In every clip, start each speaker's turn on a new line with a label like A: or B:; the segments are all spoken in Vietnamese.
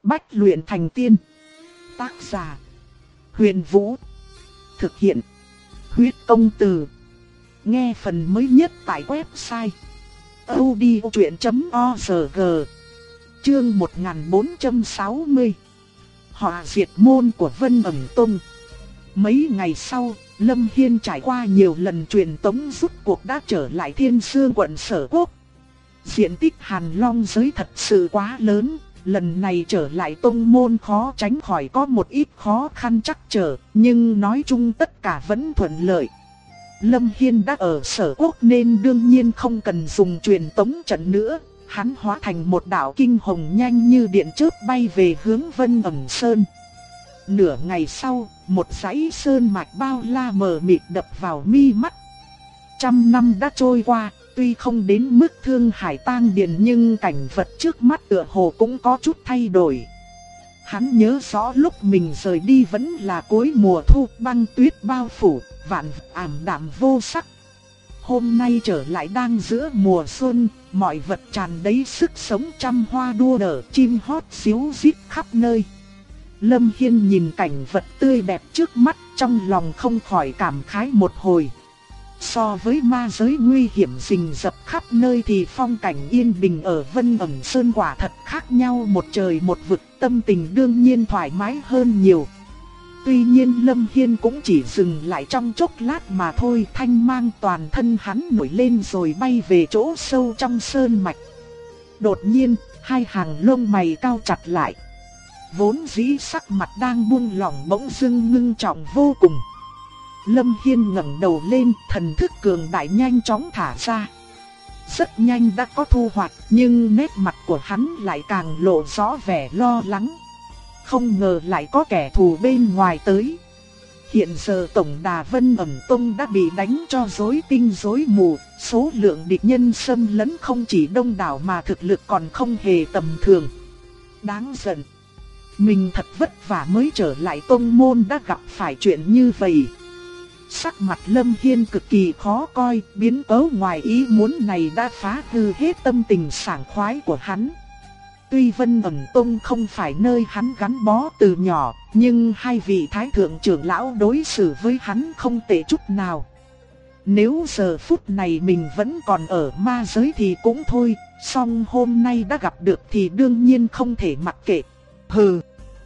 A: Bách luyện thành tiên. Tác giả: Huyền Vũ. Thực hiện: Huyết Công Từ. Nghe phần mới nhất tại website audiochuyện.org. Chương 1460. Họa diệt môn của Vân Ẩn Tông. Mấy ngày sau, Lâm Hiên trải qua nhiều lần truyền tống rút cuộc đã trở lại Thiên Sương quận Sở Quốc. Diện tích Hàn Long giới thật sự quá lớn, lần này trở lại tông môn khó tránh khỏi có một ít khó khăn trắc trở, nhưng nói chung tất cả vẫn thuận lợi. Lâm Hiên đã ở Sở Quốc nên đương nhiên không cần dùng truyền tống trận nữa, hắn hóa thành một đạo kinh hồng nhanh như điện chớp bay về hướng Vân Ẩn Sơn. Nửa ngày sau, một dãy sơn mạch bao la mờ mịt đập vào mi mắt. Trăm năm đã trôi qua, tuy không đến mức thương hải tang điền nhưng cảnh vật trước mắt tựa hồ cũng có chút thay đổi. Hắn nhớ rõ lúc mình rời đi vẫn là cuối mùa thu, băng tuyết bao phủ, vạn vật ảm đạm vô sắc. Hôm nay trở lại đang giữa mùa xuân, mọi vật tràn đầy sức sống, trăm hoa đua nở, chim hót ríu rít khắp nơi. Lâm Hiên nhìn cảnh vật tươi đẹp trước mắt, trong lòng không khỏi cảm khái một hồi. So với ma giới nguy hiểm rình rập khắp nơi thì phong cảnh yên bình ở Vân Ẩn Sơn quả thật khác nhau một trời một vực, tâm tình đương nhiên thoải mái hơn nhiều. Tuy nhiên Lâm Hiên cũng chỉ dừng lại trong chốc lát mà thôi, thanh mang toàn thân hắn nổi lên rồi bay về chỗ sâu trong sơn mạch. Đột nhiên, hai hàng lông mày cau chặt lại. Vốn dĩ sắc mặt đang buông lỏng bỗng dưng ngưng trọng vô cùng. Lâm Hiên ngẩng đầu lên, thần thức cường đại nhanh chóng thả ra. Rất nhanh đã có thu hoạch, nhưng nét mặt của hắn lại càng lộ rõ vẻ lo lắng. Không ngờ lại có kẻ thù bên ngoài tới. Hiện giờ tổng đà Vân Ẩn Tông đã bị đánh cho rối tinh rối mù, số lượng địch nhân xâm lấn không chỉ đông đảo mà thực lực còn không hề tầm thường. Đáng giận. Mình thật vất vả mới trở lại tông môn đã gặp phải chuyện như vậy. Sắc mặt Lâm Hiên cực kỳ khó coi, biến cố ngoài ý muốn này đã phá hư hết tâm tình sảng khoái của hắn. Tuy Vân Ẩn Tông không phải nơi hắn gắn bó từ nhỏ, nhưng hai vị thái thượng trưởng lão đối xử với hắn không tệ chút nào. Nếu giờ phút này mình vẫn còn ở ma giới thì cũng thôi, song hôm nay đã gặp được thì đương nhiên không thể mặc kệ. Hừ,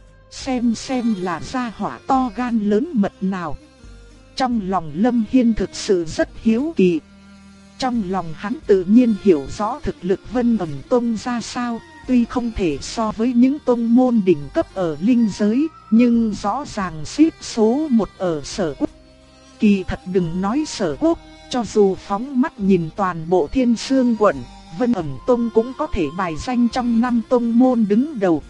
A: xem là gia hỏa to gan lớn mật nào. Trong lòng Lâm Hiên thực sự rất hiếu kỳ. Trong lòng hắn tự nhiên hiểu rõ thực lực Vân Ẩn Tông ra sao, tuy không thể so với những tông môn đỉnh cấp ở linh giới, nhưng rõ ràng xếp số 1 ở Sở Quốc. Kỳ thật đừng nói Sở Quốc, cho dù phóng mắt nhìn toàn bộ Thiên Sương quận, Vân Ẩn Tông cũng có thể bài danh trong 5 tông môn đứng đầu.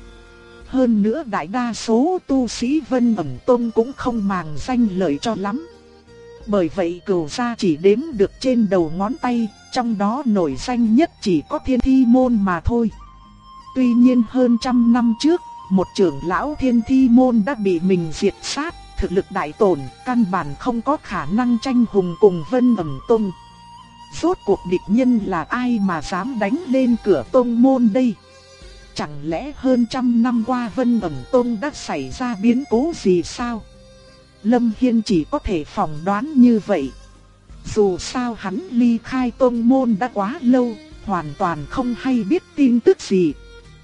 A: Hơn nữa đại đa số tu sĩ Vân Ẩn Tông cũng không màng danh lợi cho lắm. Bởi vậy Cửu gia chỉ đếm được trên đầu ngón tay, trong đó nổi danh nhất chỉ có Thiên Thi môn mà thôi. Tuy nhiên hơn trăm năm trước, một trưởng lão Thiên Thi môn đã bị mình diệt sát, thực lực đại tổn, căn bản không có khả năng tranh hùng cùng Vân Ẩn Tông. Rốt cuộc địch nhân là ai mà dám đánh lên cửa tông môn đây? Chẳng lẽ hơn trăm năm qua Vân Ẩn Tông đã xảy ra biến cố gì sao? Lâm Hiên chỉ có thể phỏng đoán như vậy. Dù sao hắn ly khai tông môn đã quá lâu, hoàn toàn không hay biết tin tức gì.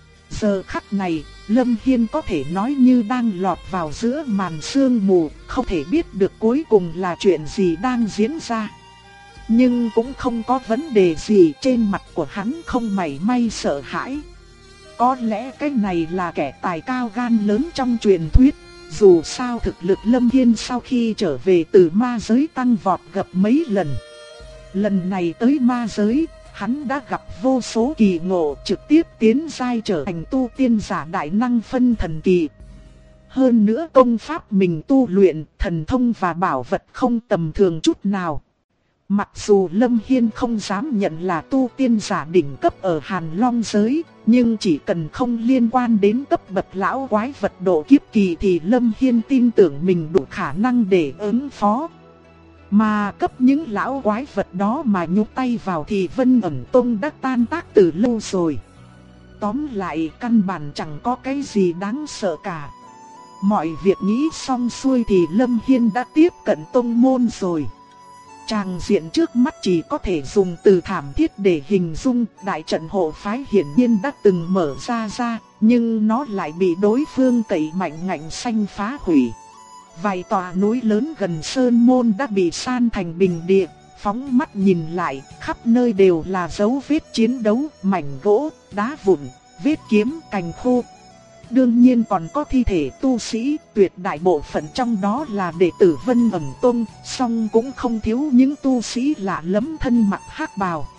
A: Giờ khắc này, Lâm Hiên có thể nói như đang lọt vào giữa màn sương mù, không thể biết được cuối cùng là chuyện gì đang diễn ra. Nhưng cũng không có vấn đề gì, trên mặt của hắn không mảy may sợ hãi. Có lẽ cái này là kẻ tài cao gan lớn trong truyền thuyết. Dù sao thực lực Lâm Hiên sau khi trở về từ ma giới tăng vọt gấp mấy lần. Lần này tới ma giới, hắn đã gặp vô số kỳ ngộ, trực tiếp tiến giai trở thành tu tiên giả đại năng phân thần kỳ. Hơn nữa công pháp mình tu luyện, thần thông và bảo vật không tầm thường chút nào. Mặc dù Lâm Hiên không dám nhận là tu tiên giả đỉnh cấp ở Hàn Long giới, nhưng chỉ cần không liên quan đến cấp bậc lão quái vật độ kiếp kỳ thì Lâm Hiên tin tưởng mình đủ khả năng để ứng phó. Mà cấp những lão quái vật đó mà nhúc tay vào thì Vân Ẩn Tông đã tan tác từ lâu rồi. Tóm lại căn bản chẳng có cái gì đáng sợ cả. Mọi việc nghĩ xong xuôi thì Lâm Hiên đã tiếp cận tông môn rồi. Tràng diện trước mắt chỉ có thể dùng từ thảm thiết để hình dung. Đại trận hộ phái hiển nhiên đã từng mở ra, nhưng nó lại bị đối phương cậy mạnh ngạnh xanh phá hủy. Vài tòa núi lớn gần sơn môn đã bị san thành bình địa. Phóng mắt nhìn lại, khắp nơi đều là dấu vết chiến đấu, mảnh gỗ, đá vụn, vết kiếm, cành khô. Đương nhiên còn có thi thể tu sĩ, tuyệt đại bộ phận trong đó là đệ tử Vân Ẩn Tông, song cũng không thiếu những tu sĩ lạ lẫm thân mặc hắc bào.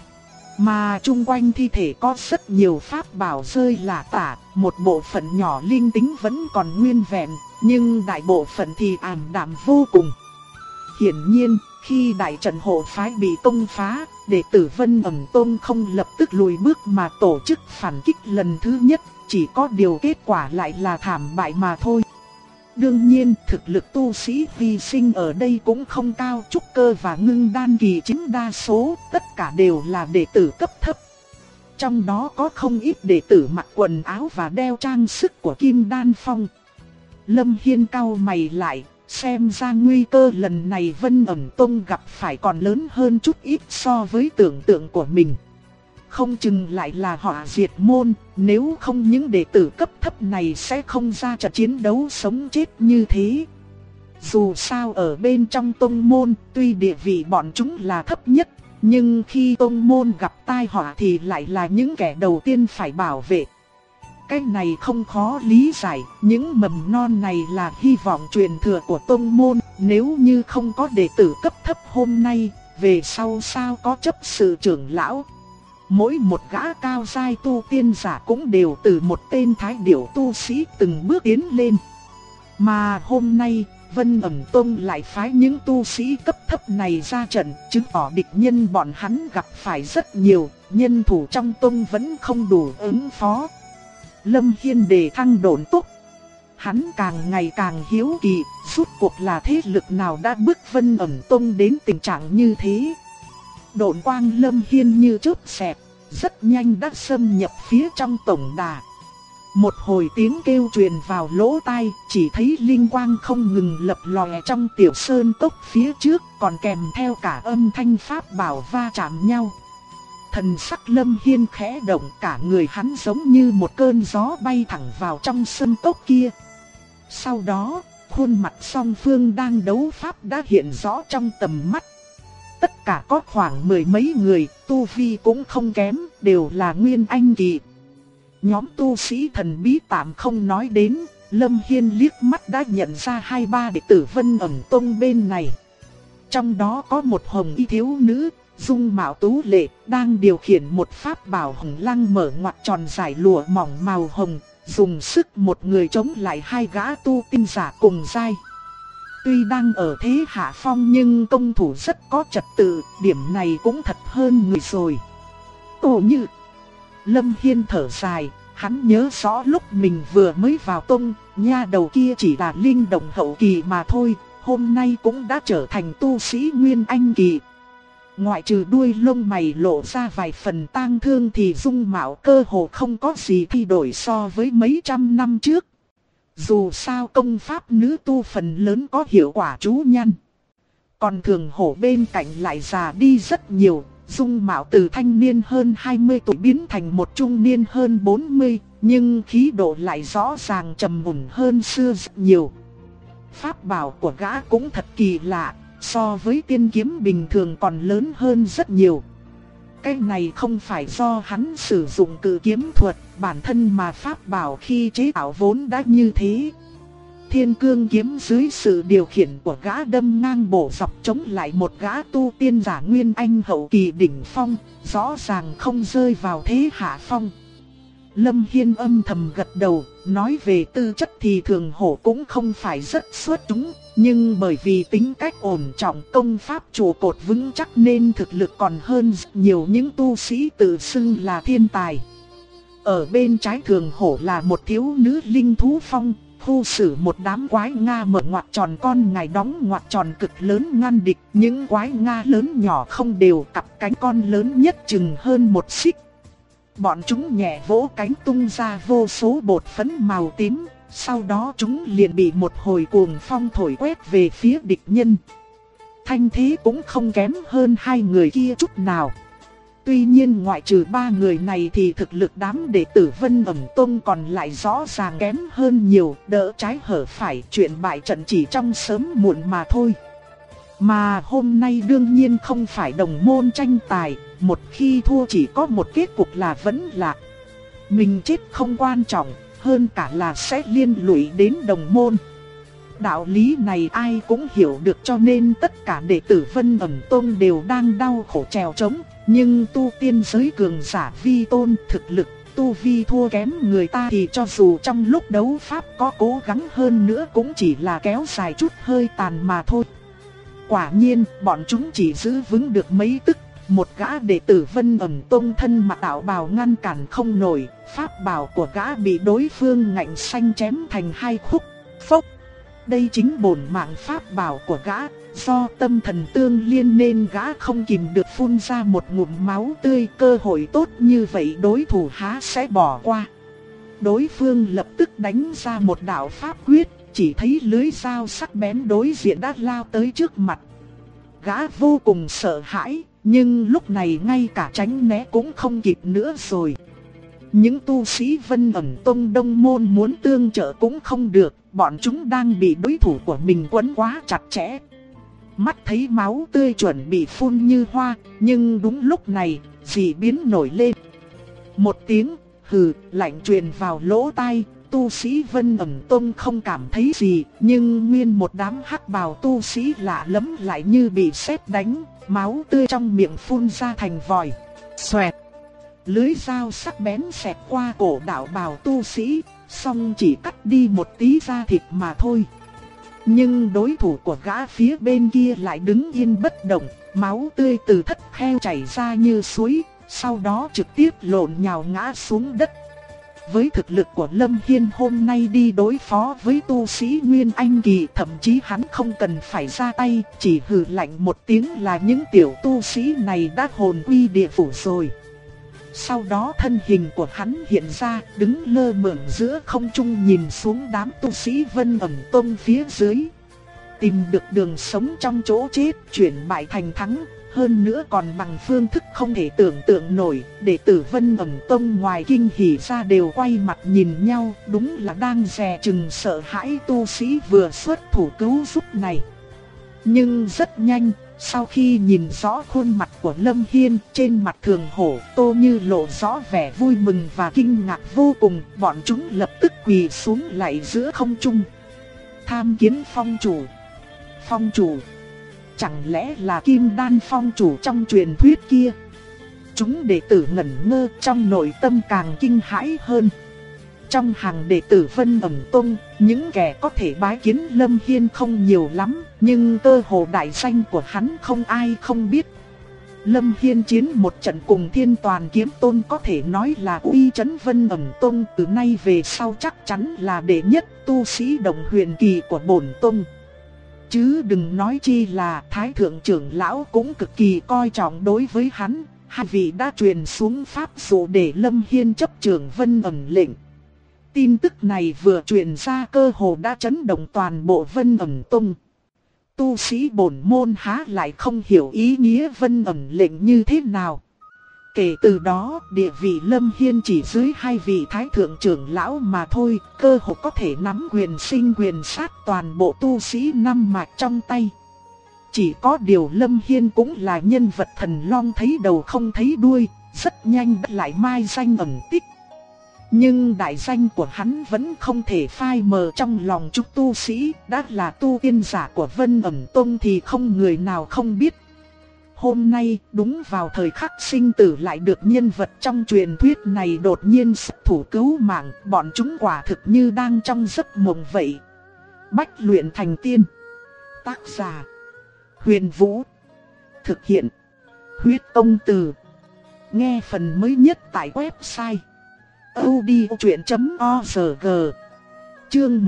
A: Mà chung quanh thi thể có rất nhiều pháp bảo rơi lả tả, một bộ phận nhỏ linh tính vẫn còn nguyên vẹn, nhưng đại bộ phận thì ảm đạm vô cùng. Hiển nhiên, khi đại trận hộ phái bị công phá, đệ tử Vân Ẩn Tông không lập tức lùi bước mà tổ chức phản kích lần thứ nhất, chỉ có điều kết quả lại là thảm bại mà thôi. Đương nhiên, thực lực tu sĩ hy sinh ở đây cũng không cao, trúc cơ và ngưng đan kỳ chiếm đa số, tất cả đều là đệ tử cấp thấp. Trong đó có không ít đệ tử mặc quần áo và đeo trang sức của Kim Đan Phong. Lâm Hiên cau mày lại, xem ra nguy cơ lần này Vân Ẩn Tông gặp phải còn lớn hơn chút ít so với tưởng tượng của mình. Không chừng lại là họ diệt môn, nếu không những đệ tử cấp thấp này sẽ không ra trận chiến đấu sống chết như thế. Dù sao ở bên trong tông môn, tuy địa vị bọn chúng là thấp nhất, nhưng khi tông môn gặp tai họa thì lại là những kẻ đầu tiên phải bảo vệ. Cái này không khó lý giải, những mầm non này là hy vọng truyền thừa của tông môn, nếu như không có đệ tử cấp thấp hôm nay, về sau sao có chấp sự trưởng lão. Mỗi một gã cao giai tu tiên giả cũng đều từ một tên thái điểu tu sĩ từng bước tiến lên. Mà hôm nay, Vân Ẩn Tông lại phái những tu sĩ cấp thấp này ra trận, chứng tỏ địch nhân bọn hắn gặp phải rất nhiều, nhân thủ trong tông vẫn không đủ ứng phó. Lâm Hiên đề thăng độn túc. Hắn càng ngày càng hiếu kỳ, rốt cuộc là thế lực nào đã bức Vân Ẩn Tông đến tình trạng như thế. Độn quang Lâm Hiên như chớp xẹt, rất nhanh đã xâm nhập phía trong tổng đà. Một hồi tiếng kêu truyền vào lỗ tai, chỉ thấy linh quang không ngừng lập lòe trong tiểu sơn cốc phía trước, còn kèm theo cả âm thanh pháp bảo va chạm nhau. Thần sắc Lâm Hiên khẽ động, cả người hắn giống như một cơn gió bay thẳng vào trong sơn cốc kia. Sau đó, khuôn mặt song phương đang đấu pháp đã hiện rõ trong tầm mắt. Tất cả có khoảng mười mấy người, tu vi cũng không kém, đều là nguyên anh kỳ. Nhóm tu sĩ thần bí tạm không nói đến, Lâm Hiên liếc mắt đã nhận ra 2-3 đệ tử Vân Ẩn Tông bên này. Trong đó có một hồng y thiếu nữ, dung mạo tú lệ, đang điều khiển một pháp bảo hồng lăng mở ngoặt tròn giải lụa mỏng màu hồng, dùng sức một người chống lại 2 gã tu tiên giả cùng giai. Tuy đang ở thế hạ phong nhưng công thủ rất có trật tự, điểm này cũng thật hơn người rồi. Tổ Như. Lâm Hiên thở dài, hắn nhớ rõ lúc mình vừa mới vào tông, nha đầu kia chỉ là linh động hậu kỳ mà thôi, hôm nay cũng đã trở thành tu sĩ nguyên anh kỳ. Ngoại trừ đuôi lông mày lộ ra vài phần tang thương thì dung mạo cơ hồ không có gì thay đổi so với mấy trăm năm trước. Dù sao công pháp nữ tu phần lớn có hiệu quả chú nhan. Còn Thường Hổ bên cạnh lại già đi rất nhiều, dung mạo từ thanh niên hơn 20 tuổi biến thành một trung niên hơn 40, nhưng khí độ lại rõ ràng trầm mùn hơn xưa rất nhiều. Pháp bảo của gã cũng thật kỳ lạ, so với tiên kiếm bình thường còn lớn hơn rất nhiều. Cái này không phải do hắn sử dụng cự kiếm thuật, bản thân mà pháp bảo khi chế tạo vốn đã như thế. Thiên cương kiếm dưới sự điều khiển của gã đâm ngang bổ dọc chống lại một gã tu tiên giả nguyên anh hậu kỳ đỉnh phong, rõ ràng không rơi vào thế hạ phong. Lâm Hiên âm thầm gật đầu, nói về tư chất thì Thường Hổ cũng không phải rất xuất chúng, nhưng bởi vì tính cách ổn trọng, công pháp trụ cột vững chắc nên thực lực còn hơn rất nhiều những tu sĩ tự xưng là thiên tài. Ở bên trái Thường Hổ là một thiếu nữ linh thú phong, khu xử một đám quái Nga mở ngoặt tròn con ngài đóng ngoặt tròn cực lớn ngăn địch. Những quái Nga lớn nhỏ không đều, cặp cánh con lớn nhất chừng hơn 1 xích. Bọn chúng nhẹ vỗ cánh tung ra vô số bột phấn màu tím, sau đó chúng liền bị một hồi cuồng phong thổi quét về phía địch nhân. Thanh thế cũng không kém hơn hai người kia chút nào. Tuy nhiên ngoại trừ ba người này thì thực lực đám đệ tử Vân Ẩm Tông còn lại rõ ràng kém hơn nhiều, đỡ trái hở phải, chuyện bại trận chỉ trong sớm muộn mà thôi. Mà hôm nay đương nhiên không phải đồng môn tranh tài, một khi thua chỉ có một kết cục là vẫn lạc. Mình chết không quan trọng, hơn cả là sẽ liên lụy đến đồng môn. Đạo lý này ai cũng hiểu được, cho nên tất cả đệ tử Vân Ẩm Tông đều đang đau khổ trèo trống. Nhưng tu tiên giới cường giả vi tôn, thực lực tu vi thua kém người ta thì cho dù trong lúc đấu pháp có cố gắng hơn nữa cũng chỉ là kéo dài chút hơi tàn mà thôi. Quả nhiên, bọn chúng chỉ giữ vững được mấy tức, một gã đệ tử Vân Ẩm Tông thân mặc đạo bào ngăn cản không nổi, pháp bảo của gã bị đối phương ngạnh xanh chém thành hai khúc. Phốc! Đây chính bổn mạng pháp bảo của gã, do tâm thần tương liên nên gã không kìm được phun ra một ngụm máu tươi. Cơ hội tốt như vậy đối thủ há sẽ bỏ qua. Đối phương lập tức đánh ra một đạo pháp quyết, chỉ thấy lưới dao sắc bén đối diện đã lao tới trước mặt. Gã vô cùng sợ hãi, nhưng lúc này ngay cả tránh né cũng không kịp nữa rồi. Những tu sĩ Vân Ẩm Tông đông môn muốn tương trợ cũng không được, bọn chúng đang bị đối thủ của mình quấn quá chặt chẽ. Mắt thấy máu tươi chuẩn bị phun như hoa, nhưng đúng lúc này, dị biến nổi lên. Một tiếng hừ lạnh truyền vào lỗ tai, tu sĩ Vân Ẩm Tông không cảm thấy gì, nhưng nguyên một đám hắc bào tu sĩ lạ lẫm lại như bị sét đánh, máu tươi trong miệng phun ra thành vòi. Xoẹt! Lưới dao sắc bén xẹt qua cổ đạo bào tu sĩ, song chỉ cắt đi một tí da thịt mà thôi. Nhưng đối thủ của gã phía bên kia lại đứng yên bất động, máu tươi từ thất kheo chảy ra như suối, sau đó trực tiếp lộn nhào ngã xuống đất. Với thực lực của Lâm Hiên hôm nay đi đối phó với tu sĩ Nguyên Anh Kỳ, thậm chí hắn không cần phải ra tay, chỉ hừ lạnh một tiếng là những tiểu tu sĩ này đã hồn quy địa phủ rồi. Sau đó thân hình của hắn hiện ra, đứng lơ mửng giữa không trung nhìn xuống đám tu sĩ Vân Ẩm Tông phía dưới. Tìm được đường sống trong chỗ chết, chuyển bại thành thắng, hơn nữa còn bằng phương thức không thể tưởng tượng nổi. Đệ tử Vân Ẩm Tông ngoài kinh hỉ ra đều quay mặt nhìn nhau, đúng là đang dè chừng sợ hãi tu sĩ vừa xuất thủ cứu giúp này. Nhưng rất nhanh, sau khi nhìn rõ khuôn mặt của Lâm Hiên, trên mặt Thường Hổ, Tô Như lộ rõ vẻ vui mừng và kinh ngạc vô cùng, bọn chúng lập tức quỳ xuống lạy giữa không trung. Tham kiến phong chủ. Phong chủ? Chẳng lẽ là Kim Đan phong chủ trong truyền thuyết kia? Chúng đệ tử ngẩn ngơ, trong nội tâm càng kinh hãi hơn. Trong hàng đệ tử Vân Ẩm Tông, những kẻ có thể bái kiến Lâm Hiên không nhiều lắm, nhưng cơ hồ đại danh của hắn không ai không biết. Lâm Hiên chiến một trận cùng Thiên Toàn Kiếm Tôn có thể nói là uy chấn Vân Ẩm Tông, từ nay về sau chắc chắn là đệ nhất tu sĩ đồng huyền kỳ của bổn tông. Chứ đừng nói chi là Thái Thượng trưởng lão cũng cực kỳ coi trọng đối với hắn, hai vị đã truyền xuống pháp dụ để Lâm Hiên chấp trưởng Vân Ẩm lệnh. Tin tức này vừa truyền ra cơ hồ đã chấn động toàn bộ Vân Ẩm Tông. Tu sĩ bổn môn há lại không hiểu ý nghĩa Vân Ẩm lệnh như thế nào. Kể từ đó, địa vị Lâm Hiên chỉ dưới hai vị Thái Thượng trưởng lão mà thôi, cơ hồ có thể nắm quyền sinh quyền sát toàn bộ tu sĩ năm mạch trong tay. Chỉ có điều Lâm Hiên cũng là nhân vật thần long thấy đầu không thấy đuôi, rất nhanh đã lại mai danh ẩn tích. Nhưng đại danh của hắn vẫn không thể phai mờ trong lòng chúng tu sĩ, đã là tu tiên giả của Vân Ẩm Tông thì không người nào không biết. Hôm nay, đúng vào thời khắc sinh tử lại được nhân vật trong truyền thuyết này đột nhiên xuất thủ cứu mạng, bọn chúng quả thực như đang trong giấc mộng vậy. Bách luyện thành tiên. Tác giả: Huyền Vũ. Thực hiện: Huyết Tông Từ. Nghe phần mới nhất tại website audiochuyện.org. Chương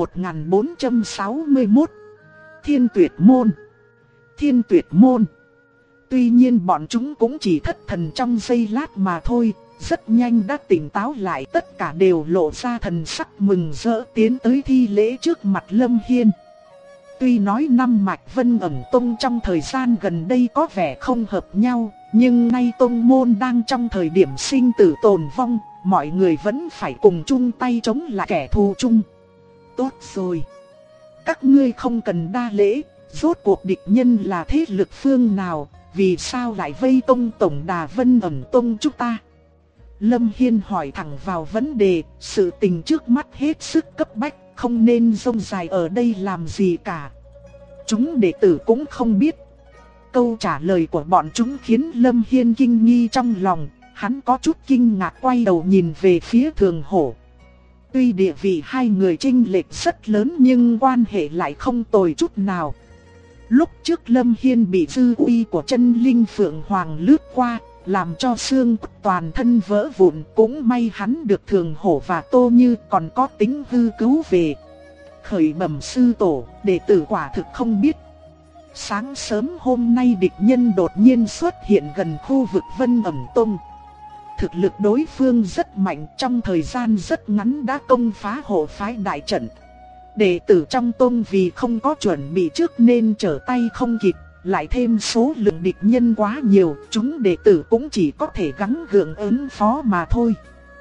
A: 1461. Thiên Tuyệt Môn. Thiên Tuyệt Môn. Tuy nhiên bọn chúng cũng chỉ thất thần trong giây lát mà thôi, rất nhanh đã tỉnh táo lại, tất cả đều lộ ra thần sắc mừng rỡ tiến tới thi lễ trước mặt Lâm Hiên. Tuy nói năm mạch Vân Ẩn Tông trong thời gian gần đây có vẻ không hợp nhau, nhưng nay tông môn đang trong thời điểm sinh tử tồn vong, mọi người vẫn phải cùng chung tay chống lại kẻ thù chung. Tốt rồi, các ngươi không cần đa lễ, rốt cuộc địch nhân là thế lực phương nào, vì sao lại vây công tổng đà Vân Ẩn Tông chúng ta? Lâm Hiên hỏi thẳng vào vấn đề, sự tình trước mắt hết sức cấp bách, không nên rông dài ở đây làm gì cả. Chúng đệ tử cũng không biết. Câu trả lời của bọn chúng khiến Lâm Hiên kinh nghi trong lòng, hắn có chút kinh ngạc quay đầu nhìn về phía Thường Hổ. Tuy địa vị hai người chênh lệch rất lớn nhưng quan hệ lại không tồi chút nào. Lúc trước Lâm Hiên bị dư uy của chân linh Phượng Hoàng lướt qua, làm cho xương toàn thân vỡ vụn, cũng may hắn được Thường Hổ và Tô Như còn có tính hư cứu về. Khởi bẩm sư tổ, đệ tử quả thực không biết. Sáng sớm hôm nay địch nhân đột nhiên xuất hiện gần khu vực Vân Ẩn Tông. Thực lực đối phương rất mạnh, trong thời gian rất ngắn đã công phá hộ phái đại trận. Đệ tử trong tông vì không có chuẩn bị trước nên trở tay không kịp, lại thêm số lượng địch nhân quá nhiều, chúng đệ tử cũng chỉ có thể gắng gượng ứng phó mà thôi.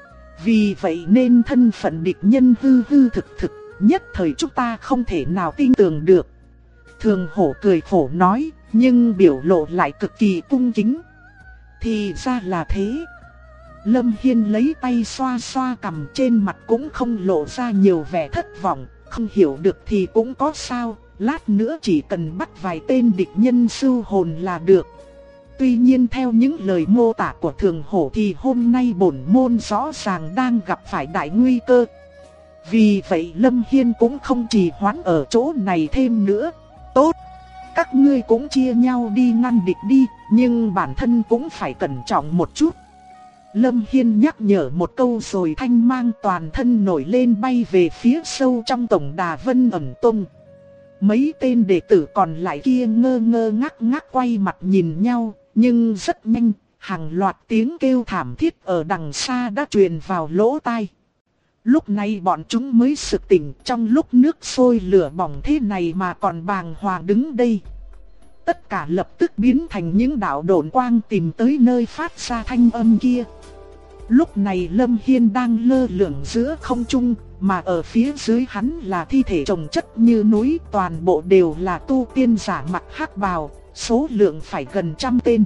A: Vì vậy nên thân phận địch nhân hư hư thực thực, nhất thời chúng ta không thể nào tin tưởng được. Thường Hổ cười khổ nói, nhưng biểu lộ lại cực kỳ cung kính. Thì ra là thế. Lâm Hiên lấy tay xoa xoa cằm, trên mặt cũng không lộ ra nhiều vẻ thất vọng. Không hiểu được thì cũng có sao, lát nữa chỉ cần bắt vài tên địch nhân sưu hồn là được. Tuy nhiên theo những lời mô tả của Thường Hổ thì hôm nay bổn môn rõ ràng đang gặp phải đại nguy cơ. Vì vậy Lâm Hiên cũng không trì hoãn ở chỗ này thêm nữa. Tốt, các ngươi cũng chia nhau đi ngăn địch đi, nhưng bản thân cũng phải cẩn trọng một chút. Lâm Hiên nhắc nhở một câu rồi thanh mang toàn thân nổi lên bay về phía sâu trong tổng đà Vân Ẩn Tông. Mấy tên đệ tử còn lại kia ngơ ngơ ngác ngác quay mặt nhìn nhau, nhưng rất nhanh, hàng loạt tiếng kêu thảm thiết ở đằng xa đã truyền vào lỗ tai. Lúc này bọn chúng mới sực tỉnh, trong lúc nước sôi lửa bỏng thế này mà còn bàng hoàng đứng đây. Tất cả lập tức biến thành những đạo độn quang tìm tới nơi phát ra thanh âm kia. Lúc này Lâm Hiên đang lơ lửng giữa không trung, mà ở phía dưới hắn là thi thể chồng chất như núi, toàn bộ đều là tu tiên giả mặc hắc bào, số lượng phải gần 100 tên.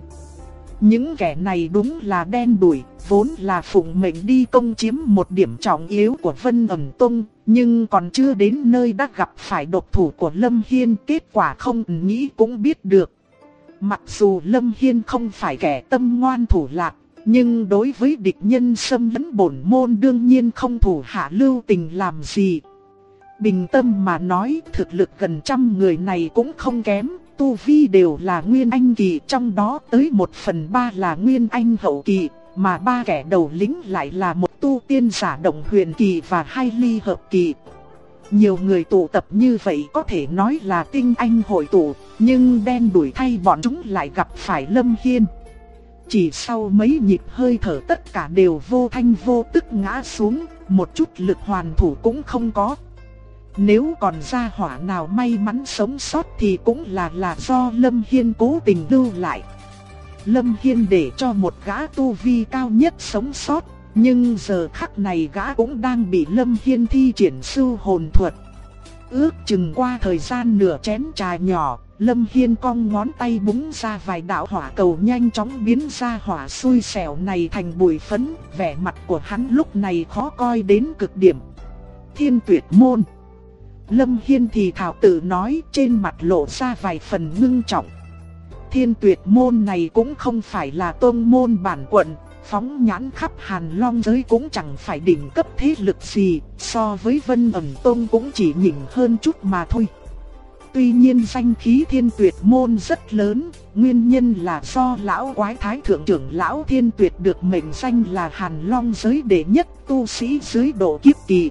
A: Những kẻ này đúng là đen đủi, vốn là phụng mệnh đi công chiếm một điểm trọng yếu của Vân Ẩn Tông, nhưng còn chưa đến nơi đã gặp phải độc thủ của Lâm Hiên, kết quả không nghĩ cũng biết được. Mặc dù Lâm Hiên không phải kẻ tâm ngoan thủ lạc, nhưng đối với địch nhân xâm lấn bổn môn đương nhiên không thủ hạ lưu tình làm gì. Bình tâm mà nói, thực lực gần 100 người này cũng không kém, tu vi đều là Nguyên Anh kỳ, trong đó tới 1/3 là Nguyên Anh hậu kỳ, mà 3 kẻ đầu lĩnh lại là một tu tiên giả động huyền kỳ và 2 ly hợp kỳ. Nhiều người tụ tập như vậy có thể nói là tinh anh hội tụ, nhưng đen đủi thay bọn chúng lại gặp phải Lâm Hiên. Chỉ sau mấy nhịp hơi thở tất cả đều vô thanh vô tức ngã xuống, một chút lực hoàn thủ cũng không có. Nếu còn gia hỏa nào may mắn sống sót thì cũng là do Lâm Hiên cố tình lưu lại. Lâm Hiên để cho một gã tu vi cao nhất sống sót, nhưng giờ khắc này gã cũng đang bị Lâm Hiên thi triển sưu hồn thuật. Ước chừng qua thời gian nửa chén trà nhỏ, Lâm Hiên cong ngón tay búng ra vài đạo hỏa cầu nhanh chóng biến ra hỏa xui xẻo này thành bụi phấn, vẻ mặt của hắn lúc này khó coi đến cực điểm. Thiên Tuyệt Môn. Lâm Hiên thì thảo tự nói, trên mặt lộ ra vài phần ngưng trọng. Thiên Tuyệt Môn này cũng không phải là tông môn bản quận, phóng nhãn khắp Hàn Long giới cũng chẳng phải đỉnh cấp thế lực gì, so với Vân Ẩn Tông cũng chỉ nhỉnh hơn chút mà thôi. Tuy nhiên danh khí Thiên Tuyệt Môn rất lớn, nguyên nhân là do lão quái thái thượng trưởng lão Thiên Tuyệt được mệnh danh là Hàn Long giới đệ nhất tu sĩ dưới độ kiếp kỳ.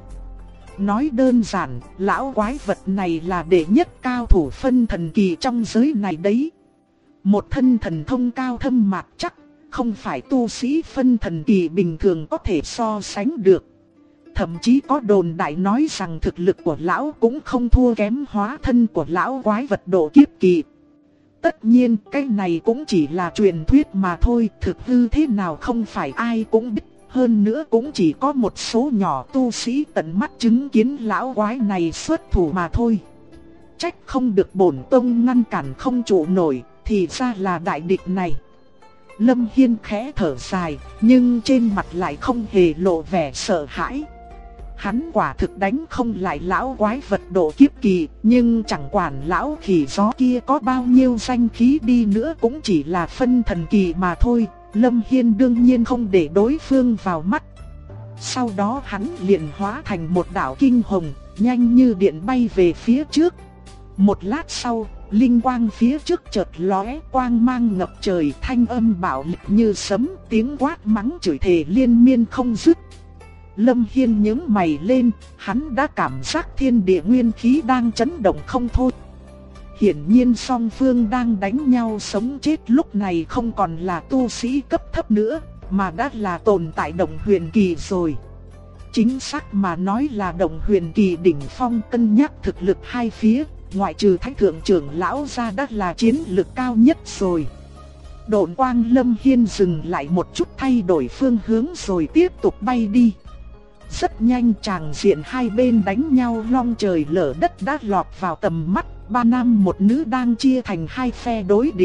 A: Nói đơn giản, lão quái vật này là đệ nhất cao thủ phân thần kỳ trong giới này đấy. Một thân thần thông cao thâm mạt chắc, không phải tu sĩ phân thần kỳ bình thường có thể so sánh được. Thậm chí có đồn đại nói rằng thực lực của lão cũng không thua kém hóa thân của lão quái vật độ kiếp kỳ. Tất nhiên cái này cũng chỉ là truyền thuyết mà thôi, thực hư thế nào không phải ai cũng biết. Hơn nữa cũng chỉ có một số nhỏ tu sĩ tận mắt chứng kiến lão quái này xuất thủ mà thôi. Trách không được bổn tông ngăn cản không trụ nổi, thì ra là đại địch này. Lâm Hiên khẽ thở dài, nhưng trên mặt lại không hề lộ vẻ sợ hãi. Hắn quả thực đánh không lại lão quái vật độ kiếp kỳ, nhưng chẳng quản lão khỉ gió kia có bao nhiêu danh khí đi nữa cũng chỉ là phân thần kỳ mà thôi. Lâm Hiên đương nhiên không để đối phương vào mắt. Sau đó hắn liền hóa thành một đạo kinh hồng, nhanh như điện bay về phía trước. Một lát sau, linh quang phía trước chợt lóe, quang mang ngập trời, thanh âm bạo lực như sấm, tiếng quát mắng chửi thề liên miên không dứt. Lâm Hiên nhướng mày lên, hắn đã cảm giác thiên địa nguyên khí đang chấn động không thôi. Hiển nhiên song phương đang đánh nhau sống chết lúc này không còn là tu sĩ cấp thấp nữa, mà đã là tồn tại động huyền kỳ rồi. Chính xác mà nói là động huyền kỳ đỉnh phong, cân nhắc thực lực hai phía, ngoại trừ Thái thượng trưởng lão ra đã là chiến lực cao nhất rồi. Độn quang Lâm Hiên dừng lại một chút, thay đổi phương hướng rồi tiếp tục bay đi. Rất nhanh tràng diện hai bên đánh nhau long trời lở đất đã lọt vào tầm mắt, ba nam một nữ đang chia thành hai phe đối địch.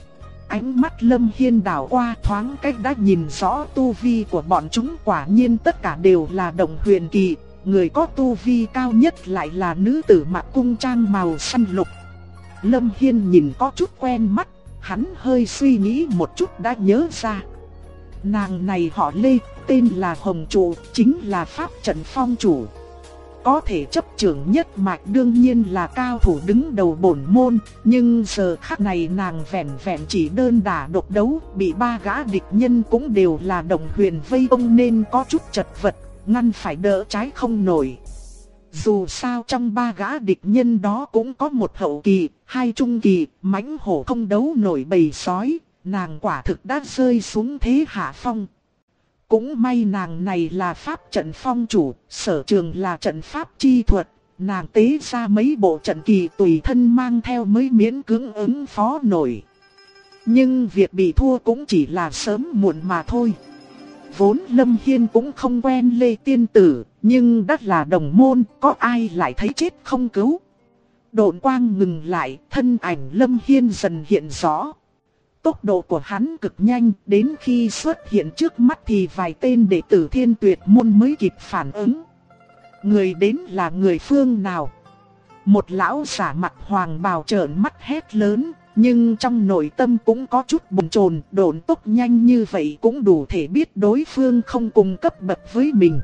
A: Ánh mắt Lâm Hiên đảo qua thoáng cách đã nhìn rõ tu vi của bọn chúng, quả nhiên tất cả đều là động huyền kỳ. Người có tu vi cao nhất lại là nữ tử mặc cung trang màu xanh lục. Lâm Hiên nhìn có chút quen mắt, hắn hơi suy nghĩ một chút đã nhớ ra. Nàng này họ Lê, tên là Hồng Trụ, chính là pháp trận phong chủ. Có thể chấp trưởng nhất mạch đương nhiên là cao thủ đứng đầu bổn môn, nhưng giờ khắc này nàng vẹn vẹn chỉ đơn đả độc đấu, bị ba gã địch nhân cũng đều là đồng huyền vây công nên có chút chật vật, ngăn phải đỡ trái không nổi. Dù sao trong ba gã địch nhân đó cũng có một hậu kỳ, hai trung kỳ, mãnh hổ không đấu nổi bầy sói, nàng quả thực đã rơi xuống thế hạ phong. Cũng may nàng này là pháp trận phong chủ, sở trường là trận pháp chi thuật, nàng tế ra mấy bộ trận kỳ tùy thân mang theo mới miễn cưỡng ứng phó nổi. Nhưng việc bị thua cũng chỉ là sớm muộn mà thôi. Vốn Lâm Hiên cũng không quen Lê Tiên Tử, nhưng đắt là đồng môn, có ai lại thấy chết không cứu. Độn quang ngừng lại, thân ảnh Lâm Hiên dần hiện rõ. Tốc độ của hắn cực nhanh, đến khi xuất hiện trước mắt thì vài tên đệ tử Thiên Tuyệt môn mới kịp phản ứng. Người đến là người phương nào? Một lão giả mặt hoàng bào trợn mắt hét lớn, nhưng trong nội tâm cũng có chút bồn chồn, độn tốc nhanh như vậy cũng đủ thể biết đối phương không cùng cấp bậc với mình.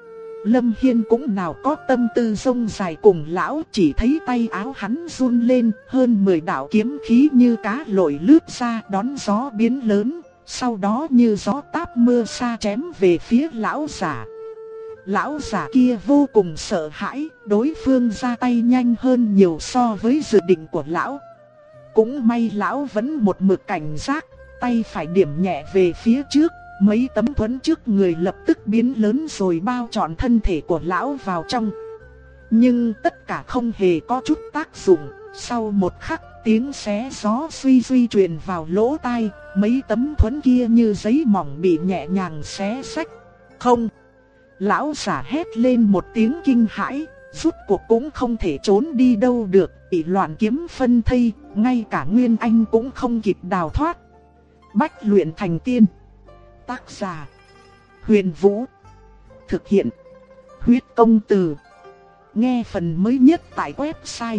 A: Lâm Hiên cũng nào có tâm tư rông dài cùng lão, chỉ thấy tay áo hắn run lên, hơn 10 đạo kiếm khí như cá lội lướt ra đón gió biến lớn, sau đó như gió táp mưa sa chém về phía lão giả. Lão giả kia vô cùng sợ hãi, đối phương ra tay nhanh hơn nhiều so với dự định của lão. Cũng may lão vẫn một mực cảnh giác, tay phải điểm nhẹ về phía trước. Mấy tấm thuẫn trước người lập tức biến lớn rồi bao trọn thân thể của lão vào trong. Nhưng tất cả không hề có chút tác dụng. Sau một khắc tiếng xé gió suy suy truyền vào lỗ tai. Mấy tấm thuẫn kia như giấy mỏng bị nhẹ nhàng xé xách. Không! Lão giả hét lên một tiếng kinh hãi. Rút cuộc cũng không thể trốn đi đâu được. Bị loạn kiếm phân thây. Ngay cả Nguyên Anh cũng không kịp đào thoát. Bách luyện thành tiên. Tác giả Huyền Vũ. Thực hiện Huyết Công Từ. Nghe phần mới nhất tại website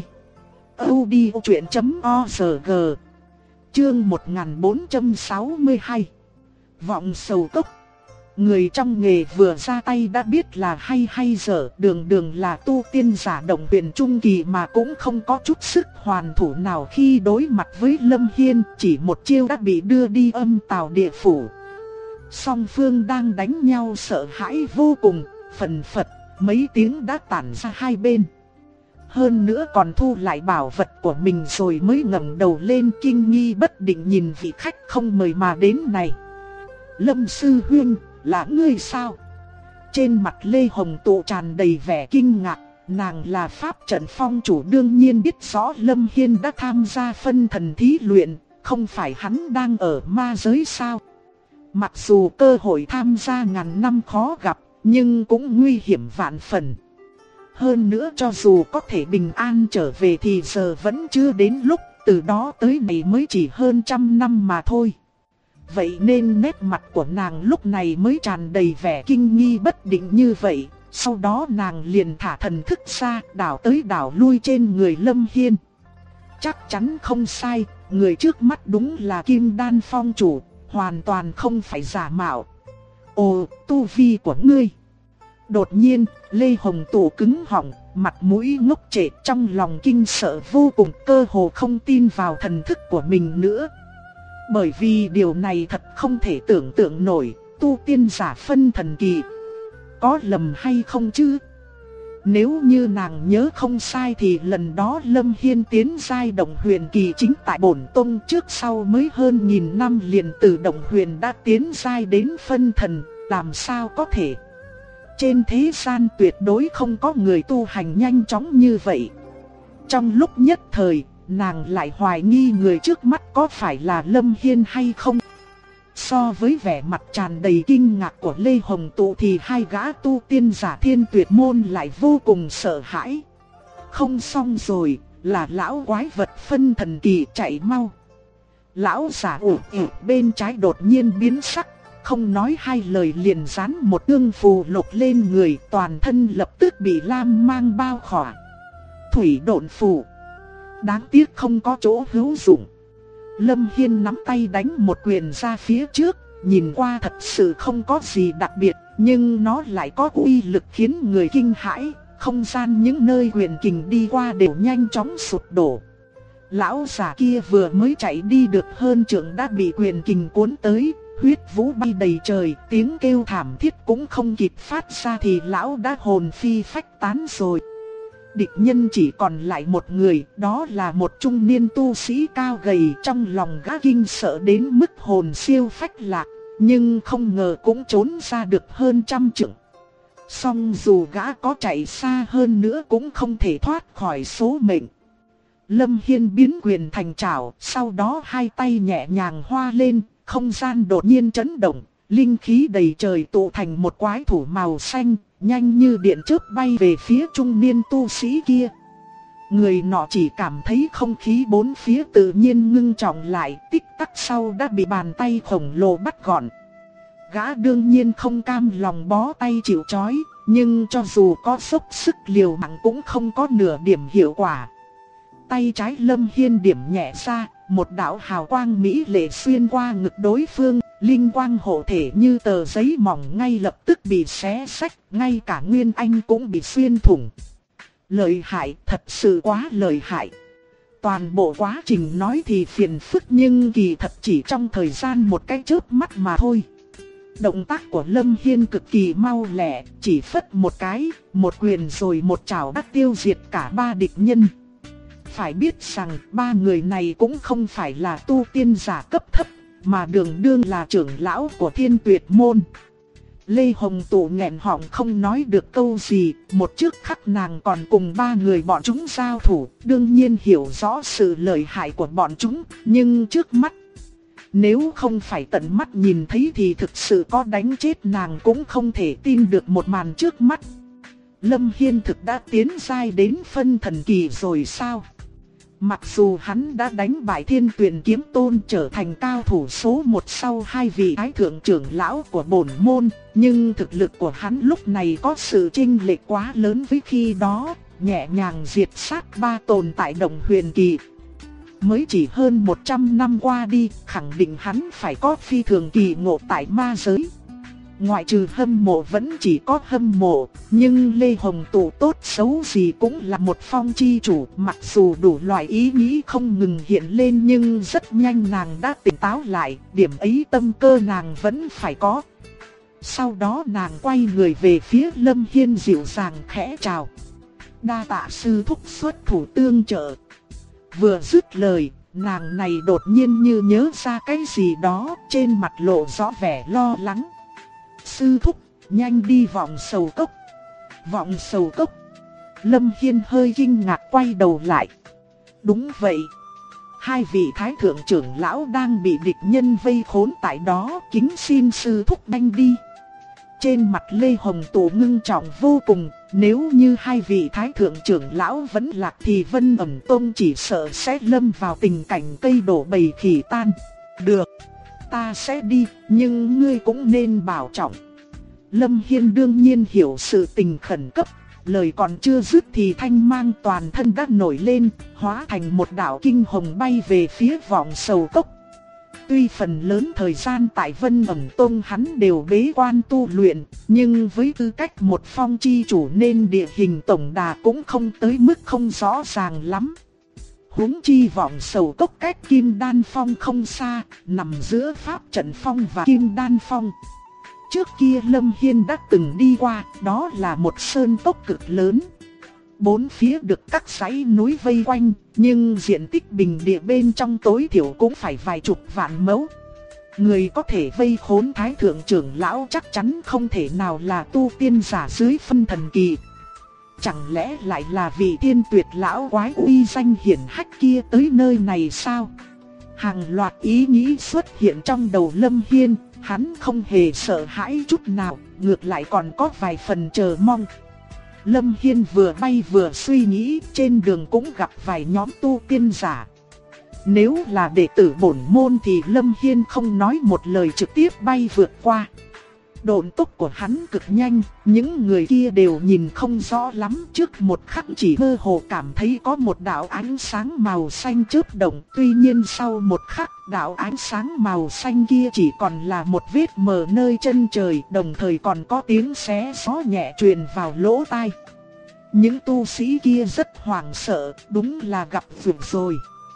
A: audiochuyện.org. Chương 1462. Vọng sầu cốc. Người trong nghề vừa ra tay đã biết là hay dở, đường đường là tu tiên giả động huyền trung kỳ mà cũng không có chút sức hoàn thủ nào khi đối mặt với Lâm Hiên, chỉ một chiêu đã bị đưa đi âm tào địa phủ. Song phương đang đánh nhau sợ hãi vô cùng, phần phật, mấy tiếng đã tản ra hai bên. Hơn nữa còn thu lại bảo vật của mình rồi mới ngẩng đầu lên kinh nghi bất định nhìn vị khách không mời mà đến này. Lâm sư huynh, là ngươi sao? Trên mặt Lê Hồng Tụ tràn đầy vẻ kinh ngạc, nàng là pháp trận phong chủ đương nhiên biết rõ Lâm Hiên đã tham gia phân thần thí luyện, không phải hắn đang ở ma giới sao? Mặc dù cơ hội tham gia ngàn năm khó gặp, nhưng cũng nguy hiểm vạn phần. Hơn nữa cho dù có thể bình an trở về thì giờ vẫn chưa đến lúc, từ đó tới này mới chỉ hơn 100 năm mà thôi. Vậy nên nét mặt của nàng lúc này mới tràn đầy vẻ kinh nghi bất định như vậy. Sau đó nàng liền thả thần thức ra, đảo tới đảo lui trên người Lâm Hiên. Chắc chắn không sai, người trước mắt đúng là Kim Đan phong chủ, hoàn toàn không phải giả mạo. Ồ, tu vi của ngươi. Đột nhiên, Lê Hồng Tụ cứng họng, mặt mũi ngốc trệ, trong lòng kinh sợ vô cùng, cơ hồ không tin vào thần thức của mình nữa. Bởi vì điều này thật không thể tưởng tượng nổi, tu tiên giả phân thần kỳ. Có lầm hay không chứ? Nếu như nàng nhớ không sai thì lần đó Lâm Hiên tiến giai Động Huyền kỳ chính tại Bổn Tông, trước sau mới hơn 1000 năm liền từ Động Huyền đã tiến giai đến phân thần, làm sao có thể? Trên thế gian tuyệt đối không có người tu hành nhanh chóng như vậy. Trong lúc nhất thời, nàng lại hoài nghi người trước mắt có phải là Lâm Hiên hay không. So với vẻ mặt tràn đầy kinh ngạc của Lê Hồng Tụ thì hai gã tu tiên giả Thiên Tuyệt môn lại vô cùng sợ hãi. Không xong rồi, là lão quái vật phân thần kỳ, chạy mau. Lão giả ủ bên trái đột nhiên biến sắc, không nói hai lời liền dán một ương phù lục lên người, toàn thân lập tức bị lam mang bao khỏa. Thủy độn phù. Đáng tiếc không có chỗ hữu dụng. Lâm Hiên nắm tay đánh một quyền ra phía trước, nhìn qua thật sự không có gì đặc biệt, nhưng nó lại có uy lực khiến người kinh hãi, không gian những nơi quyền kình đi qua đều nhanh chóng sụp đổ. Lão giả kia vừa mới chạy đi được hơn trượng đã bị quyền kình cuốn tới, huyết vũ bay đầy trời, tiếng kêu thảm thiết cũng không kịp phát ra thì lão đã hồn phi phách tán rồi. Địch nhân chỉ còn lại một người, đó là một trung niên tu sĩ cao gầy, trong lòng gã kinh sợ đến mức hồn siêu phách lạc, nhưng không ngờ cũng trốn ra được hơn 100 trượng. Song dù gã có chạy xa hơn nữa cũng không thể thoát khỏi số mệnh. Lâm Hiên biến quyền thành trảo, sau đó hai tay nhẹ nhàng hoa lên, không gian đột nhiên chấn động, linh khí đầy trời tụ thành một quái thủ màu xanh, nhanh như điện chớp bay về phía trung niên tu sĩ kia. Người nọ chỉ cảm thấy không khí bốn phía tự nhiên ngưng trọng lại, tích tắc sau đã bị bàn tay khổng lồ bắt gọn. Gã đương nhiên không cam lòng bó tay chịu trói, nhưng cho dù có dốc sức liều mạng cũng không có nửa điểm hiệu quả. Tay trái Lâm Hiên điểm nhẹ ra, một đạo hào quang mỹ lệ xuyên qua ngực đối phương, linh quang hộ thể như tờ giấy mỏng ngay lập tức bị xé xách, ngay cả Nguyên Anh cũng bị xuyên thủng. Lợi hại, thật sự quá lợi hại. Toàn bộ quá trình nói thì phiền phức nhưng kỳ thật chỉ trong thời gian một cái chớp mắt mà thôi. Động tác của Lâm Hiên cực kỳ mau lẹ, chỉ phất một cái, một quyền rồi một chảo đã tiêu diệt cả ba địch nhân. Phải biết rằng ba người này cũng không phải là tu tiên giả cấp thấp, mà đường đương là trưởng lão của Thiên Tuyệt môn. Lê Hồng Tụ nghẹn họng không nói được câu gì, một trước khắc nàng còn cùng ba người bọn chúng giao thủ, đương nhiên hiểu rõ sự lợi hại của bọn chúng, nhưng trước mắt, nếu không phải tận mắt nhìn thấy thì thực sự có đánh chết nàng cũng không thể tin được một màn trước mắt. Lâm Hiên thực đã tiến giai đến phân thần kỳ rồi sao? Mặc dù hắn đã đánh bại Thiên Tuyền Kiếm Tôn trở thành cao thủ số 1 sau hai vị thái thượng trưởng lão của bổn môn, nhưng thực lực của hắn lúc này có sự chênh lệch quá lớn với khi đó, nhẹ nhàng diệt sát ba tồn tại Động Huyền kỳ. Mới chỉ hơn 100 năm qua đi, khẳng định hắn phải có phi thường kỳ ngộ tại ma giới. Ngoại trừ hâm mộ vẫn chỉ có hâm mộ, nhưng Lê Hồng Tụ tốt xấu gì cũng là một phong chi chủ, mặc dù đủ loại ý nghĩ không ngừng hiện lên nhưng rất nhanh nàng đã tỉnh táo lại, điểm ấy tâm cơ nàng vẫn phải có. Sau đó nàng quay người về phía Lâm Hiên dịu dàng khẽ chào. Đa tạ sư thúc xuất thủ tương trợ. Vừa dứt lời, nàng này đột nhiên như nhớ ra cái gì đó, trên mặt lộ rõ vẻ lo lắng. Sư thúc, nhanh đi vọng sầu cốc. Vọng sầu cốc. Lâm Hiên hơi kinh ngạc quay đầu lại. Đúng vậy. Hai vị thái thượng trưởng lão đang bị địch nhân vây khốn tại đó, kính xin sư thúc nhanh đi. Trên mặt Lê Hồng Tụ ngưng trọng vô cùng, nếu như hai vị thái thượng trưởng lão vẫn lạc thì Vân Ẩm Tông chỉ sợ sẽ lâm vào tình cảnh cây đổ bầy khỉ tan. Được, ta sẽ đi, nhưng ngươi cũng nên bảo trọng. Lâm Hiên đương nhiên hiểu sự tình khẩn cấp, lời còn chưa dứt thì thanh mang toàn thân đã nổi lên, hóa thành một đạo kinh hồng bay về phía vọng sầu cốc. Tuy phần lớn thời gian tại Vân Ẩm Tông hắn đều bế quan tu luyện, nhưng với tư cách một phong chi chủ nên địa hình tổng đà cũng không tới mức không rõ ràng lắm. Huống chi vọng sầu cốc cách Kim Đan Phong không xa, nằm giữa Pháp Trận Phong và Kim Đan Phong. Trước kia Lâm Hiên đã từng đi qua, đó là một sơn cốc cực lớn. Bốn phía được các dãy núi vây quanh, nhưng diện tích bình địa bên trong tối thiểu cũng phải vài chục vạn mẫu. Người có thể vây khốn thái thượng trưởng lão chắc chắn không thể nào là tu tiên giả dưới phân thần kỳ. Chẳng lẽ lại là vị thiên tuyệt lão quái uy danh hiển hách kia tới nơi này sao? Hàng loạt ý nghĩ xuất hiện trong đầu Lâm Hiên, hắn không hề sợ hãi chút nào, ngược lại còn có vài phần chờ mong. Lâm Hiên vừa bay vừa suy nghĩ, trên đường cũng gặp vài nhóm tu tiên giả. Nếu là đệ tử bổn môn thì Lâm Hiên không nói một lời trực tiếp bay vượt qua. Độn tốc của hắn cực nhanh, những người kia đều nhìn không rõ lắm, trước một khắc chỉ mơ hồ cảm thấy có một đạo ánh sáng màu xanh chớp động. Tuy nhiên sau một khắc, đạo ánh sáng màu xanh kia chỉ còn là một vết mờ nơi chân trời, đồng thời còn có tiếng xé gió nhẹ truyền vào lỗ tai. Những tu sĩ kia rất hoảng sợ, đúng là gặp việc rồi.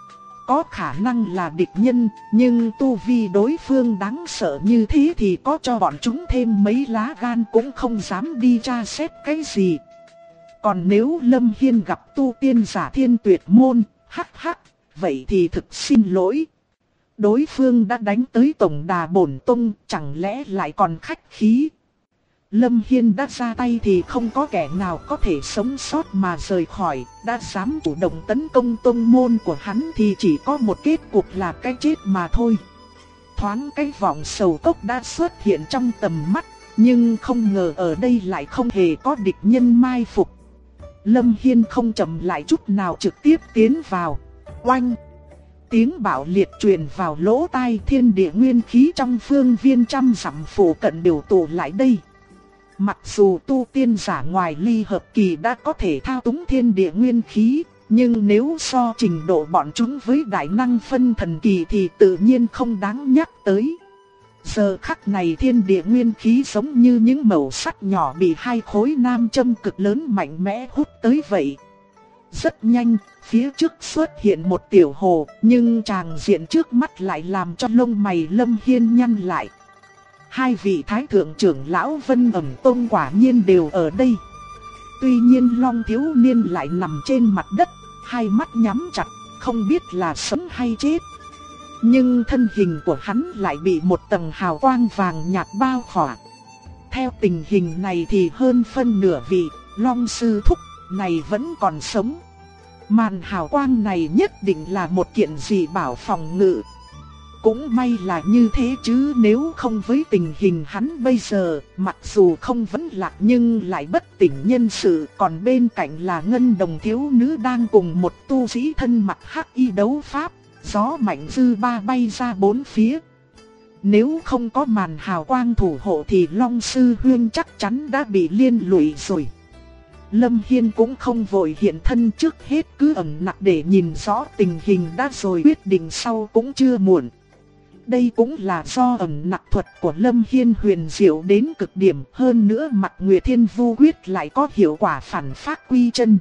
A: Có khả năng là địch nhân, nhưng tu vi đối phương đáng sợ như thế thì có cho bọn chúng thêm mấy lá gan cũng không dám đi tra xét cái gì. Còn nếu Lâm Hiên gặp tu tiên giả thiên tuyệt môn, hắc hắc, vậy thì thực xin lỗi. Đối phương đã đánh tới tổng đà bổn tông, chẳng lẽ lại còn khách khí. Lâm Hiên đã ra tay thì không có kẻ nào có thể sống sót mà rời khỏi, đã dám chủ động tấn công tông môn của hắn thì chỉ có một kết cục là cái chết mà thôi. Thoáng cái vọng sầu cốc đã xuất hiện trong tầm mắt, nhưng không ngờ ở đây lại không hề có địch nhân mai phục. Lâm Hiên không chậm lại chút nào trực tiếp tiến vào. Oanh! Tiếng bạo liệt truyền vào lỗ tai, thiên địa nguyên khí trong phương viên trăm dặm phủ cận đều tụ lại đây. Mặc dù tu tiên giả ngoài ly hợp kỳ đã có thể thao túng thiên địa nguyên khí, nhưng nếu so trình độ bọn chúng với đại năng phân thần kỳ thì tự nhiên không đáng nhắc tới. Giờ khắc này thiên địa nguyên khí giống như những mẩu sắt nhỏ bị hai khối nam châm cực lớn mạnh mẽ hút tới vậy. Rất nhanh, phía trước xuất hiện một tiểu hồ, nhưng tràng diện trước mắt lại làm cho lông mày Lâm Hiên nhăn lại. Hai vị thái thượng trưởng lão Vân Ẩm Tông quả nhiên đều ở đây. Tuy nhiên Long thiếu niên lại nằm trên mặt đất, hai mắt nhắm chặt, không biết là sống hay chết. Nhưng thân hình của hắn lại bị một tầng hào quang vàng nhạt bao khỏa. Theo tình hình này thì hơn phân nửa vị Long sư thúc này vẫn còn sống. Màn hào quang này nhất định là một kiện gì bảo phòng ngự. Cũng may là như thế chứ nếu không với tình hình hắn bây giờ, mặc dù không vẫn lạc nhưng lại bất tỉnh nhân sự, còn bên cạnh là Ngân Đồng thiếu nữ đang cùng một tu sĩ thân mặc hắc y đấu pháp, gió mạnh dư ba bay ra bốn phía. Nếu không có màn hào quang thủ hộ thì Long sư huynh chắc chắn đã bị liên lụy rồi. Lâm Hiên cũng không vội hiện thân, trước hết cứ ẩn nặc để nhìn rõ tình hình đã rồi quyết định sau cũng chưa muộn. Đây cũng là do ẩn nặc thuật của Lâm Hiên huyền diệu đến cực điểm, hơn nữa mặt Nguyệt Thiên Vu Quyết lại có hiệu quả phản phác quy chân.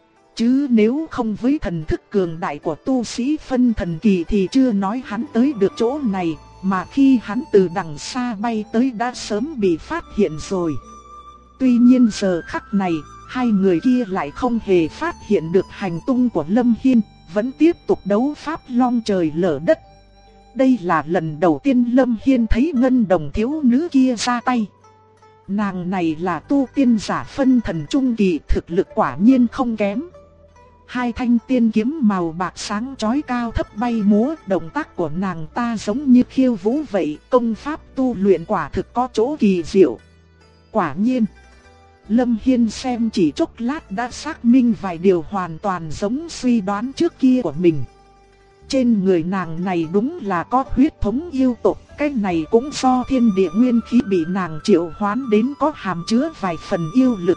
A: Chứ nếu không với thần thức cường đại của tu sĩ phân thần kỳ thì chưa nói hắn tới được chỗ này, mà khi hắn từ đằng xa bay tới đã sớm bị phát hiện rồi. Tuy nhiên giờ khắc này, hai người kia lại không hề phát hiện được hành tung của Lâm Hiên, vẫn tiếp tục đấu pháp long trời lở đất. Đây là lần đầu tiên Lâm Hiên thấy ngân đồng thiếu nữ kia ra tay. Nàng này là tu tiên giả phân thần trung kỳ, thực lực quả nhiên không kém. Hai thanh tiên kiếm màu bạc sáng chói cao thấp bay múa, động tác của nàng ta giống như khiêu vũ vậy, công pháp tu luyện quả thực có chỗ kỳ diệu. Quả nhiên, Lâm Hiên xem chỉ chốc lát đã xác minh vài điều hoàn toàn giống suy đoán trước kia của mình. Trên người nàng này đúng là có huyết thống yêu tộc, cái này cũng do thiên địa nguyên khí bị nàng triệu hoán đến có hàm chứa vài phần yêu lực.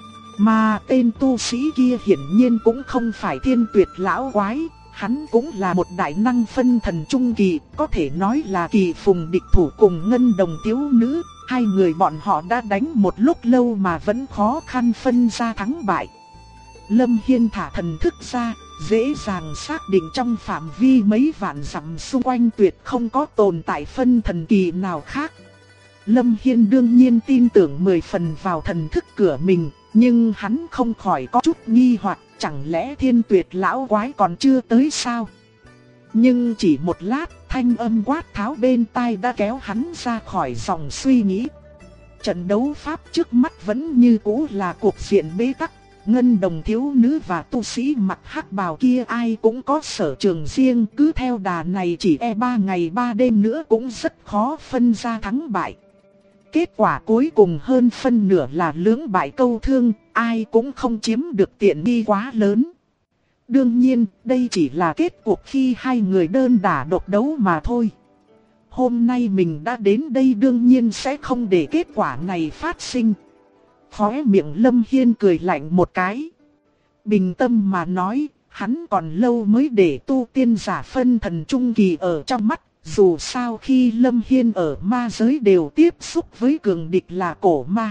A: Mà tên tu sĩ kia hiển nhiên cũng không phải Thiên Tuyệt lão quái, hắn cũng là một đại năng phân thần trung kỳ, có thể nói là kỳ phùng địch thủ cùng ngân đồng thiếu nữ. Hai người bọn họ đã đánh một lúc lâu mà vẫn khó khăn phân ra thắng bại. Lâm Hiên thả thần thức ra, dễ dàng xác định trong phạm vi mấy vạn dặm xung quanh tuyệt không có tồn tại phân thần kỳ nào khác. Lâm Hiên đương nhiên tin tưởng 10 phần vào thần thức của mình, nhưng hắn không khỏi có chút nghi hoặc, chẳng lẽ Thiên Tuyệt lão quái còn chưa tới sao? Nhưng chỉ một lát, thanh âm quát tháo bên tai đã kéo hắn ra khỏi dòng suy nghĩ. Trận đấu pháp trước mắt vẫn như cũ là cuộc diện bế tắc. Ngân đồng thiếu nữ và tu sĩ mặc hắc bào kia ai cũng có sở trường riêng, cứ theo đà này chỉ 3 ngày 3 đêm nữa cũng rất khó phân ra thắng bại. Kết quả cuối cùng hơn phân nửa là lưỡng bại câu thương, ai cũng không chiếm được tiện nghi quá lớn. Đương nhiên, đây chỉ là kết cuộc khi hai người đơn đả độc đấu mà thôi. Hôm nay mình đã đến đây đương nhiên sẽ không để kết quả này phát sinh. Khóe miệng Lâm Hiên cười lạnh một cái. Bình tâm mà nói, hắn còn lâu mới để tu tiên giả phân thần trung kỳ ở trong mắt. Dù sao khi Lâm Hiên ở ma giới đều tiếp xúc với cường địch là cổ ma.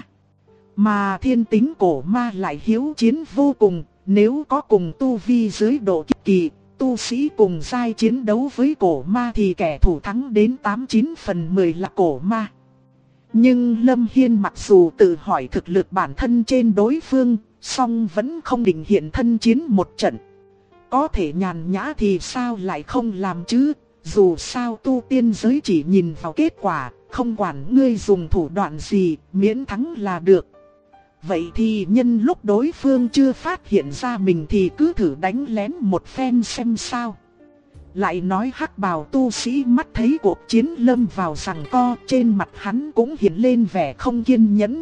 A: Mà thiên tính cổ ma lại hiếu chiến vô cùng. Nếu có cùng tu vi dưới độ kiếp kỳ, tu sĩ cùng giai chiến đấu với cổ ma thì kẻ thủ thắng đến 89 phần 10 là cổ ma. Nhưng Lâm Hiên mặc dù tự hỏi thực lực bản thân trên đối phương, song vẫn không định hiện thân chiến một trận. Có thể nhàn nhã thì sao lại không làm chứ, dù sao tu tiên giới chỉ nhìn vào kết quả, không quản ngươi dùng thủ đoạn gì, miễn thắng là được. Vậy thì nhân lúc đối phương chưa phát hiện ra mình thì cứ thử đánh lén một phen xem sao. Lại nói hắc bào tu sĩ mắt thấy cuộc chiến lâm vào giằng co, trên mặt hắn cũng hiện lên vẻ không kiên nhẫn.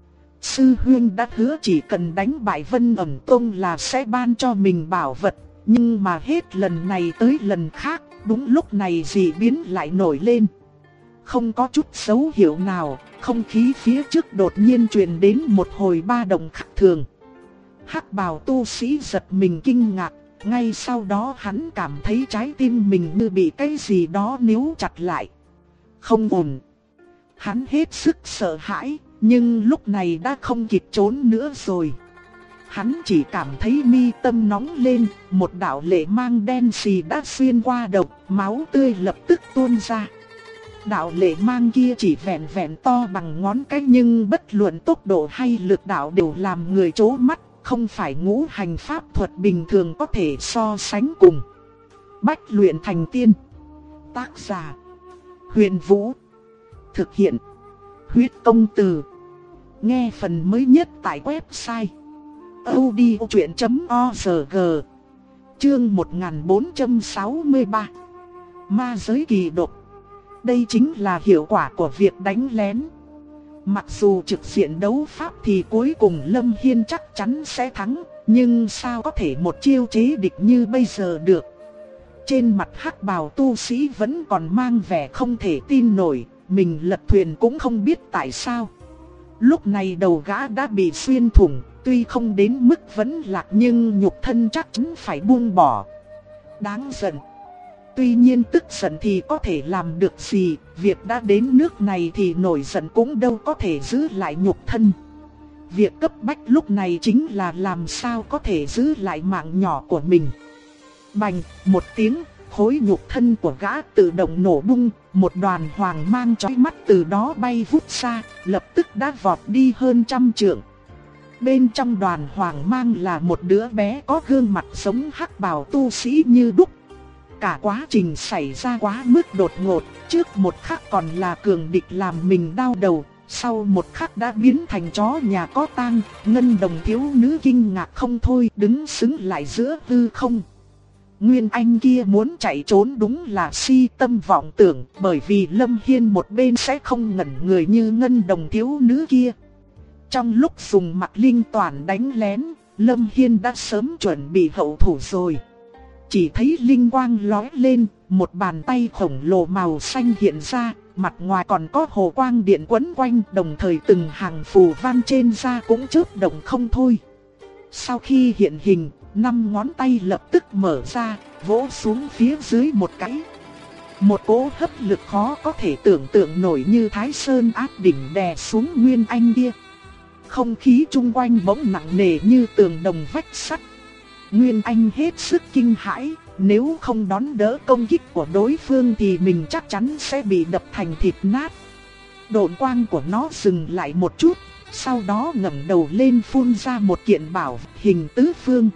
A: Sư huynh đã hứa chỉ cần đánh bại Vân Ẩn Tông là sẽ ban cho mình bảo vật, nhưng mà hết lần này tới lần khác, đúng lúc này dị biến lại nổi lên. Không có chút dấu hiệu nào, không khí phía trước đột nhiên truyền đến một hồi ba động khác thường. Hắc bào tu sĩ giật mình kinh ngạc, ngay sau đó hắn cảm thấy trái tim mình như bị cái gì đó níu chặt lại. Không ổn. Hắn hết sức sợ hãi, nhưng lúc này đã không kịp trốn nữa rồi. Hắn chỉ cảm thấy mi tâm nóng lên, một đạo lệ mang đen xì đã xuyên qua đầu, máu tươi lập tức tuôn ra. Đạo lệ mang kia chỉ vẹn vẹn to bằng ngón cái nhưng bất luận tốc độ hay lực đạo đều làm người chố mắt, không phải ngũ hành pháp thuật bình thường có thể so sánh cùng. Bách luyện thành tiên. Tác giả: Huyền Vũ. Thực hiện: Huyết Công Từ. Nghe phần mới nhất tại website audiochuyện.org. Chương 1463. Ma giới kỳ độc. Đây chính là hiệu quả của việc đánh lén. Mặc dù trực diện đấu pháp thì cuối cùng Lâm Hiên chắc chắn sẽ thắng, nhưng sao có thể một chiêu chế địch như bây giờ được. Trên mặt hắc bào tu sĩ vẫn còn mang vẻ không thể tin nổi, mình lật thuyền cũng không biết tại sao. Lúc này đầu gã đã bị xuyên thủng, tuy không đến mức vẫn lạc nhưng nhục thân chắc chắn phải buông bỏ. Đáng giận. Tuy nhiên tức giận thì có thể làm được gì, việc đã đến nước này thì nổi giận cũng đâu có thể giữ lại nhục thân. Việc cấp bách lúc này chính là làm sao có thể giữ lại mạng nhỏ của mình. Bành, một tiếng, khối nhục thân của gã tự động nổ bung, một đoàn hoàng mang chói mắt từ đó bay vút ra, lập tức đã vọt đi hơn 100 trượng. bên trong đoàn hoàng mang là một đứa bé có gương mặt giống hắc bào tu sĩ như đúc. Cả quá trình xảy ra quá mức đột ngột, trước một khắc còn là cường địch làm mình đau đầu, sau một khắc đã biến thành chó nhà có tang. Ngân đồng thiếu nữ kinh ngạc không thôi, đứng sững lại giữa hư không. Nguyên Anh kia muốn chạy trốn đúng là si tâm vọng tưởng, bởi vì Lâm Hiên một bên sẽ không ngẩn người như ngân đồng thiếu nữ kia. Trong lúc dùng mặt linh toàn đánh lén, Lâm Hiên đã sớm chuẩn bị hậu thủ rồi. Chỉ thấy linh quang lóe lên, một bàn tay khổng lồ màu xanh hiện ra, mặt ngoài còn có hồ quang điện quấn quanh, đồng thời từng hàng phù văn trên da cũng chớp động không thôi. Sau khi hiện hình, 5 ngón tay lập tức mở ra, vỗ xuống phía dưới một cái. Một cỗ hấp lực khó có thể tưởng tượng nổi như Thái Sơn áp đỉnh đè xuống Nguyên Anh kia. Không khí chung quanh bỗng nặng nề như tường đồng vách sắt. Nguyên Anh hết sức kinh hãi, nếu không đón đỡ công kích của đối phương thì mình chắc chắn sẽ bị đập thành thịt nát. Độn quang của nó dừng lại một chút, sau đó ngẩng đầu lên phun ra một kiện bảo hình tứ phương.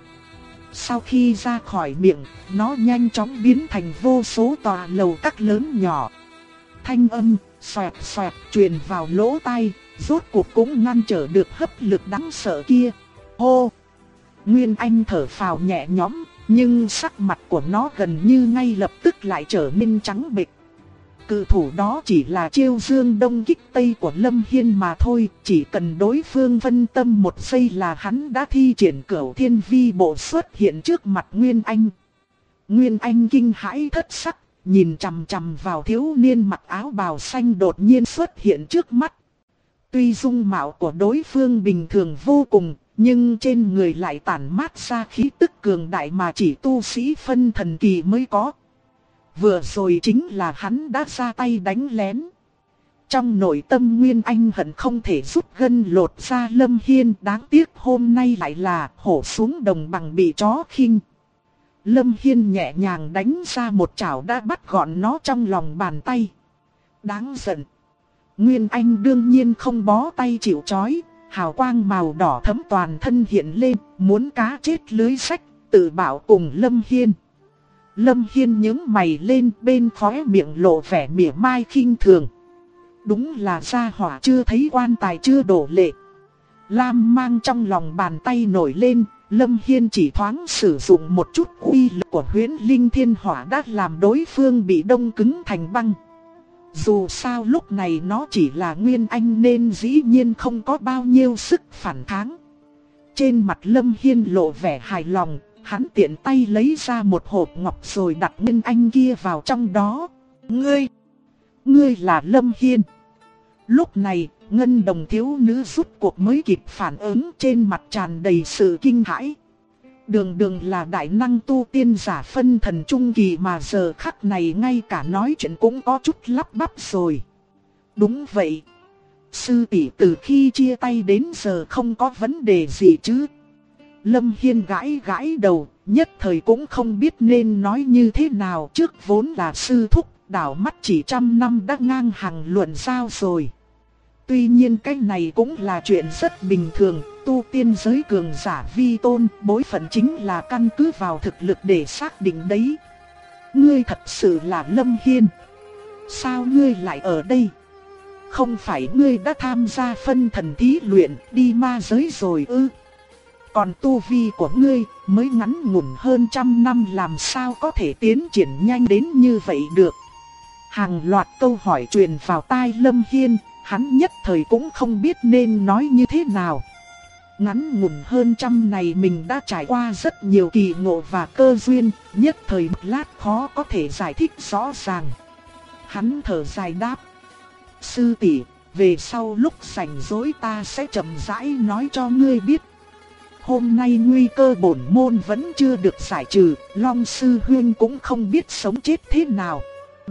A: Sau khi ra khỏi miệng, nó nhanh chóng biến thành vô số tòa lầu các lớn nhỏ. Thanh âm xoẹt xoẹt truyền vào lỗ tai, rốt cuộc cũng ngăn trở được hấp lực đáng sợ kia. Hô! Nguyên Anh thở phào nhẹ nhõm, nhưng sắc mặt của nó gần như ngay lập tức lại trở nên trắng bệch. Cự thủ đó chỉ là chiêu dương đông kích tây của Lâm Hiên mà thôi, chỉ cần đối phương phân tâm một giây là hắn đã thi triển Cửu Thiên Vi Bộ xuất hiện trước mặt Nguyên Anh. Nguyên Anh kinh hãi thất sắc, nhìn chằm chằm vào thiếu niên mặc áo bào xanh đột nhiên xuất hiện trước mắt. Tuy dung mạo của đối phương bình thường vô cùng, nhưng trên người lại tản mát ra khí tức cường đại mà chỉ tu sĩ phân thần kỳ mới có. Vừa rồi chính là hắn đã ra tay đánh lén. Trong nội tâm Nguyên Anh hận không thể rút gân lột ra Lâm Hiên, đáng tiếc hôm nay lại là hổ xuống đồng bằng bị chó khinh. Lâm Hiên nhẹ nhàng đánh ra một chảo đã bắt gọn nó trong lòng bàn tay. Đáng giận. Nguyên Anh đương nhiên không bó tay chịu trói, hào quang màu đỏ thẫm toàn thân hiện lên, muốn cá chết lưới rách, tự bảo cùng Lâm Hiên. Lâm Hiên nhướng mày lên, bên khóe miệng lộ vẻ mỉa mai khinh thường. Đúng là gia hỏa chưa thấy quan tài chưa đổ lệ. Lam mang trong lòng bàn tay nổi lên, Lâm Hiên chỉ thoáng sử dụng một chút uy lực của Huyễn Linh Thiên Hỏa đã làm đối phương bị đông cứng thành băng. Dù sao lúc này nó chỉ là Nguyên Anh nên dĩ nhiên không có bao nhiêu sức phản kháng. Trên mặt Lâm Hiên lộ vẻ hài lòng, hắn tiện tay lấy ra một hộp ngọc rồi đặt Nguyên Anh kia vào trong đó. Ngươi là Lâm Hiên. Lúc này, ngân đồng thiếu nữ rút cuộc mới kịp phản ứng, trên mặt tràn đầy sự kinh hãi. Đường là đại năng tu tiên giả phân thần trung kỳ mà giờ khắc này ngay cả nói chuyện cũng có chút lắp bắp rồi. Đúng vậy. Sư tỷ từ khi chia tay đến giờ không có vấn đề gì chứ? Lâm Hiên gãi gãi đầu, nhất thời cũng không biết nên nói như thế nào, trước vốn là sư thúc, đảo mắt chỉ 100 năm đã ngang hàng luận giao rồi. Tuy nhiên cái này cũng là chuyện rất bình thường, tu tiên giới cường giả vi tôn, bối phận chính là căn cứ vào thực lực để xác định đấy. Ngươi thật sự là Lâm Hiên. Sao ngươi lại ở đây? Không phải ngươi đã tham gia phân thần thí luyện đi ma giới rồi ư? Còn tu vi của ngươi mới ngắn ngủn hơn 100 năm làm sao có thể tiến triển nhanh đến như vậy được? Hàng loạt câu hỏi truyền vào tai Lâm Hiên, hắn nhất thời cũng không biết nên nói như thế nào. Ngắn ngủn hơn 100 này mình đã trải qua rất nhiều kỳ ngộ và cơ duyên, nhất thời một lát khó có thể giải thích rõ ràng. Hắn thở dài đáp: sư tỷ, về sau lúc rảnh rỗi ta sẽ chậm rãi nói cho ngươi biết. Hôm nay nguy cơ bổn môn vẫn chưa được giải trừ, Long sư huynh cũng không biết sống chết thế nào.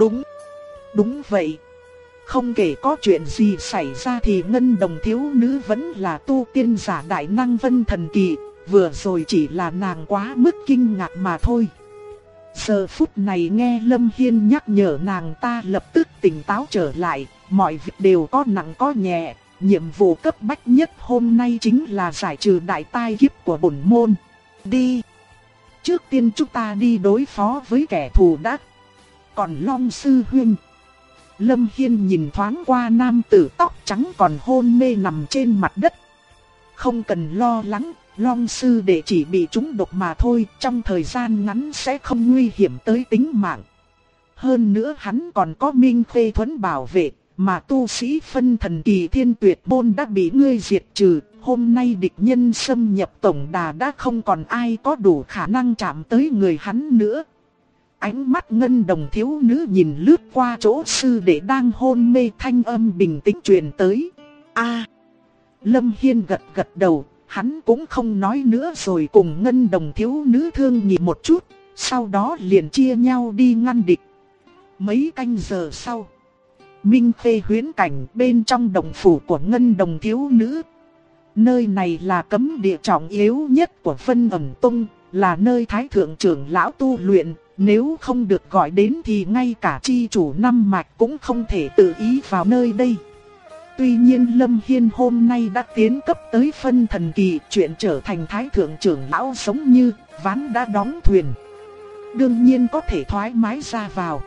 A: Đúng vậy. Không kể có chuyện gì xảy ra thì ngân đồng thiếu nữ vẫn là tu tiên giả đại năng vân thần kỳ, vừa rồi chỉ là nàng quá mức kinh ngạc mà thôi. Giờ phút này nghe Lâm Hiên nhắc nhở nàng ta lập tức tỉnh táo trở lại, mọi việc đều có nặng có nhẹ. nhiệm vụ cấp bách nhất hôm nay chính là giải trừ đại tai kiếp của bổn môn. Đi! Trước tiên chúng ta đi đối phó với kẻ thù đã. Còn Long sư huynh. Lâm Hiên nhìn thoáng qua nam tử tóc trắng còn hôn mê nằm trên mặt đất. Không cần lo lắng, Long sư đệ chỉ bị trúng độc mà thôi, trong thời gian ngắn sẽ không nguy hiểm tới tính mạng. Hơn nữa hắn còn có Minh Khê Thuẫn bảo vệ, mà tu sĩ phân thần kỳ Thiên Tuyệt môn đã bị ngươi diệt trừ. Hôm nay địch nhân xâm nhập tổng đà đã không còn ai có đủ khả năng chạm tới người hắn nữa. Ánh mắt ngân đồng thiếu nữ nhìn lướt qua chỗ sư đệ đang hôn mê, thanh âm bình tĩnh truyền tới. Lâm Hiên gật gật đầu, hắn cũng không nói nữa rồi cùng ngân đồng thiếu nữ thương nghị một chút, sau đó liền chia nhau đi ngăn địch. Mấy canh giờ sau, Minh Khê huyễn cảnh bên trong đồng phủ của ngân đồng thiếu nữ. Nơi này là cấm địa trọng yếu nhất của Vân Ẩn Tông, là nơi Thái Thượng trưởng lão tu luyện. Nếu không được gọi đến thì ngay cả chi chủ năm mạch cũng không thể tự ý vào nơi đây. Tuy nhiên Lâm Hiên hôm nay đã tiến cấp tới phân thần kỳ, chuyện trở thành Thái Thượng trưởng lão giống như ván đã đóng thuyền. Đương nhiên có thể thoải mái ra vào.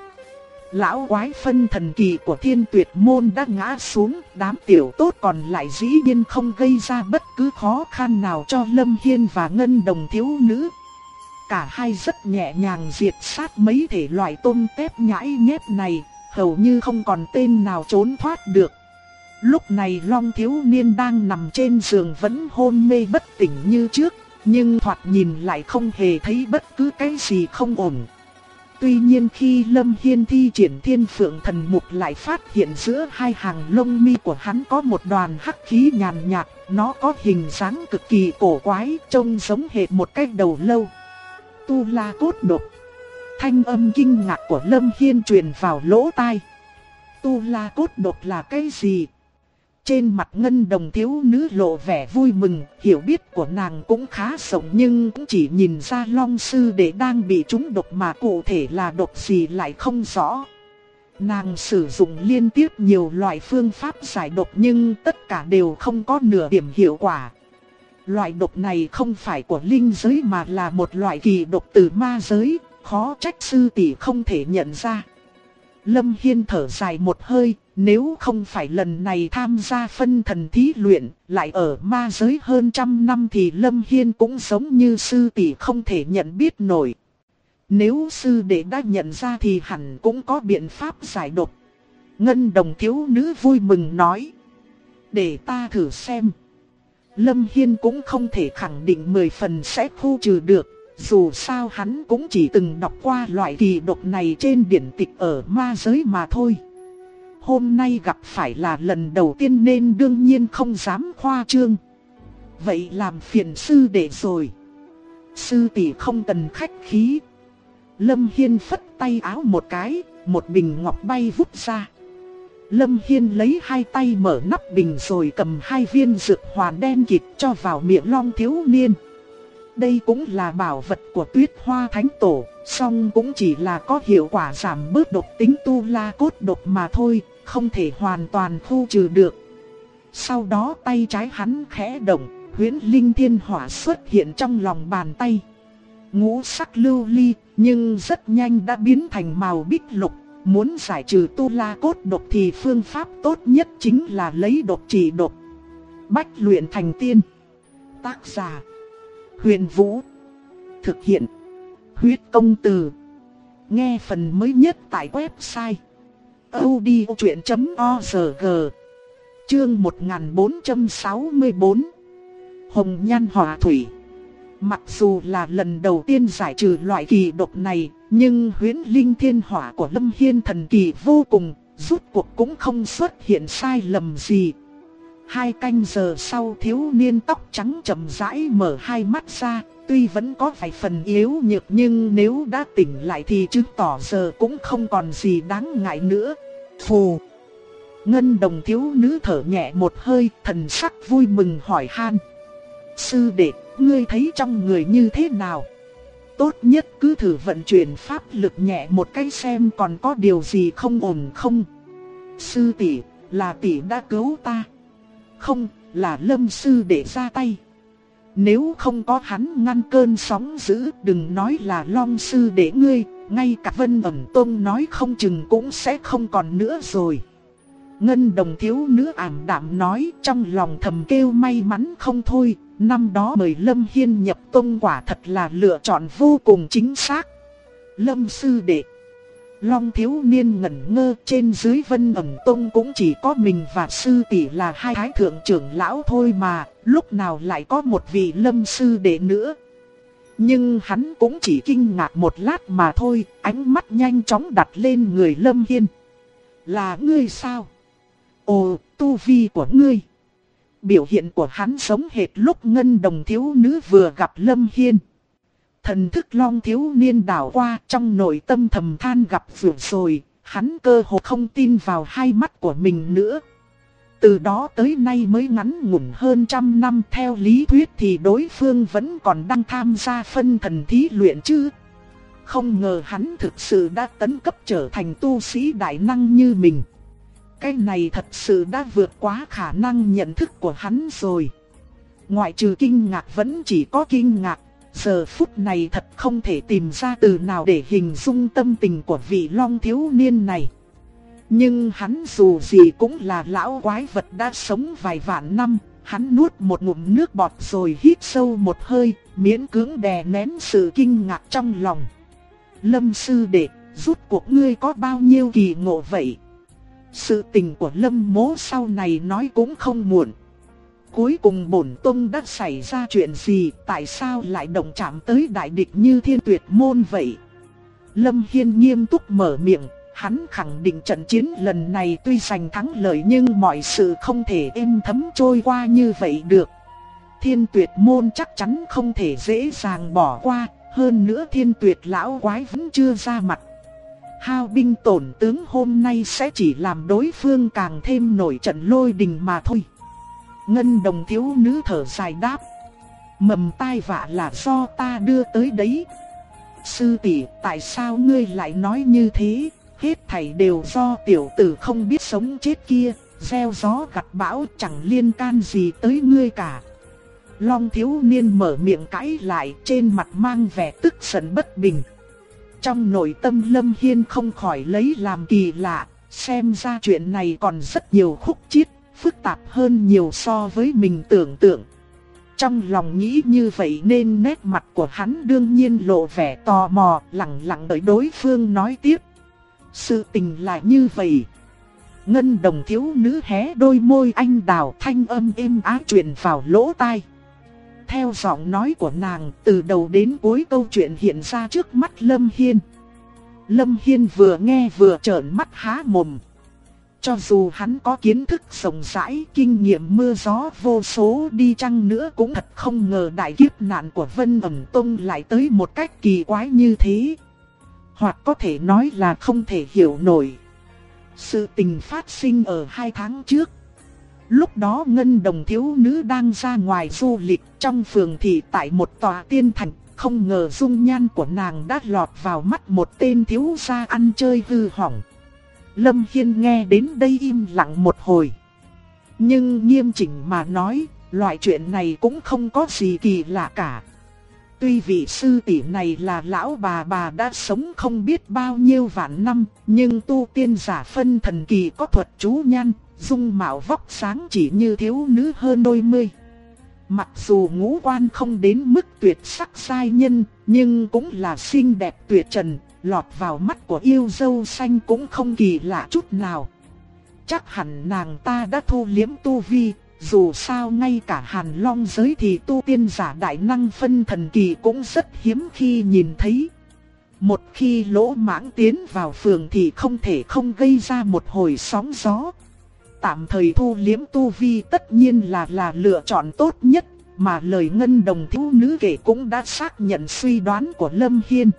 A: Lão quái phân thần kỳ của Thiên Tuyệt môn đã ngã xuống, đám tiểu tốt còn lại dĩ nhiên không gây ra bất cứ khó khăn nào cho Lâm Hiên và ngân đồng thiếu nữ. Cả hai rất nhẹ nhàng diệt sát mấy thể loại tôm tép nhãi nhép này, hầu như không còn tên nào trốn thoát được. Lúc này Long thiếu niên đang nằm trên giường vẫn hôn mê bất tỉnh như trước, nhưng thoạt nhìn lại không hề thấy bất cứ cái gì không ổn. Tuy nhiên khi Lâm Hiên thi triển Thiên Phượng Thần Mục lại phát hiện giữa hai hàng lông mi của hắn có một đoàn hắc khí nhàn nhạt, nó có hình dáng cực kỳ cổ quái, trông giống hệt một cái đầu lâu. Tu La Cốt Độc. Thanh âm kinh ngạc của Lâm Hiên truyền vào lỗ tai. Tu La Cốt Độc là cái gì? Trên mặt ngân đồng thiếu nữ lộ vẻ vui mừng, hiểu biết của nàng cũng khá rộng nhưng cũng chỉ nhìn ra Long sư đệ đang bị trúng độc mà cụ thể là độc gì lại không rõ. Nàng sử dụng liên tiếp nhiều loại phương pháp giải độc nhưng tất cả đều không có nửa điểm hiệu quả. Loại độc này không phải của linh giới mà là một loại kỳ độc từ ma giới, khó trách sư tỷ không thể nhận ra. Lâm Hiên thở dài một hơi, nếu không phải lần này tham gia phân thần thí luyện, lại ở ma giới hơn 100 năm thì Lâm Hiên cũng giống như sư tỷ không thể nhận biết nổi. Nếu sư đệ đã nhận ra thì hẳn cũng có biện pháp giải độc. Ngân đồng thiếu nữ vui mừng nói. Để ta thử xem. Lâm Hiên cũng không thể khẳng định 10 phần sẽ khu trừ được. Dù sao hắn cũng chỉ từng đọc qua loại kỳ độc này trên điển tịch ở ma giới mà thôi. Hôm nay gặp phải là lần đầu tiên nên đương nhiên không dám khoa trương. Vậy làm phiền sư đệ rồi. Sư tỷ không cần khách khí. Lâm Hiên phất tay áo một cái, một bình ngọc bay vút ra. Lâm Hiên lấy hai tay mở nắp bình rồi cầm hai viên dược hoàn đen kịt cho vào miệng Long thiếu niên. Đây cũng là bảo vật của Tuyết Hoa Thánh Tổ, song cũng chỉ là có hiệu quả giảm bớt độc tính Tu La Cốt Độc mà thôi, không thể hoàn toàn khu trừ được. Sau đó tay trái hắn khẽ động, Huyễn Linh Thiên Hỏa xuất hiện trong lòng bàn tay. Ngũ sắc lưu ly, nhưng rất nhanh đã biến thành màu bích lục. Muốn giải trừ Tu La Cốt Độc thì phương pháp tốt nhất chính là lấy độc trị độc. Bách luyện thành tiên. Tác giả Huyền Vũ. Thực hiện Huyết Công Từ. Nghe phần mới nhất tại website audiochuyện.org. Chương 1464. Hồng Nhan Họa Thủy. Mặc dù là lần đầu tiên giải trừ loại kỳ độc này, nhưng Huyễn Linh Thiên Hỏa của Lâm Hiên thần kỳ vô cùng, rút cuộc cũng không xuất hiện sai lầm gì. 2 canh giờ sau, thiếu niên tóc trắng chậm rãi mở hai mắt ra, tuy vẫn có vài phần yếu nhược nhưng nếu đã tỉnh lại thì chứng tỏ giờ cũng không còn gì đáng ngại nữa. Phù. Ngân đồng thiếu nữ thở nhẹ một hơi, thần sắc vui mừng hỏi han. Sư đệ, ngươi thấy trong người như thế nào? Tốt nhất cứ thử vận chuyển pháp lực nhẹ một cái xem còn có điều gì không ổn không. Sư tỷ, là tỷ đã cứu ta. Không, là Lâm sư đệ ra tay. Nếu không có hắn ngăn cơn sóng dữ, đừng nói là Long sư đệ ngươi, ngay cả Vân Ẩn Tông nói không chừng cũng sẽ không còn nữa rồi. Ngân Đồng thiếu nữ ảm đạm nói, trong lòng thầm kêu may mắn không thôi. Năm đó mời Lâm Hiên nhập tông quả thật là lựa chọn vô cùng chính xác. Lâm sư đệ. Long thiếu niên ngẩn ngơ, trên dưới Vân Ẩn Tông cũng chỉ có mình và sư tỷ là hai thái thượng trưởng lão thôi mà, lúc nào lại có một vị Lâm sư đệ nữa. Nhưng hắn cũng chỉ kinh ngạc một lát mà thôi, ánh mắt nhanh chóng đặt lên người Lâm Hiên. Là ngươi sao? Ồ, tu vi của ngươi. Biểu hiện của hắn giống hệt lúc Ngân Đồng thiếu nữ vừa gặp Lâm Hiên. Thần thức Long thiếu niên đảo qua, trong nội tâm thầm than gặp vừa rồi, hắn cơ hồ không tin vào hai mắt của mình nữa. Từ đó tới nay mới ngắn ngủn hơn 100 năm, theo lý thuyết thì đối phương vẫn còn đang tham gia phân thần thí luyện chứ. Không ngờ hắn thực sự đã tấn cấp trở thành tu sĩ đại năng như mình. Cái này thật sự đã vượt quá khả năng nhận thức của hắn rồi. Ngoại trừ kinh ngạc vẫn chỉ có kinh ngạc. Giờ phút này thật không thể tìm ra từ nào để hình dung tâm tình của vị Long thiếu niên này. Nhưng hắn dù gì cũng là lão quái vật đã sống vài vạn năm. Hắn nuốt một ngụm nước bọt rồi hít sâu một hơi, miễn cưỡng đè nén sự kinh ngạc trong lòng. Lâm sư đệ, rốt cuộc ngươi có bao nhiêu kỳ ngộ vậy? Sự tình của Lâm mỗ sau này nói cũng không muộn. Cuối cùng bổn tông đã xảy ra chuyện gì, tại sao lại động chạm tới đại địch như Thiên Tuyệt môn vậy? Lâm Hiên nghiêm túc mở miệng, hắn khẳng định trận chiến lần này tuy giành thắng lợi nhưng mọi sự không thể êm thấm trôi qua như vậy được. Thiên Tuyệt môn chắc chắn không thể dễ dàng bỏ qua, hơn nữa Thiên Tuyệt lão quái vẫn chưa ra mặt. Hao binh tổn tướng hôm nay sẽ chỉ làm đối phương càng thêm nổi trận lôi đình mà thôi. Ngân Đồng thiếu nữ thở dài đáp. Mầm tai vạ là do ta đưa tới đấy. Sư tỷ, tại sao ngươi lại nói như thế? Hết thảy đều do tiểu tử không biết sống chết kia, gieo gió gặt bão chẳng liên can gì tới ngươi cả. Long thiếu niên mở miệng cãi lại, trên mặt mang vẻ tức giận bất bình. Trong nội tâm Lâm Hiên không khỏi lấy làm kỳ lạ, xem ra chuyện này còn rất nhiều khúc chiết, phức tạp hơn nhiều so với mình tưởng tượng. Trong lòng nghĩ như vậy nên nét mặt của hắn đương nhiên lộ vẻ tò mò, lặng lặng đợi đối phương nói tiếp. Sự tình là như vậy. Ngân Đồng thiếu nữ hé đôi môi anh đào, thanh âm êm ái truyền vào lỗ tai. Theo giọng nói của nàng, từ đầu đến cuối câu chuyện hiện ra trước mắt Lâm Hiên. Lâm Hiên vừa nghe vừa trợn mắt há mồm. Cho dù hắn có kiến thức rộng rãi, kinh nghiệm mưa gió vô số đi chăng nữa cũng thật không ngờ đại kiếp nạn của Vân Ẩn Tông lại tới một cách kỳ quái như thế. Hoặc có thể nói là không thể hiểu nổi. Sự tình phát sinh ở 2 tháng trước. Lúc đó Ngân Đồng thiếu nữ đang ra ngoài du lịch trong phường thị tại một tòa tiên thành. Không ngờ dung nhan của nàng đã lọt vào mắt một tên thiếu gia ăn chơi hư hỏng. Lâm Hiên nghe đến đây im lặng một hồi. Nhưng nghiêm chỉnh mà nói, loại chuyện này cũng không có gì kỳ lạ cả. Tuy vị sư tỷ này là lão bà đã sống không biết bao nhiêu vạn năm, nhưng tu tiên giả phân thần kỳ có thuật chú nhan, dung mạo vóc sáng chỉ như thiếu nữ hơn đôi mươi. Mặc dù ngũ quan không đến mức tuyệt sắc giai nhân, nhưng cũng là xinh đẹp tuyệt trần, lọt vào mắt của yêu dâu xanh cũng không kỳ lạ chút nào. Chắc hẳn nàng ta đã thu liếm tu vi, dù sao ngay cả Hàn Long giới thì tu tiên giả đại năng phân thần kỳ cũng rất hiếm khi nhìn thấy. Một khi lỗ mãng tiến vào phường thì không thể không gây ra một hồi sóng gió. Tạm thời thu liếm tu vi tất nhiên là lựa chọn tốt nhất, mà lời Ngân Đồng thiếu nữ kể cũng đã xác nhận suy đoán của Lâm Hiên.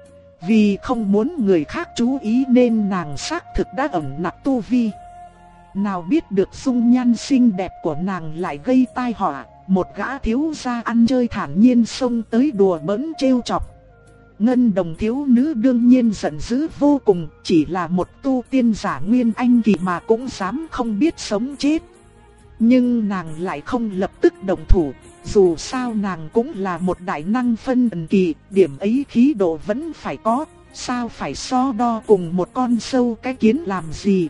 A: Vì không muốn người khác chú ý nên nàng xác thực đã ẩn nặc tu vi. Nào biết được dung nhan xinh đẹp của nàng lại gây tai họa, một gã thiếu gia ăn chơi thản nhiên xông tới đùa bỡn trêu chọc. Ngân Đồng thiếu nữ đương nhiên giận dữ vô cùng, chỉ là một tu tiên giả nguyên anh kỳ mà cũng dám không biết sống chết. Nhưng nàng lại không lập tức động thủ, dù sao nàng cũng là một đại năng phân thần kỳ, điểm ấy khí độ vẫn phải có, sao phải so đo cùng một con sâu cái kiến làm gì.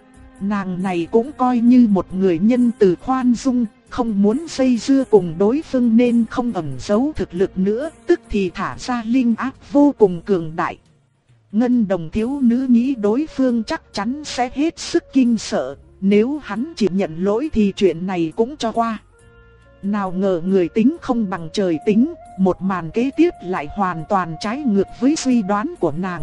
A: Nàng này cũng coi như một người nhân từ khoan dung, không muốn dây dưa cùng đối phương nên không ẩn giấu thực lực nữa, tức thì thả ra linh áp vô cùng cường đại. Ngân Đồng thiếu nữ nghĩ đối phương chắc chắn sẽ hết sức kinh sợ, nếu hắn chỉ nhận lỗi thì chuyện này cũng cho qua. Nào ngờ người tính không bằng trời tính, một màn kế tiếp lại hoàn toàn trái ngược với suy đoán của nàng.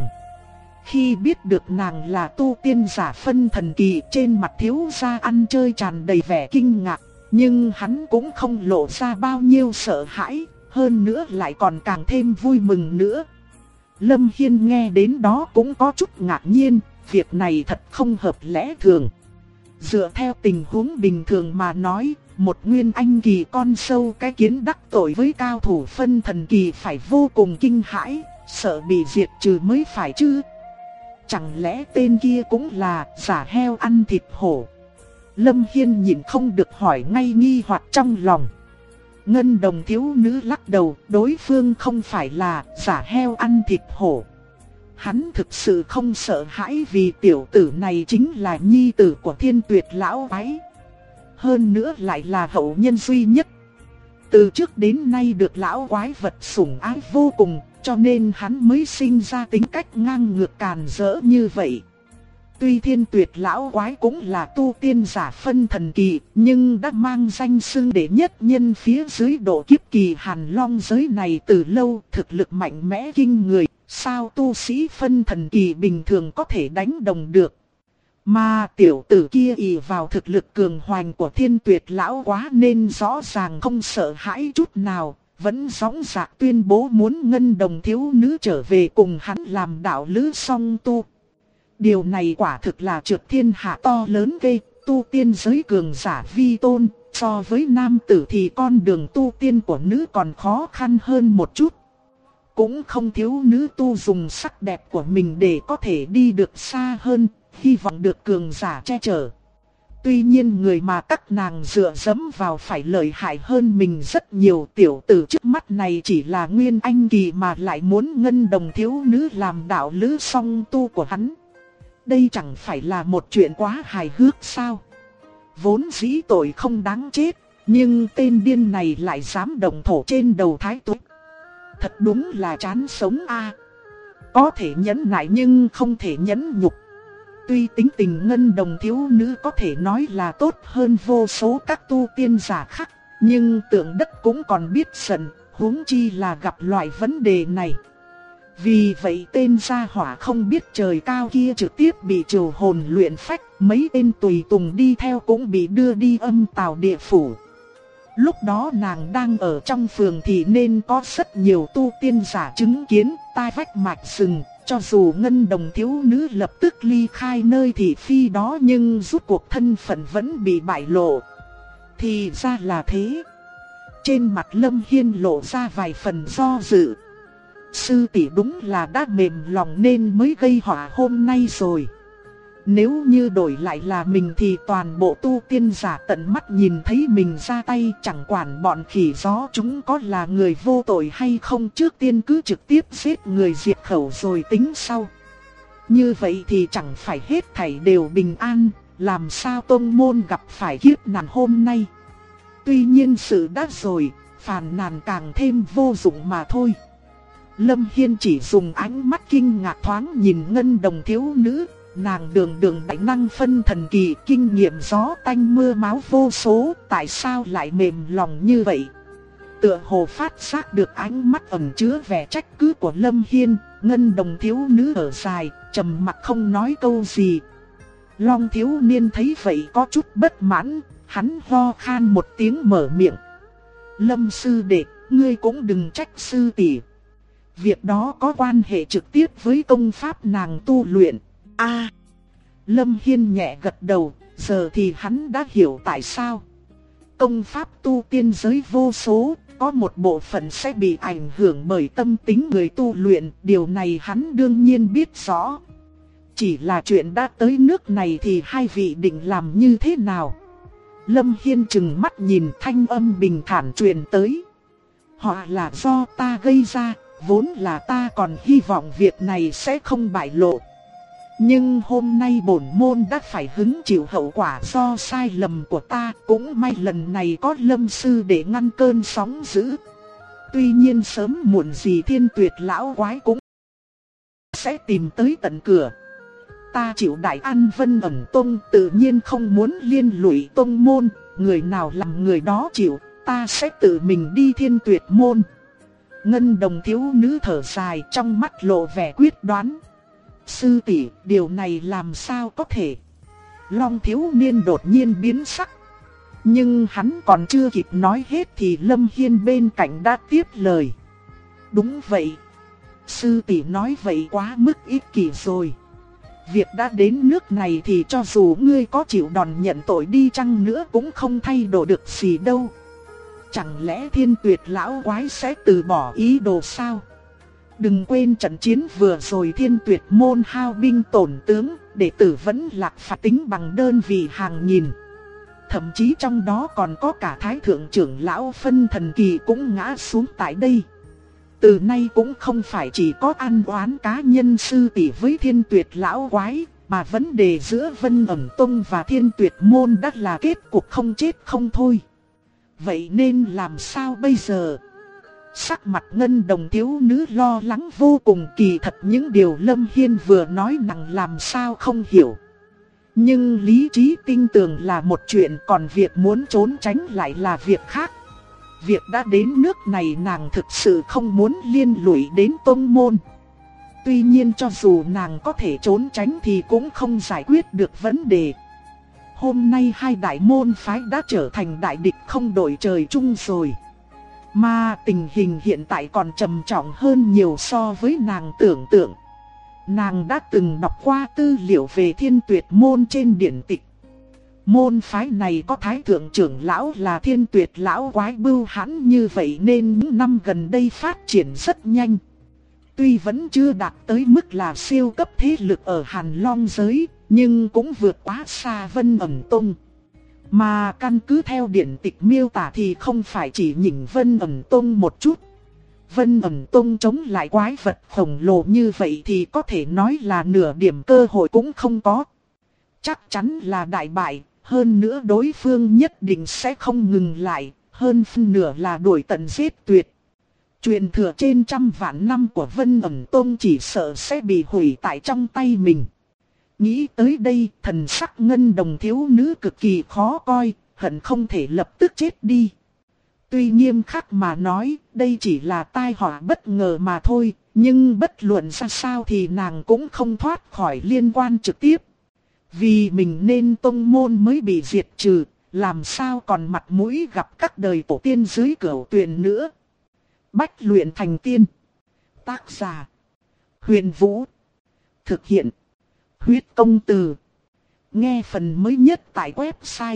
A: Khi biết được nàng là tu tiên giả phân thần kỳ, trên mặt thiếu gia ăn chơi tràn đầy vẻ kinh ngạc, nhưng hắn cũng không lộ ra bao nhiêu sợ hãi, hơn nữa lại còn càng thêm vui mừng nữa. Lâm Hiên nghe đến đó cũng có chút ngạc nhiên, việc này thật không hợp lẽ thường. Dựa theo tình huống bình thường mà nói, một nguyên anh kỳ con sâu cái kiến đắc tội với cao thủ phân thần kỳ phải vô cùng kinh hãi, sợ bị diệt trừ mới phải chứ. Chẳng lẽ tên kia cũng là giả heo ăn thịt hổ? Lâm Hiên nhìn không được hỏi ngay nghi hoặc trong lòng. Ngân Đồng thiếu nữ lắc đầu, đối phương không phải là giả heo ăn thịt hổ. Hắn thực sự không sợ hãi vì tiểu tử này chính là nhi tử của Thiên Tuyệt lão ấy. Hơn nữa lại là hậu nhân duy nhất. Từ trước đến nay được lão quái vật sủng ái vô cùng, cho nên hắn mới sinh ra tính cách ngang ngược càn rỡ như vậy. Tuy Thiên Tuyệt lão quái cũng là tu tiên giả phân thần kỳ, nhưng đã mang danh xưng đệ nhất nhân phía dưới độ kiếp kỳ Hàn Long giới này từ lâu, thực lực mạnh mẽ kinh người, sao tu sĩ phân thần kỳ bình thường có thể đánh đồng được. Mà tiểu tử kia ỷ vào thực lực cường hoành của Thiên Tuyệt lão quá nên rõ ràng không sợ hãi chút nào, vẫn dõng dạc tuyên bố muốn Ngân Đồng thiếu nữ trở về cùng hắn làm đạo lữ song tu. Điều này quả thực là trượt thiên hạ to lớn ghê, tu tiên giới cường giả vi tôn, so với nam tử thì con đường tu tiên của nữ còn khó khăn hơn một chút. Cũng không thiếu nữ tu dùng sắc đẹp của mình để có thể đi được xa hơn, hy vọng được cường giả che chở. Tuy nhiên người mà các nàng dựa dẫm vào phải lợi hại hơn mình rất nhiều, tiểu tử trước mắt này chỉ là nguyên anh kỳ mà lại muốn Ngân Đồng thiếu nữ làm đạo lữ song tu của hắn. Đây chẳng phải là một chuyện quá hài hước sao? Vốn dĩ tội không đáng chết, nhưng tên điên này lại dám động thổ trên đầu Thái Tuế. Thật đúng là chán sống a. Có thể nhẫn nại nhưng không thể nhẫn nhục. Tuy tính tình Ngân Đồng thiếu nữ có thể nói là tốt hơn vô số các tu tiên giả khác, nhưng tượng đất cũng còn biết giận, huống chi là gặp loại vấn đề này. Vì vậy tên gia hỏa không biết trời cao kia trực tiếp bị trừ hồn luyện phách, mấy tên tùy tùng đi theo cũng bị đưa đi âm tào địa phủ. Lúc đó nàng đang ở trong phường thì nên có rất nhiều tu tiên giả chứng kiến, tai vách mạch rừng, cho dù Ngân Đồng thiếu nữ lập tức ly khai nơi thị phi đó nhưng rốt cuộc thân phận vẫn bị bại lộ. Thì ra là thế. Trên mặt Lâm Hiên lộ ra vài phần do dự. Sư tỷ đúng là đã mềm lòng nên mới gây họa hôm nay rồi. Nếu như đổi lại là mình thì toàn bộ tu tiên giả tận mắt nhìn thấy mình ra tay, chẳng quản bọn khỉ gió chúng có là người vô tội hay không, trước tiên cứ trực tiếp giết người diệt khẩu rồi tính sau. Như vậy thì chẳng phải hết thảy đều bình an, làm sao tông môn gặp phải kiếp nạn hôm nay. Tuy nhiên sự đã rồi, phàn nàn càng thêm vô dụng mà thôi. Lâm Hiên chỉ dùng ánh mắt kinh ngạc thoáng nhìn Ngân Đồng thiếu nữ. Nàng đường đại năng phân thần kỳ, kinh nghiệm gió tanh mưa máu vô số, tại sao lại mềm lòng như vậy? Tựa hồ phát giác được ánh mắt ẩn chứa vẻ trách cứ của Lâm Hiên, Ngân Đồng thiếu nữ ở dài, trầm mặc không nói câu gì. Long thiếu niên thấy vậy có chút bất mãn, hắn ho khan một tiếng mở miệng. Lâm sư đệ, ngươi cũng đừng trách sư tỷ. Việc đó có quan hệ trực tiếp với công pháp nàng tu luyện. Lâm Hiên nhẹ gật đầu, giờ thì hắn đã hiểu tại sao. Công pháp tu tiên giới vô số, có một bộ phận sẽ bị ảnh hưởng bởi tâm tính người tu luyện, điều này hắn đương nhiên biết rõ. Chỉ là chuyện đã tới nước này thì hai vị định làm như thế nào? Lâm Hiên trừng mắt nhìn, thanh âm bình thản truyền tới. Họ là do ta gây ra, vốn là ta còn hy vọng việc này sẽ không bại lộ. Nhưng hôm nay bổn môn đã phải hứng chịu hậu quả do sai lầm của ta, cũng may lần này có Lâm sư để ngăn cơn sóng dữ. Tuy nhiên sớm muộn gì Thiên Tuyệt lão quái cũng sẽ tìm tới tận cửa. Ta chịu đại an Vân Ẩn Tông, tự nhiên không muốn liên lụy tông môn, người nào làm người đó chịu, ta sẽ tự mình đi Thiên Tuyệt môn. Ngân Đồng thiếu nữ thở dài, trong mắt lộ vẻ quyết đoán. Sư tỷ, điều này làm sao có thể? Long thiếu niên đột nhiên biến sắc. Nhưng hắn còn chưa kịp nói hết thì Lâm Hiên bên cạnh đã tiếp lời. Đúng vậy. Sư tỷ nói vậy quá mức ích kỷ rồi. Việc đã đến nước này thì cho dù ngươi có chịu đòn nhận tội đi chăng nữa cũng không thay đổi được gì đâu. Chẳng lẽ Thiên Tuyệt lão quái sẽ từ bỏ ý đồ sao? Đừng quên trận chiến vừa rồi Thiên Tuyệt môn hao binh tổn tướng, đệ tử vẫn lạc phạt tính bằng đơn vị hàng nghìn. Thậm chí trong đó còn có cả Thái Thượng trưởng lão Phân Thần Kỳ cũng ngã xuống tại đây. Từ nay cũng không phải chỉ có ăn oán cá nhân sư tỷ với Thiên Tuyệt lão quái, mà vấn đề giữa Vân Ẩn Tông và Thiên Tuyệt môn đã là kết cục không chết không thôi. Vậy nên làm sao bây giờ? Sắc mặt Ngân Đồng thiếu nữ lo lắng vô cùng, kỳ thật những điều Lâm Hiên vừa nói nàng làm sao không hiểu. Nhưng lý trí tin tưởng là một chuyện, còn việc muốn trốn tránh lại là việc khác. Việc đã đến nước này nàng thực sự không muốn liên lụy đến tông môn. Tuy nhiên cho dù nàng có thể trốn tránh thì cũng không giải quyết được vấn đề. Hôm nay hai đại môn phái đã trở thành đại địch không đội trời chung rồi. Mà tình hình hiện tại còn trầm trọng hơn nhiều so với nàng tưởng tượng. Nàng đã từng đọc qua tư liệu về Thiên Tuyệt môn trên điển tịch. Môn phái này có Thái Thượng trưởng lão là Thiên Tuyệt lão quái bưu hãn, như vậy nên những năm gần đây phát triển rất nhanh. Tuy vẫn chưa đạt tới mức là siêu cấp thế lực ở Hàn Long giới, nhưng cũng vượt quá xa Vân Ẩn Tông. Mà căn cứ theo điển tịch miêu tả thì không phải chỉ nhỉnh Vân Ẩn Tông một chút. Vân Ẩn Tông chống lại quái vật khổng lồ như vậy thì có thể nói là nửa điểm cơ hội cũng không có. Chắc chắn là đại bại, hơn nữa đối phương nhất định sẽ không ngừng lại, hơn phân nửa là đuổi tận giết tuyệt. Truyền thừa trên trăm vạn năm của Vân Ẩn Tông chỉ sợ sẽ bị hủy tại trong tay mình. Nghĩ tới đây, thần sắc Ngân Đồng thiếu nữ cực kỳ khó coi, hận không thể lập tức chết đi. Tuy nghiêm khắc mà nói, đây chỉ là tai họa bất ngờ mà thôi, nhưng bất luận ra sao thì nàng cũng không thoát khỏi liên quan trực tiếp. Vì mình nên tông môn mới bị diệt trừ, làm sao còn mặt mũi gặp các đời tổ tiên dưới cửu tuyền nữa. Bách luyện thành tiên. Tác giả: Huyền Vũ. Thực hiện: Huyết Công Từ. Nghe phần mới nhất tại website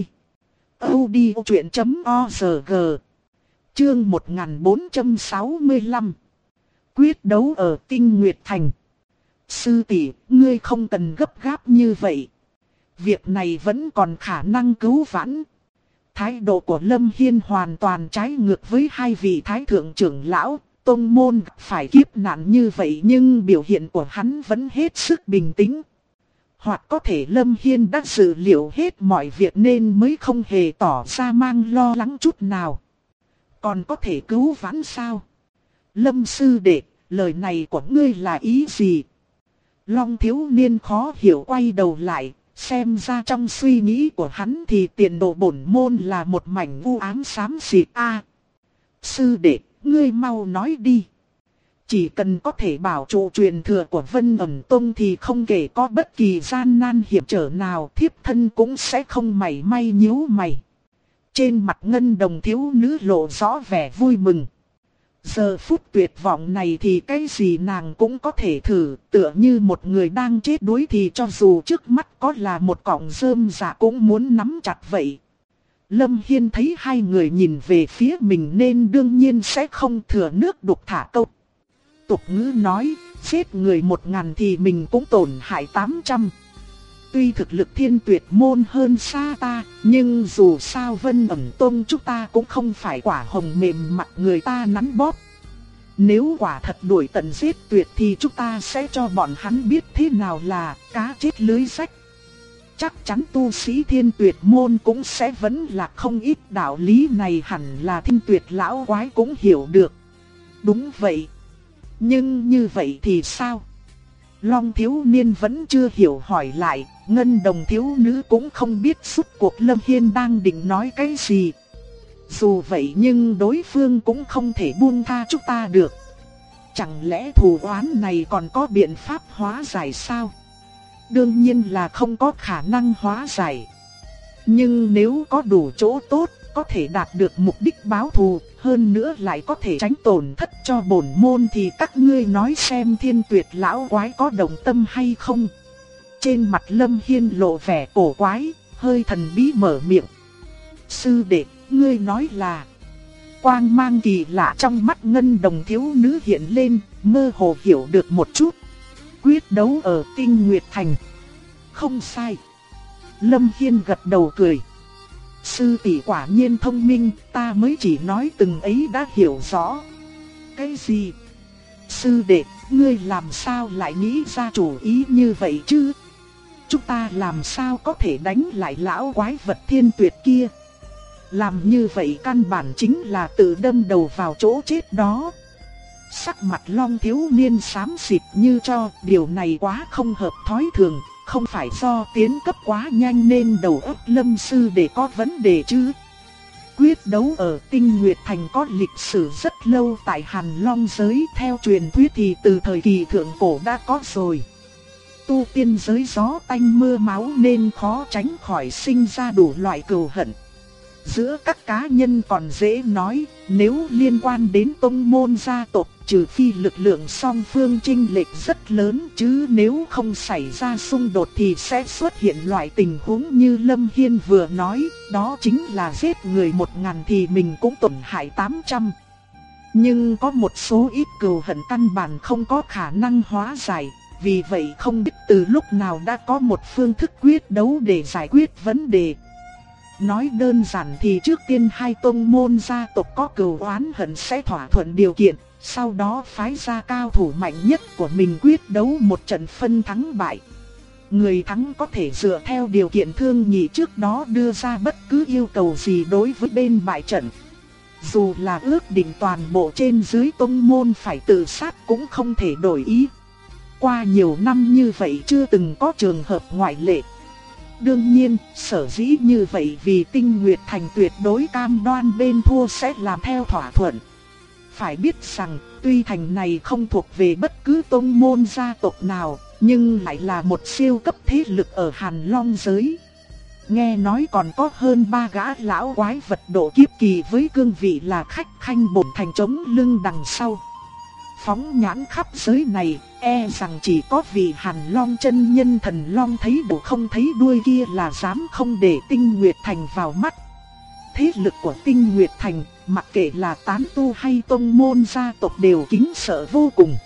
A: audiochuyện.org. Chương 1465. Quyết đấu ở Tinh Nguyệt Thành. Sư tỷ, ngươi không cần gấp gáp như vậy. Việc này vẫn còn khả năng cứu vãn. Thái độ của Lâm Hiên hoàn toàn trái ngược với hai vị Thái Thượng trưởng lão. Tông môn phải kiếp nạn như vậy nhưng biểu hiện của hắn vẫn hết sức bình tĩnh. Hoặc có thể Lâm Hiên đã dự liệu hết mọi việc nên mới không hề tỏ ra mang lo lắng chút nào. Còn có thể cứu vãn sao? Lâm sư đệ, lời này của ngươi là ý gì? Long thiếu niên khó hiểu quay đầu lại, xem ra trong suy nghĩ của hắn thì tiền đồ bổn môn là một mảnh u ám xám xịt a. Sư đệ, ngươi mau nói đi. Chỉ cần có thể bảo trụ truyền thừa của Vân Ẩn Tông thì không kể có bất kỳ gian nan hiểm trở nào, thiếp thân cũng sẽ không mảy may nhíu mày. Trên mặt Ngân Đồng thiếu nữ lộ rõ vẻ vui mừng. Giờ phút tuyệt vọng này thì cái gì nàng cũng có thể thử, tựa như một người đang chết đuối thì cho dù trước mắt có là một cọng rơm rạ cũng muốn nắm chặt vậy. Lâm Hiên thấy hai người nhìn về phía mình nên đương nhiên sẽ không thừa nước đục thả câu. Tục ngữ nói, giết người 1000 thì mình cũng tổn hại 800. tuy thực lực Thiên Tuyệt môn hơn xa ta, nhưng dù sao Vân Ẩn Tông chúng ta cũng không phải quả hồng mềm mặt người ta nắn bóp. Nếu quả thật đuổi tận giết tuyệt thì chúng ta sẽ cho bọn hắn biết thế nào là cá chết lưới rách. Chắc chắn tu sĩ Thiên Tuyệt môn cũng sẽ vẫn là không ít, đạo lý này hẳn là Thiên Tuyệt lão quái cũng hiểu được. Đúng vậy. Nhưng như vậy thì sao? Long thiếu niên vẫn chưa hiểu hỏi lại, Ngân Đồng thiếu nữ cũng không biết suốt cuộc Lâm Hiên đang định nói cái gì. Dù vậy nhưng đối phương cũng không thể buông tha chúng ta được. Chẳng lẽ thù oán này còn có biện pháp hóa giải sao? Đương nhiên là không có khả năng hóa giải. Nhưng nếu có đủ chỗ tốt, có thể đạt được mục đích báo thù, hơn nữa lại có thể tránh tổn thất cho bổn môn thì các ngươi nói xem Thiên Tuyệt lão quái có đồng tâm hay không? Trên mặt Lâm Hiên lộ vẻ cổ quái, hơi thần bí mở miệng. Sư đệ, ngươi nói là... Quang mang kỳ lạ trong mắt Ngân Đồng thiếu nữ hiện lên, mơ hồ hiểu được một chút. Quyết đấu ở Tinh Nguyệt Thành. Không sai. Lâm Hiên gật đầu cười. Sư tỷ quả nhiên thông minh, ta mới chỉ nói từng ấy đã hiểu rõ. Cái gì? Sư đệ, ngươi làm sao lại nghĩ ra chủ ý như vậy chứ? Chúng ta làm sao có thể đánh lại lão quái vật Thiên Tuyệt kia? Làm như vậy căn bản chính là tự đâm đầu vào chỗ chết đó. Sắc mặt Long thiếu niên xám xịt như cho, điều này quá không hợp thói thường, không phải do tiến cấp quá nhanh nên đầu óc Lâm sư để có vấn đề chứ. Quyết đấu ở Tinh Nguyệt Thành có lịch sử rất lâu tại Hàn Long giới, theo truyền thuyết thì từ thời kỳ thượng cổ đã có rồi. Tu tiên giới gió tanh mưa máu nên khó tránh khỏi sinh ra đủ loại cừu hận. Giữa các cá nhân còn dễ nói, nếu liên quan đến tông môn gia tộc, trừ phi lực lượng song phương chênh lệch rất lớn, chứ nếu không xảy ra xung đột thì sẽ xuất hiện loại tình huống như Lâm Hiên vừa nói, đó chính là giết người 1000 thì mình cũng tổn hại 800. Nhưng có một số ít cừu hận căn bản không có khả năng hóa giải, vì vậy không biết từ lúc nào đã có một phương thức quyết đấu để giải quyết vấn đề. Nói đơn giản thì trước tiên hai tông môn gia tộc có cừu oán hận sẽ thỏa thuận điều kiện, sau đó phái ra cao thủ mạnh nhất của mình quyết đấu một trận phân thắng bại. Người thắng có thể dựa theo điều kiện thương nghị trước đó đưa ra bất cứ yêu cầu gì đối với bên bại trận. Dù là ước định toàn bộ trên dưới tông môn phải tự sát cũng không thể đổi ý. Qua nhiều năm như vậy chưa từng có trường hợp ngoại lệ. Đương nhiên, sở dĩ như vậy vì Tinh Nguyệt Thành tuyệt đối cam đoan bên thua sẽ làm theo thỏa thuận. Phải biết rằng, tuy thành này không thuộc về bất cứ tông môn gia tộc nào, nhưng lại là một siêu cấp thế lực ở Hàn Long giới. Nghe nói còn có hơn 3 gã lão quái vật độ kiếp kỳ với cương vị là khách khanh bổn thành chống lưng đằng sau. Phóng nhãn khắp giới này, e rằng chỉ có vị Hàn Long chân nhân Thần Long thấy đầu không thấy đuôi kia là dám không để Tinh Nguyệt Thành vào mắt. Thế lực của Tinh Nguyệt Thành, mặc kệ là tán tu hay tông môn gia tộc đều kính sợ vô cùng.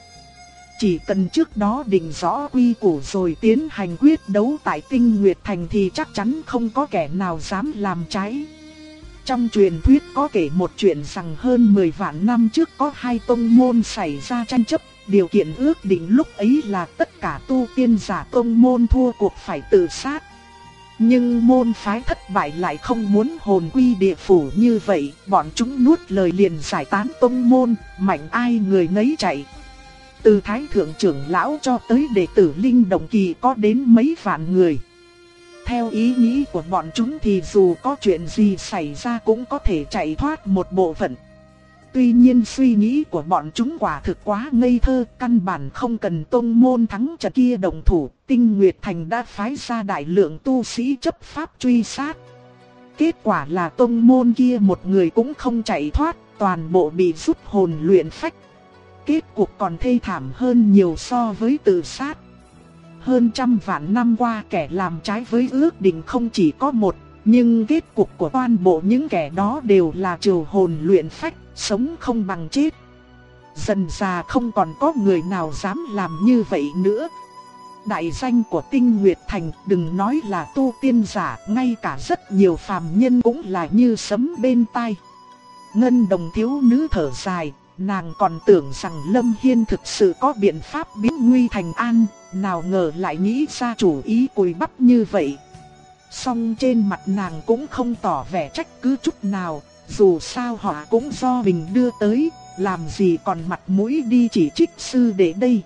A: Chỉ cần trước đó định rõ quy củ rồi tiến hành quyết đấu tại Tinh Nguyệt Thành thì chắc chắn không có kẻ nào dám làm trái. Trong truyền thuyết có kể một chuyện rằng hơn 10 vạn năm trước có hai tông môn xảy ra tranh chấp, điều kiện ước định lúc ấy là tất cả tu tiên giả tông môn thua cuộc phải tự sát. Nhưng môn phái thất bại lại không muốn hồn quy địa phủ như vậy, bọn chúng nuốt lời liền giải tán tông môn, mạnh ai người nấy chạy. Từ thái thượng trưởng lão cho tới đệ tử linh động kỳ có đến mấy vạn người. Theo ý nghĩ của bọn chúng thì dù có chuyện gì xảy ra cũng có thể chạy thoát một bộ phận. Tuy nhiên suy nghĩ của bọn chúng quả thực quá ngây thơ, căn bản không cần tông môn thắng trận kia đồng thủ, Tinh Nguyệt Thành đã phái ra đại lượng tu sĩ chấp pháp truy sát. Kết quả là tông môn kia một người cũng không chạy thoát, toàn bộ bị rút hồn luyện phách. Kết cục còn thê thảm hơn nhiều so với tự sát. Hơn trăm vạn năm qua kẻ làm trái với ước định không chỉ có một, nhưng kết cục của toàn bộ những kẻ đó đều là trừ hồn luyện phách, sống không bằng chết. Dần già không còn có người nào dám làm như vậy nữa. Đại danh của Tinh Nguyệt Thành đừng nói là tu tiên giả, ngay cả rất nhiều phàm nhân cũng là như sấm bên tai. Ngân Đồng thiếu nữ thở dài, nàng còn tưởng rằng Lâm Hiên thực sự có biện pháp biến nguy thành an, nào ngờ lại nghĩ ra chủ ý cùi bắp như vậy. Song trên mặt nàng cũng không tỏ vẻ trách cứ chút nào, dù sao họ cũng do mình đưa tới, làm gì còn mặt mũi đi chỉ trích sư đệ đây.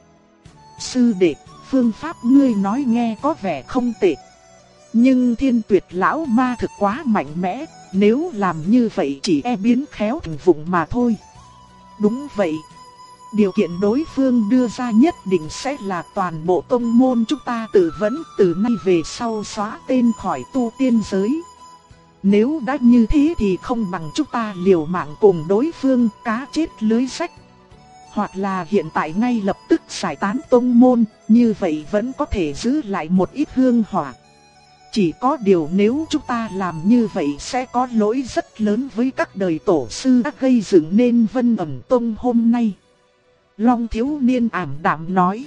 A: Sư đệ, phương pháp ngươi nói nghe có vẻ không tệ. Nhưng Thiên Tuyệt lão ma thực quá mạnh mẽ, nếu làm như vậy chỉ e biến khéo thành vụng mà thôi. Đúng vậy. Điều kiện đối phương đưa ra nhất định sẽ là toàn bộ tông môn chúng ta tự vấn từ nay về sau xóa tên khỏi tu tiên giới. Nếu đã như thế thì không bằng chúng ta liều mạng cùng đối phương cá chết lưới rách. Hoặc là hiện tại ngay lập tức giải tán tông môn, như vậy vẫn có thể giữ lại một ít hương hỏa. Chỉ có điều nếu chúng ta làm như vậy sẽ có lỗi rất lớn với các đời tổ sư đã gây dựng nên Vân Ẩm Tông hôm nay. Long thiếu niên ảm đạm nói.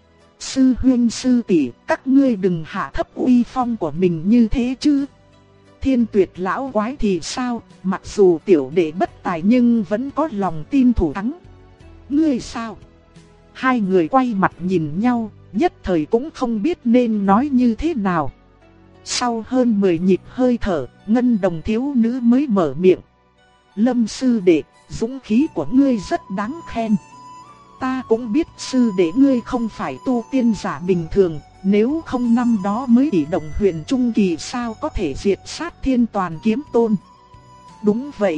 A: Sư huynh sư tỷ, các ngươi đừng hạ thấp uy phong của mình như thế chứ. Thiên Tuyệt lão quái thì sao, mặc dù tiểu đệ bất tài nhưng vẫn có lòng tin thủ thắng. Ngươi sao? Hai người quay mặt nhìn nhau, nhất thời cũng không biết nên nói như thế nào. Sau hơn 10 nhịp hơi thở, Ngân Đồng thiếu nữ mới mở miệng. Lâm sư đệ, dũng khí của ngươi rất đáng khen. Ta cũng biết sư đệ ngươi không phải tu tiên giả bình thường, nếu không năm đó mới chỉ động huyền trung kỳ sao có thể diệt sát Thiên Toàn kiếm tôn. Đúng vậy.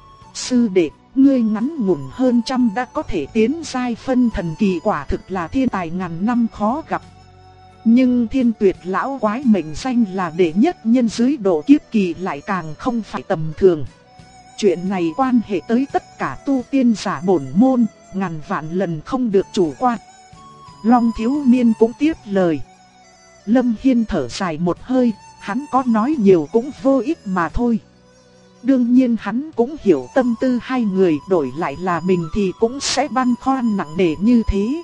A: Sư đệ, ngươi ngắn ngủn hơn trăm đã có thể tiến giai phân thần kỳ, quả thực là thiên tài ngàn năm khó gặp. Nhưng Thiên Tuyệt lão quái mệnh danh là đệ nhất nhân dưới độ kiếp kỳ lại càng không phải tầm thường. Chuyện này quan hệ tới tất cả tu tiên giả bổn môn, ngàn vạn lần không được chủ quan. Long thiếu niên cũng tiếp lời. Lâm Hiên thở dài một hơi, hắn có nói nhiều cũng vô ích mà thôi. Đương nhiên hắn cũng hiểu tâm tư hai người, đổi lại là mình thì cũng sẽ băn khoăn nặng nề như thế.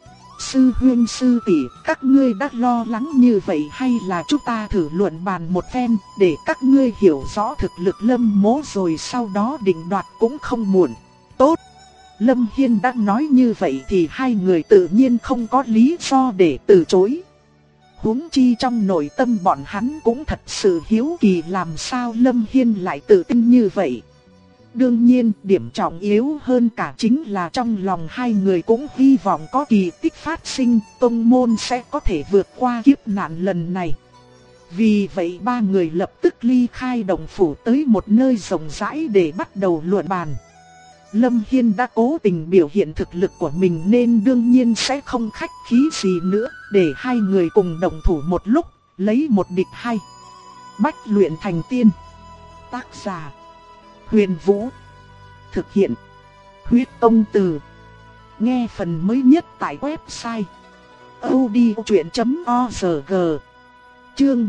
A: Sư huynh sư tỷ, các ngươi đã lo lắng như vậy hay là chúng ta thử luận bàn một phen để các ngươi hiểu rõ thực lực Lâm Mỗ rồi sau đó định đoạt cũng không muộn. Tốt. Lâm Hiên đã nói như vậy thì hai người tự nhiên không có lý do để từ chối. Huống chi trong nội tâm bọn hắn cũng thật sự hiếu kỳ làm sao Lâm Hiên lại tự tin như vậy. Đương nhiên, điểm trọng yếu hơn cả chính là trong lòng hai người cũng hy vọng có kỳ tích phát sinh, tông môn sẽ có thể vượt qua kiếp nạn lần này. Vì vậy ba người lập tức ly khai động phủ tới một nơi rộng rãi để bắt đầu luận bàn. Lâm Hiên đã cố tình biểu hiện thực lực của mình nên đương nhiên sẽ không khách khí gì nữa, để hai người cùng đồng thủ một lúc, lấy một địch hai. Bách luyện thành tiên. Tác giả Huyền Vũ. Thực hiện Huyết Tông Từ. Nghe phần mới nhất tại website audiochuyện.org. Chương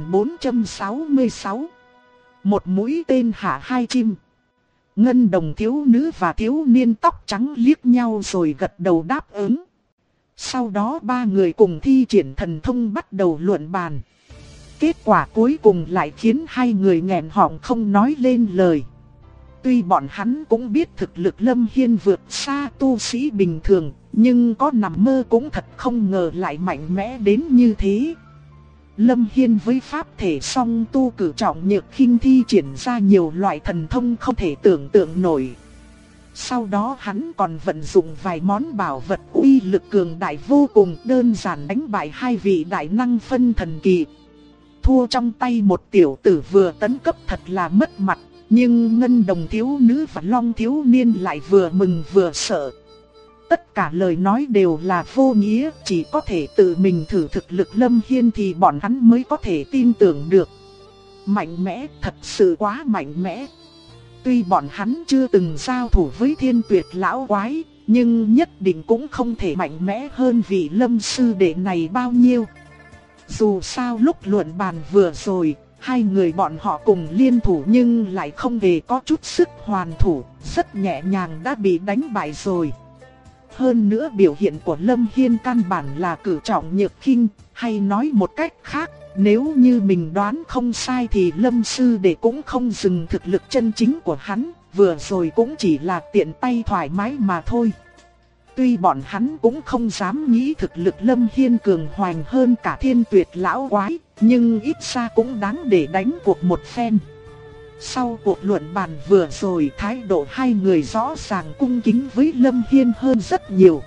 A: 1466. Một mũi tên hạ hai chim. Ngân Đồng thiếu nữ và thiếu niên tóc trắng liếc nhau rồi gật đầu đáp ứng. Sau đó ba người cùng thi triển thần thông bắt đầu luận bàn. Kết quả cuối cùng lại khiến hai người nghẹn họng không nói lên lời. Tuy bọn hắn cũng biết thực lực Lâm Hiên vượt xa tu sĩ bình thường, nhưng có nằm mơ cũng thật không ngờ lại mạnh mẽ đến như thế. Lâm Hiên với pháp thể song tu cử trọng nhược khinh thi triển ra nhiều loại thần thông không thể tưởng tượng nổi. Sau đó hắn còn vận dụng vài món bảo vật uy lực cường đại vô cùng, đơn giản đánh bại hai vị đại năng phân thần kỳ. Thua trong tay một tiểu tử vừa tấn cấp thật là mất mặt, nhưng Ngân Đồng thiếu nữ và Long thiếu niên lại vừa mừng vừa sợ. Tất cả lời nói đều là vô nghĩa, chỉ có thể tự mình thử thực lực Lâm Hiên thì bọn hắn mới có thể tin tưởng được. Mạnh mẽ, thật sự quá mạnh mẽ. Tuy bọn hắn chưa từng giao thủ với Thiên Tuyệt lão quái, nhưng nhất định cũng không thể mạnh mẽ hơn vị Lâm sư đệ này bao nhiêu. Dù sao lúc luận bàn vừa rồi, hai người bọn họ cùng liên thủ nhưng lại không hề có chút sức hoàn thủ, rất nhẹ nhàng đã bị đánh bại rồi. Hơn nữa biểu hiện của Lâm Hiên căn bản là cử trọng nhược khinh, hay nói một cách khác, nếu như mình đoán không sai thì Lâm sư đệ cũng không dừng thực lực chân chính của hắn, vừa rồi cũng chỉ là tiện tay thoải mái mà thôi. Tuy bọn hắn cũng không dám nghĩ thực lực Lâm Hiên cường hoành hơn cả Thiên Tuyệt lão quái, nhưng ít ra cũng đáng để đánh cuộc một phen. Sau cuộc luận bàn vừa rồi, thái độ hai người rõ ràng cung kính với Lâm Hiên hơn rất nhiều.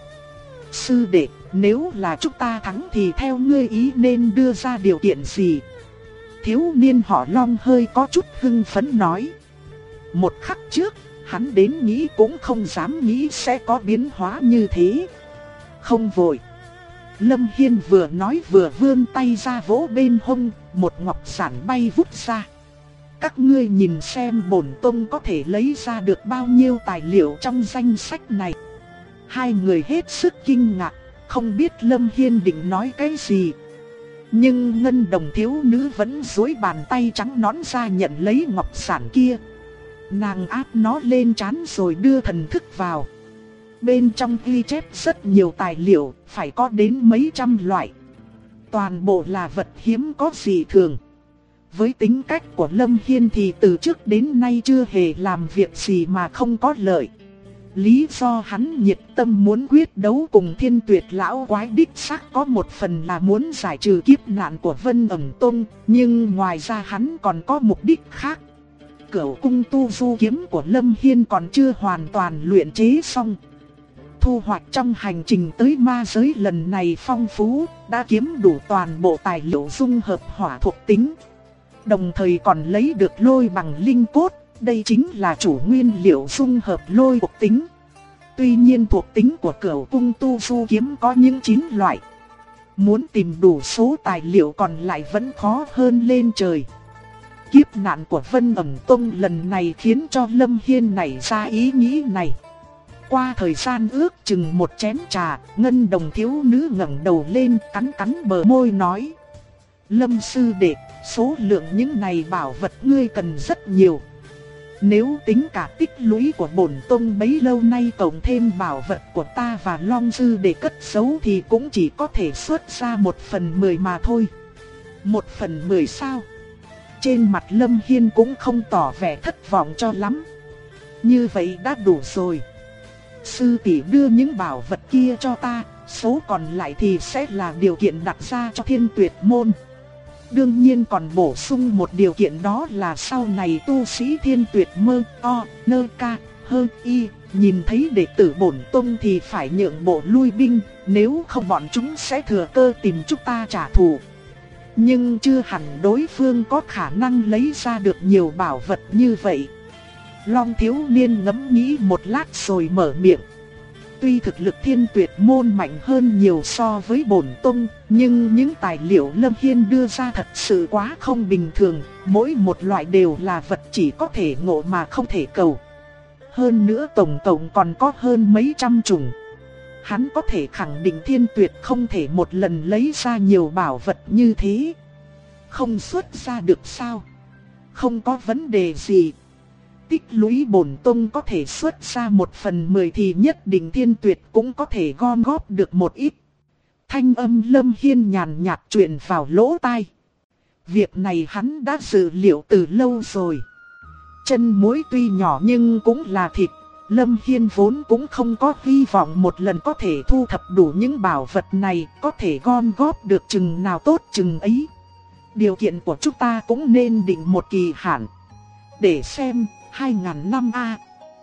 A: Sư đệ, nếu là chúng ta thắng thì theo ngươi ý nên đưa ra điều kiện gì? Thiếu niên họ Long hơi có chút hưng phấn nói. Một khắc trước, hắn đến nghĩ cũng không dám nghĩ sẽ có biến hóa như thế. Không vội. Lâm Hiên vừa nói vừa vươn tay ra vỗ bên hông, một ngọc giản bay vút ra. Các ngươi nhìn xem bổn tông có thể lấy ra được bao nhiêu tài liệu trong danh sách này. Hai người hết sức kinh ngạc, không biết Lâm Hiên định nói cái gì. Nhưng ngân đồng thiếu nữ vẫn duỗi bàn tay trắng nõn ra nhận lấy ngọc giản kia. Nàng áp nó lên trán rồi đưa thần thức vào. Bên trong ghi chép rất nhiều tài liệu, phải có đến mấy trăm loại. Toàn bộ là vật hiếm có gì thường. Với tính cách của Lâm Hiên thì từ trước đến nay chưa hề làm việc gì mà không có lợi. Lý do hắn nhiệt tâm muốn quyết đấu cùng Thiên Tuyệt lão quái đích xác có một phần là muốn giải trừ kiếp nạn của Vân Ẩn Tông, nhưng ngoài ra hắn còn có mục đích khác. Cửu cung tu du kiếm của Lâm Hiên còn chưa hoàn toàn luyện chế xong. Thu hoạch trong hành trình tới ma giới lần này phong phú, đã kiếm đủ toàn bộ tài liệu dung hợp hỏa thuộc tính. Đồng thời còn lấy được lôi bằng linh cốt, đây chính là chủ nguyên liệu dung hợp lôi thuộc tính. Tuy nhiên thuộc tính của cửu cung tu du kiếm có những 9 loại. Muốn tìm đủ số tài liệu còn lại vẫn khó hơn lên trời. Kiếp nạn của Vân Ẩn Tông lần này khiến cho Lâm Hiên nảy ra ý nghĩ này. Qua thời gian ước chừng một chén trà, ngân đồng thiếu nữ ngẩng đầu lên cắn cắn bờ môi nói. Lâm sư đệ, số lượng những này bảo vật ngươi cần rất nhiều. Nếu tính cả tích lũy của bổn tông bấy lâu nay cộng thêm bảo vật của ta và Long sư đệ cất giấu thì cũng chỉ có thể xuất ra 1/10 mà thôi. 1/10 sao? Trên mặt Lâm Hiên cũng không tỏ vẻ thất vọng cho lắm. Như vậy đã đủ rồi. Sư tỷ đưa những bảo vật kia cho ta, số còn lại thì sẽ là điều kiện đặt ra cho Thiên Tuyệt môn. Đương nhiên còn bổ sung một điều kiện, đó là sau này tu sĩ Thiên Tuyệt mơ o nơ ca hơ y nhìn thấy đệ tử bổn tông thì phải nhượng bộ lui binh, nếu không bọn chúng sẽ thừa cơ tìm chúng ta trả thù. Nhưng chưa hẳn đối phương có khả năng lấy ra được nhiều bảo vật như vậy. Long thiếu niên ngẫm nghĩ một lát rồi mở miệng. Tuy thực lực Thiên Tuyệt môn mạnh hơn nhiều so với bổn tông, nhưng những tài liệu Lâm Hiên đưa ra thật sự quá không bình thường, mỗi một loại đều là vật chỉ có thể ngộ mà không thể cầu. Hơn nữa tổng cộng còn có hơn mấy trăm chủng. Hắn có thể khẳng định Thiên Tuyệt không thể một lần lấy ra nhiều bảo vật như thế. Không xuất ra được sao? Không có vấn đề gì. Tích lũy bổn tông có thể xuất ra 1/10 thì nhất định Thiên Tuyệt cũng có thể gom góp được một ít. Thanh âm Lâm Hiên nhàn nhạt truyền vào lỗ tai. Việc này hắn đã dự liệu từ lâu rồi. Chân muối tuy nhỏ nhưng cũng là thịt. Lâm Hiên vốn cũng không có hy vọng một lần có thể thu thập đủ những bảo vật này, có thể gom góp được chừng nào tốt chừng ấy. Điều kiện của chúng ta cũng nên định một kỳ hạn. Để xem, 2000 năm a.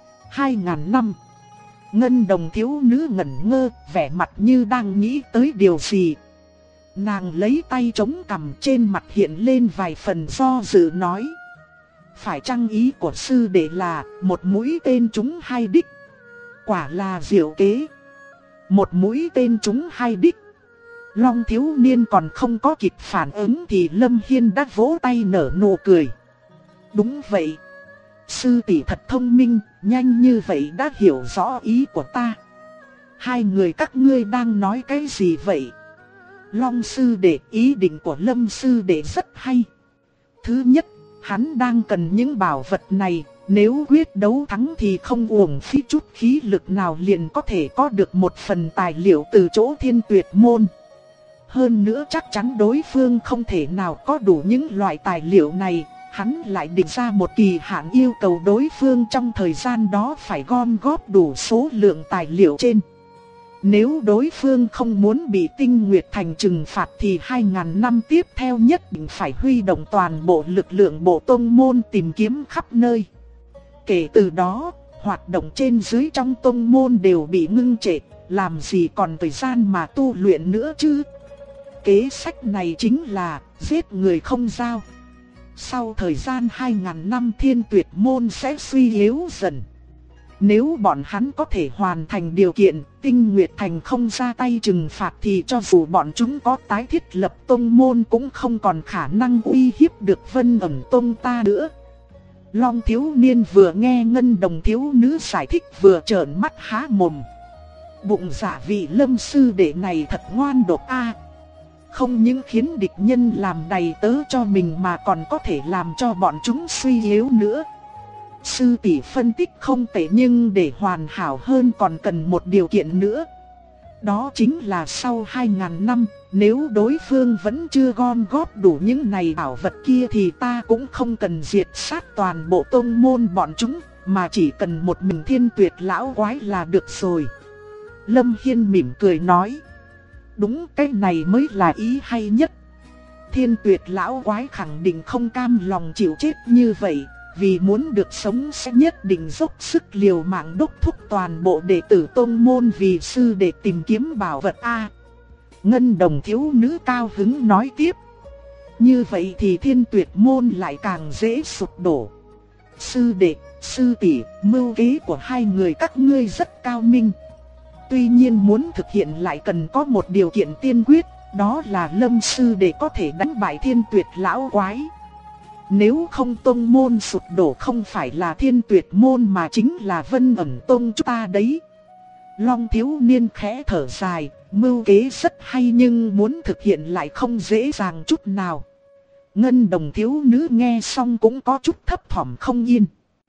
A: 2000 năm. Ngân đồng thiếu nữ ngẩn ngơ, vẻ mặt như đang nghĩ tới điều gì. Nàng lấy tay chống cằm, trên mặt hiện lên vài phần do dự nói. Phải chăng ý của sư đệ là một mũi tên trúng hai đích? Quả là diệu kế. Một mũi tên trúng hai đích. Long thiếu niên còn không có kịp phản ứng thì Lâm Hiên đã vỗ tay nở nụ cười. Đúng vậy. Sư tỷ thật thông minh, nhanh như vậy đã hiểu rõ ý của ta. Hai người các ngươi đang nói cái gì vậy? Long sư đệ, ý định của Lâm sư đệ rất hay. Thứ nhất, hắn đang cần những bảo vật này, Nếu quyết đấu thắng thì không uổng phí chút khí lực nào liền có thể có được một phần tài liệu từ chỗ Thiên Tuyệt Môn. Hơn nữa chắc chắn đối phương không thể nào có đủ những loại tài liệu này, hắn lại định ra một kỳ hạn yêu cầu đối phương trong thời gian đó phải gom góp đủ số lượng tài liệu trên. Nếu đối phương không muốn bị Tinh Nguyệt Thành trừng phạt thì 2000 năm tiếp theo nhất định phải huy động toàn bộ lực lượng bộ tông môn tìm kiếm khắp nơi. Kể từ đó, hoạt động trên dưới trong tông môn đều bị ngưng trệ, làm gì còn thời gian mà tu luyện nữa chứ. Kế sách này chính là giết người không giao. Sau thời gian 2000 năm Thiên Tuyệt Môn sẽ suy yếu dần. Nếu bọn hắn có thể hoàn thành điều kiện, Tinh Nguyệt Thành không ra tay trừng phạt thì cho dù bọn chúng có tái thiết lập tông môn cũng không còn khả năng uy hiếp được Vân Ẩn Tông ta nữa. Long thiếu niên vừa nghe Ngân Đồng thiếu nữ giải thích vừa trợn mắt há mồm. Bụng dạ vị Lâm sư đệ này thật ngoan độc a. Không những khiến địch nhân làm đầy tớ cho mình mà còn có thể làm cho bọn chúng suy yếu nữa. Sư tỷ phân tích không tệ, nhưng để hoàn hảo hơn còn cần một điều kiện nữa. Đó chính là sau 2000 năm, nếu đối phương vẫn chưa gom góp đủ những này bảo vật kia thì ta cũng không cần diệt sát toàn bộ tông môn bọn chúng, mà chỉ cần một mình Thiên Tuyệt lão quái là được rồi. Lâm Hiên mỉm cười nói. Đúng, cái này mới là ý hay nhất. Thiên Tuyệt lão quái khẳng định không cam lòng chịu chết như vậy. Vì muốn được sống sẽ nhất định dốc sức liều mạng đốc thúc toàn bộ đệ tử tông môn vì sư để tìm kiếm bảo vật a. Ngân Đồng thiếu nữ cao hứng nói tiếp. Như vậy thì Thiên Tuyệt Môn lại càng dễ sụp đổ. Sư đệ, sư tỷ, mưu kế của hai người các ngươi rất cao minh. Tuy nhiên muốn thực hiện lại cần có một điều kiện tiên quyết, đó là Lâm sư đệ có thể đánh bại Thiên Tuyệt lão quái. Nếu không tông môn sụp đổ không phải là Thiên Tuyệt Môn mà chính là Vân Ẩn Tông chúng ta đấy. Long thiếu niên khẽ thở dài, mưu kế rất hay nhưng muốn thực hiện lại không dễ dàng chút nào. Ngân Đồng thiếu nữ nghe xong cũng có chút thấp thỏm không yên.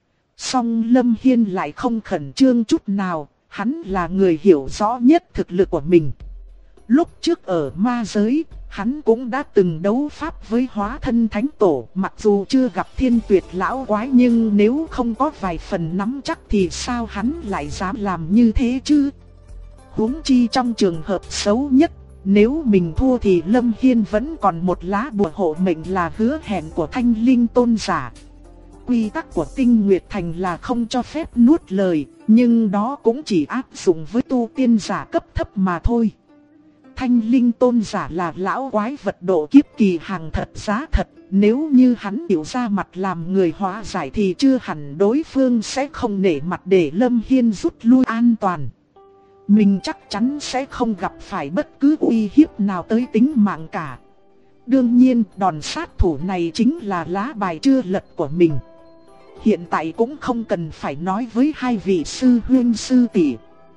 A: Song Lâm Hiên lại không khẩn trương chút nào, hắn là người hiểu rõ nhất thực lực của mình. Lúc trước ở ma giới, hắn cũng đã từng đấu pháp với Hóa Thân Thánh Tổ, mặc dù chưa gặp Thiên Tuyệt lão quái nhưng nếu không có vài phần nắm chắc thì sao hắn lại dám làm như thế chứ? Huống chi trong trường hợp xấu nhất, nếu mình thua thì Lâm Hiên vẫn còn một lá bùa hộ mệnh là hứa hẹn của Thanh Linh tôn giả. Quy tắc của Tinh Nguyệt Thành là không cho phép nuốt lời, nhưng đó cũng chỉ áp dụng với tu tiên giả cấp thấp mà thôi. Thanh Linh tôn giả là lão quái vật độ kiếp kỳ hàng thật giá thật, nếu như hắn chịu ra mặt làm người hóa giải thì chưa hẳn đối phương sẽ không nể mặt để Lâm Hiên rút lui an toàn. Mình chắc chắn sẽ không gặp phải bất cứ uy hiếp nào tới tính mạng cả. Đương nhiên đòn sát thủ này chính là lá bài chưa lật của mình. Hiện tại cũng không cần phải nói với hai vị sư huynh sư tỷ.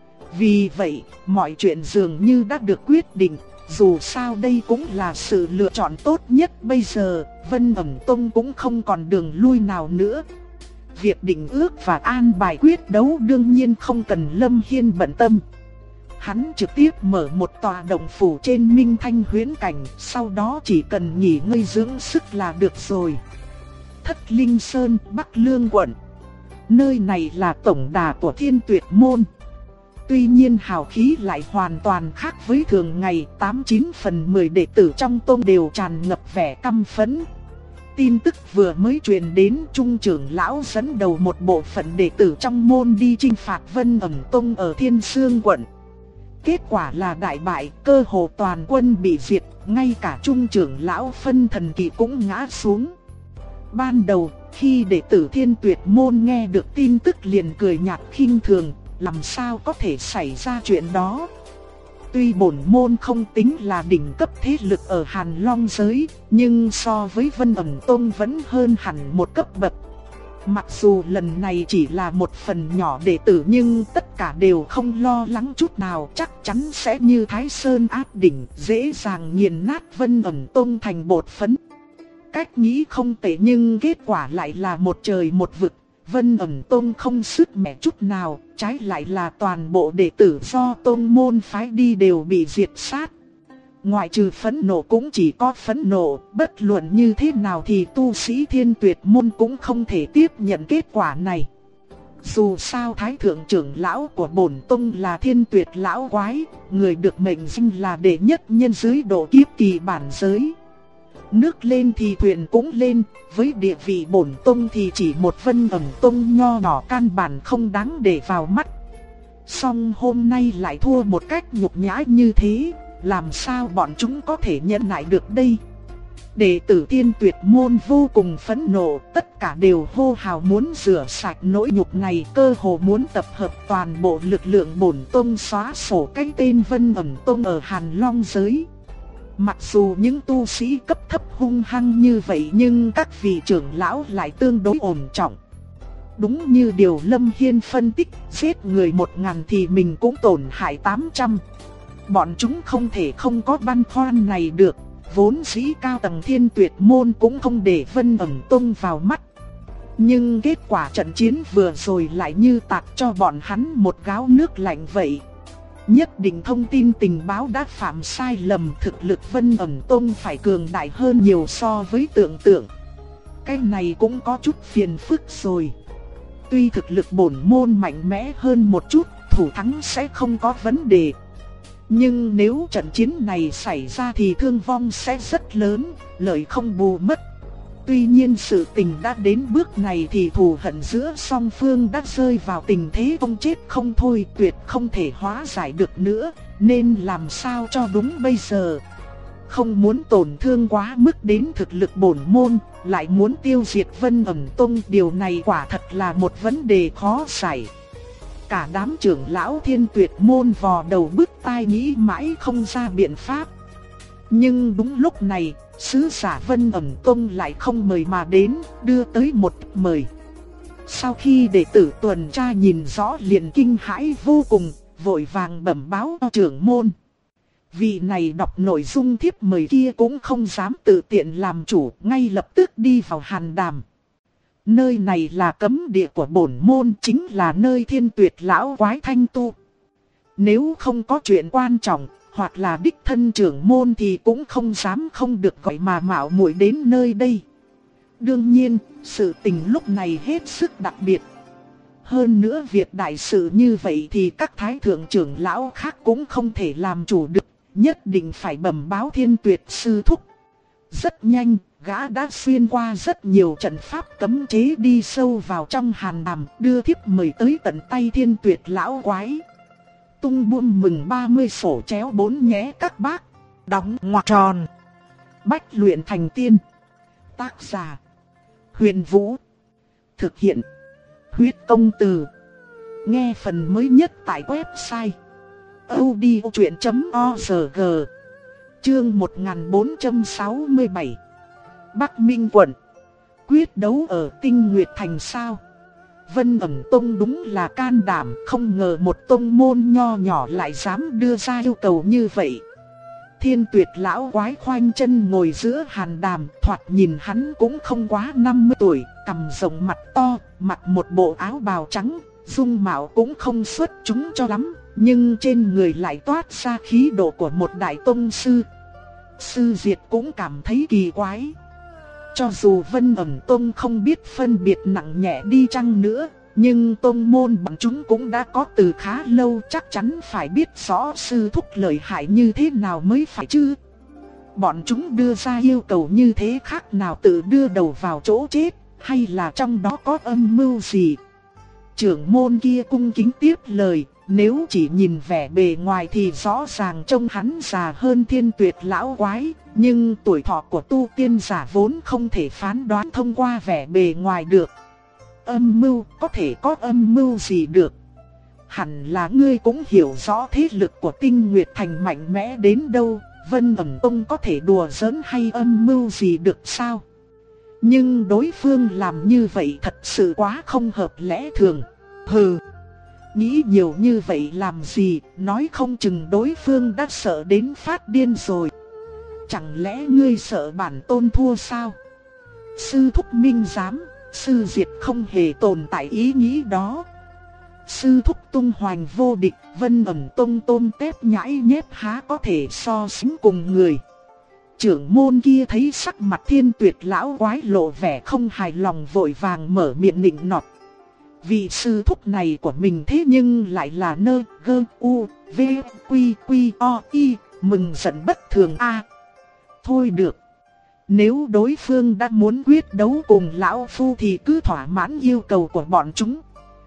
A: Vì vậy, mọi chuyện dường như đã được quyết định, dù sao đây cũng là sự lựa chọn tốt nhất bây giờ, Vân Ẩn Tông cũng không còn đường lui nào nữa. Việc định ước và an bài quyết đấu đương nhiên không cần Lâm Hiên bận tâm. Hắn trực tiếp mở một tòa động phủ trên Minh Thanh Huyễn Cảnh, sau đó chỉ cần nghỉ ngơi dưỡng sức là được rồi. Thất Linh Sơn, Bắc Lương quận. Nơi này là tổng đà của Thiên Tuyệt Môn. Tuy nhiên hào khí lại hoàn toàn khác với thường ngày, 89 phần 10 đệ tử trong tông đều tràn ngập vẻ căm phẫn. Tin tức vừa mới truyền đến, Trung trưởng lão dẫn đầu một bộ phận đệ tử trong môn đi chinh phạt Vân Ẩn Tông ở Thiên Sương quận. Kết quả là đại bại, cơ hồ toàn quân bị diệt, ngay cả Trung trưởng lão Phân Thần Kỳ cũng ngã xuống. Ban đầu, khi đệ tử Thiên Tuyệt Môn nghe được tin tức liền cười nhạt khinh thường, làm sao có thể xảy ra chuyện đó. Tuy bổn môn không tính là đỉnh cấp thế lực ở Hàn Long giới, nhưng so với Vân Ẩn Tông vẫn hơn hẳn một cấp bậc. Mặc dù lần này chỉ là một phần nhỏ đệ tử nhưng tất cả đều không lo lắng chút nào, chắc chắn sẽ như Thái Sơn áp đỉnh, dễ dàng nghiền nát Vân Ẩn Tông thành bột phấn. Cách nghĩ không tệ nhưng kết quả lại là một trời một vực, Vân Ẩn Tông không sứt mẻ chút nào, trái lại là toàn bộ đệ tử do tông môn phái đi đều bị diệt sát. Ngoại trừ phẫn nộ cũng chỉ có phẫn nộ, bất luận như thế nào thì tu sĩ Thiên Tuyệt môn cũng không thể tiếp nhận kết quả này. Dù sao Thái Thượng trưởng lão của bổn tông là Thiên Tuyệt lão quái, người được mệnh danh là đệ nhất nhân dưới độ kiếp kỳ bản giới. Nước lên thì thuyền cũng lên, với địa vị bổn tông thì chỉ một Vân Ẩn Tông nho nhỏ căn bản không đáng để vào mắt. Song hôm nay lại thua một cách nhục nhã như thế, làm sao bọn chúng có thể nhẫn nại được đây? Đệ tử Thiên Tuyệt môn vô cùng phẫn nộ, tất cả đều hô hào muốn rửa sạch nỗi nhục này, cơ hồ muốn tập hợp toàn bộ lực lượng bổn tông xóa sổ cái tên Vân Ẩn Tông ở Hàn Long giới. Mặc dù những tu sĩ cấp thấp hung hăng như vậy nhưng các vị trưởng lão lại tương đối ổn trọng. Đúng như điều Lâm Hiên phân tích, giết người 1000 thì mình cũng tổn hại 800. Bọn chúng không thể không có băn khoăn này được, vốn dĩ cao tầng Thiên Tuyệt môn cũng không để Vân Ẩn Tông vào mắt. Nhưng kết quả trận chiến vừa rồi lại như tạt cho bọn hắn một gáo nước lạnh vậy. Nhất định thông tin tình báo đã phạm sai lầm, thực lực Vân Ẩn Tông phải cường đại hơn nhiều so với tưởng tượng. Cái này cũng có chút phiền phức rồi. Tuy thực lực bổn môn mạnh mẽ hơn một chút, thủ thắng sẽ không có vấn đề. Nhưng nếu trận chiến này xảy ra thì thương vong sẽ rất lớn, lợi không bù mất. Tuy nhiên sự tình đã đến bước này thì thù hận giữa song phương đã rơi vào tình thế không chết không thôi, tuyệt không thể hóa giải được nữa, nên làm sao cho đúng bây giờ. Không muốn tổn thương quá mức đến thực lực bổn môn, lại muốn tiêu diệt Vân Ẩn Tông, điều này quả thật là một vấn đề khó giải. Cả đám trưởng lão Thiên Tuyệt môn vò đầu bứt tai nghĩ mãi không ra biện pháp. Nhưng đúng lúc này, sứ giả Vân Ẩn Tông lại không mời mà đến, đưa tới một mời. Sau khi đệ tử tuần tra nhìn rõ liền kinh hãi vô cùng, vội vàng bẩm báo cho trưởng môn. Vị này đọc nội dung thiếp mời kia cũng không dám tự tiện làm chủ, ngay lập tức đi vào hàn đàm. Nơi này là cấm địa của bổn môn, chính là nơi Thiên Tuyệt lão quái thanh tu. Nếu không có chuyện quan trọng, hoặc là đích thân trưởng môn thì cũng không dám không được gọi mà mạo muội đến nơi đây. Đương nhiên, sự tình lúc này hết sức đặc biệt. Hơn nữa việc đại sự như vậy thì các thái thượng trưởng lão khác cũng không thể làm chủ được, nhất định phải bẩm báo Thiên Tuyệt sư thúc. Rất nhanh, gã đã xuyên qua rất nhiều trận pháp cấm chế đi sâu vào trong hàn đàm, đưa thiếp mời tới tận tay Thiên Tuyệt lão quái. Tung buông mừng 30 sổ chéo 4 nhé các bác. Đóng ngoặc tròn. Bách luyện thành tiên. Tác giả: Huyền Vũ. Thực hiện: Huyết Công Từ. Nghe phần mới nhất tại website audiochuyện.org. Chương 1467. Bắc Minh quận. Quyết đấu ở Tinh Nguyệt Thành sao? Vân Ẩn Tông đúng là can đảm, không ngờ một tông môn nho nhỏ lại dám đưa ra yêu cầu như vậy. Thiên Tuyệt lão quái khoanh chân ngồi giữa hàn đàm, thoạt nhìn hắn cũng không quá 50 tuổi, cằm rộng mặt to, mặc một bộ áo bào trắng, dung mạo cũng không xuất chúng cho lắm, nhưng trên người lại toát ra khí độ của một đại tông sư. Sư Diệt cũng cảm thấy kỳ quái. Cho dù Vân Ẩn Tông không biết phân biệt nặng nhẹ đi chăng nữa, nhưng tông môn bọn chúng cũng đã có từ khá lâu, chắc chắn phải biết rõ sư thúc lợi hại như thế nào mới phải chứ. Bọn chúng đưa ra yêu cầu như thế khác nào tự đưa đầu vào chỗ chết, hay là trong đó có âm mưu gì? Trưởng môn kia cung kính tiếp lời, nếu chỉ nhìn vẻ bề ngoài thì rõ ràng trông hắn già hơn Thiên Tuyệt lão quái, nhưng tuổi thọ của tu tiên giả vốn không thể phán đoán thông qua vẻ bề ngoài được. Âm mưu, có thể có âm mưu gì được? Hẳn là ngươi cũng hiểu rõ thế lực của Tinh Nguyệt Thành mạnh mẽ đến đâu, Vân Ẩn Tông có thể đùa giỡn hay âm mưu gì được sao? Nhưng đối phương làm như vậy thật sự quá không hợp lẽ thường. Hừ, nghĩ nhiều như vậy làm gì, nói không chừng đối phương đã sợ đến phát điên rồi. Chẳng lẽ ngươi sợ bản tôn thua sao? Sư thúc minh giám, sư diệt không hề tồn tại ý nghĩ đó. Sư thúc tung hoành vô địch, Vân Ẩn Tông tôm tép nhãi nhép há có thể so sánh cùng người. Trưởng môn kia thấy sắc mặt Thiên Tuyệt lão quái lộ vẻ không hài lòng, vội vàng mở miệng nịnh nọt. Vị sư thúc này của mình thế nhưng lại là nơ gơ u v quy quy o y, mừng giận bất thường a. Thôi được, nếu đối phương đã muốn quyết đấu cùng lão phu thì cứ thỏa mãn yêu cầu của bọn chúng.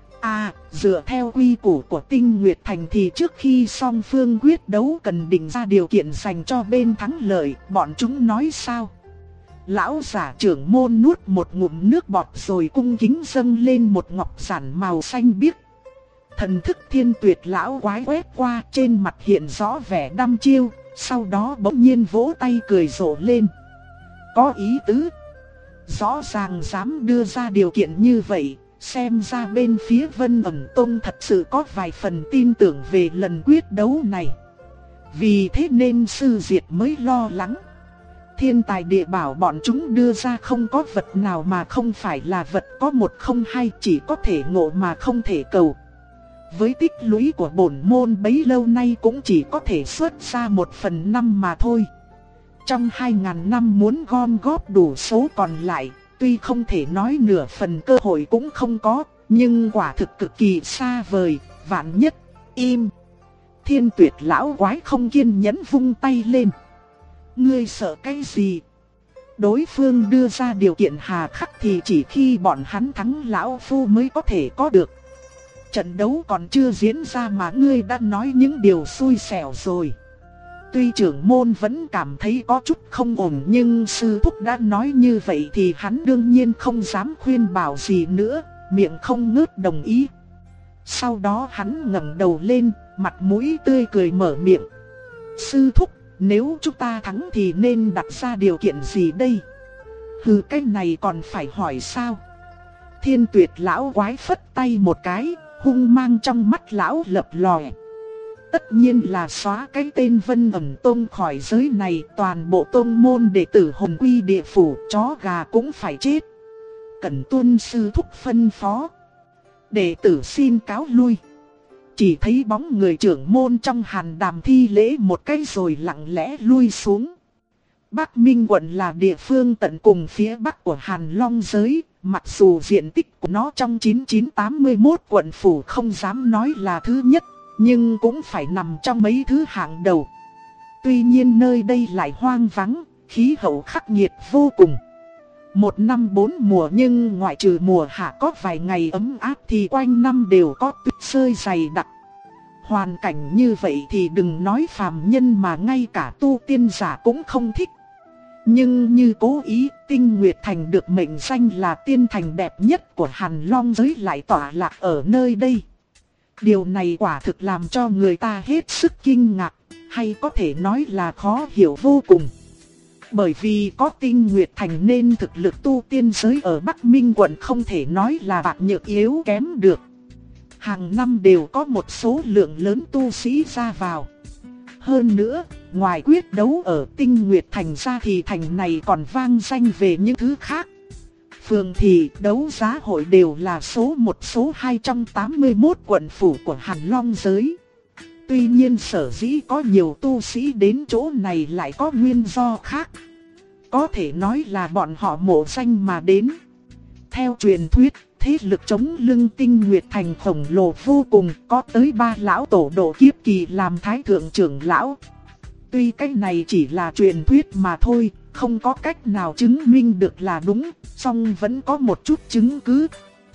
A: Dựa theo quy củ của Tinh Nguyệt Thành thì trước khi song phương quyết đấu cần định ra điều kiện dành cho bên thắng lợi, bọn chúng nói sao? Lão giả trưởng môn nuốt một ngụm nước bọt rồi cung kính dâng lên một ngọc giản màu xanh biếc. Thần thức Thiên Tuyệt lão quái quét qua, trên mặt hiện rõ vẻ đăm chiêu, sau đó bỗng nhiên vỗ tay cười rộ lên. Có ý tứ. Rõ ràng dám đưa ra điều kiện như vậy, xem ra bên phía Vân Ẩn Tông thật sự có vài phần tin tưởng về lần quyết đấu này. Vì thế nên sư diệt mới lo lắng. Thiên tài địa bảo bọn chúng đưa ra không có vật nào mà không phải là vật có một không hai, chỉ có thể ngộ mà không thể cầu. Với tích lũy của bổn môn bấy lâu nay cũng chỉ có thể xuất ra 1/5 mà thôi. Trong 2000 năm muốn gom góp đủ số còn lại, tuy không thể nói nửa phần cơ hội cũng không có, nhưng quả thực cực kỳ xa vời, vạn nhất, im. Thiên Tuyệt lão quái không kiên nhẫn vung tay lên. Ngươi sợ cái gì? Đối phương đưa ra điều kiện hà khắc thì chỉ khi bọn hắn thắng lão phu mới có thể có được. Trận đấu còn chưa diễn ra mà ngươi đã nói những điều xui xẻo rồi. Tuy trưởng môn vẫn cảm thấy có chút không ổn, nhưng sư thúc đã nói như vậy thì hắn đương nhiên không dám khuyên bảo gì nữa, miệng không ngớt đồng ý. Sau đó hắn ngẩng đầu lên, mặt mũi tươi cười mở miệng. Sư thúc, nếu chúng ta thắng thì nên đặt ra điều kiện gì đây? Hừ, cái này còn phải hỏi sao? Thiên Tuyệt lão quái phất tay một cái, hung mang trong mắt lão lập lòe. Tất nhiên là xóa cái tên Vân Ẩn Tông khỏi giới này, toàn bộ tông môn đệ tử Hồng Quy địa phủ, chó gà cũng phải chết. Cẩn tuân sư thúc phân phó. Đệ tử xin cáo lui. Chỉ thấy bóng người trưởng môn trong hàn đàm thi lễ một cái rồi lặng lẽ lui xuống. Bắc Minh quận là địa phương tận cùng phía bắc của Hàn Long giới, mặc dù diện tích của nó trong 9981 quận phủ không dám nói là thứ nhất, nhưng cũng phải nằm trong mấy thứ hạng đầu. Tuy nhiên nơi đây lại hoang vắng, khí hậu khắc nghiệt vô cùng. Một năm 4 mùa, nhưng ngoại trừ mùa hạ có vài ngày ấm áp thì quanh năm đều có tuyết rơi dày đặc. Hoàn cảnh như vậy thì đừng nói phàm nhân mà ngay cả tu tiên giả cũng không thích. Nhưng như cố ý, Tinh Nguyệt Thành được mệnh danh là tiên thành đẹp nhất của Hàn Long giới lại tỏa lạc ở nơi đây. Điều này quả thực làm cho người ta hết sức kinh ngạc, hay có thể nói là khó hiểu vô cùng. Bởi vì có Tinh Nguyệt Thành nên thực lực tu tiên giới ở Bắc Minh quận không thể nói là bạc nhược yếu kém được. Hàng năm đều có một số lượng lớn tu sĩ ra vào. Hơn nữa, ngoài quyết đấu ở Tinh Nguyệt Thành ra thì thành này còn vang danh về những thứ khác. Phường thị, đấu giá hội đều là số 1 số 2 trong 81 quận phủ của Hàn Long giới. Tuy nhiên sở dĩ có nhiều tu sĩ đến chỗ này lại có nguyên do khác. Có thể nói là bọn họ mộ danh mà đến. Theo truyền thuyết, thế lực chống lưng Tinh Nguyệt Thành khổng lồ vô cùng, có tới 3 lão tổ độ kiếp kỳ làm thái thượng trưởng lão. Tuy cái này chỉ là truyền thuyết mà thôi, không có cách nào chứng minh được là đúng, song vẫn có một chút chứng cứ.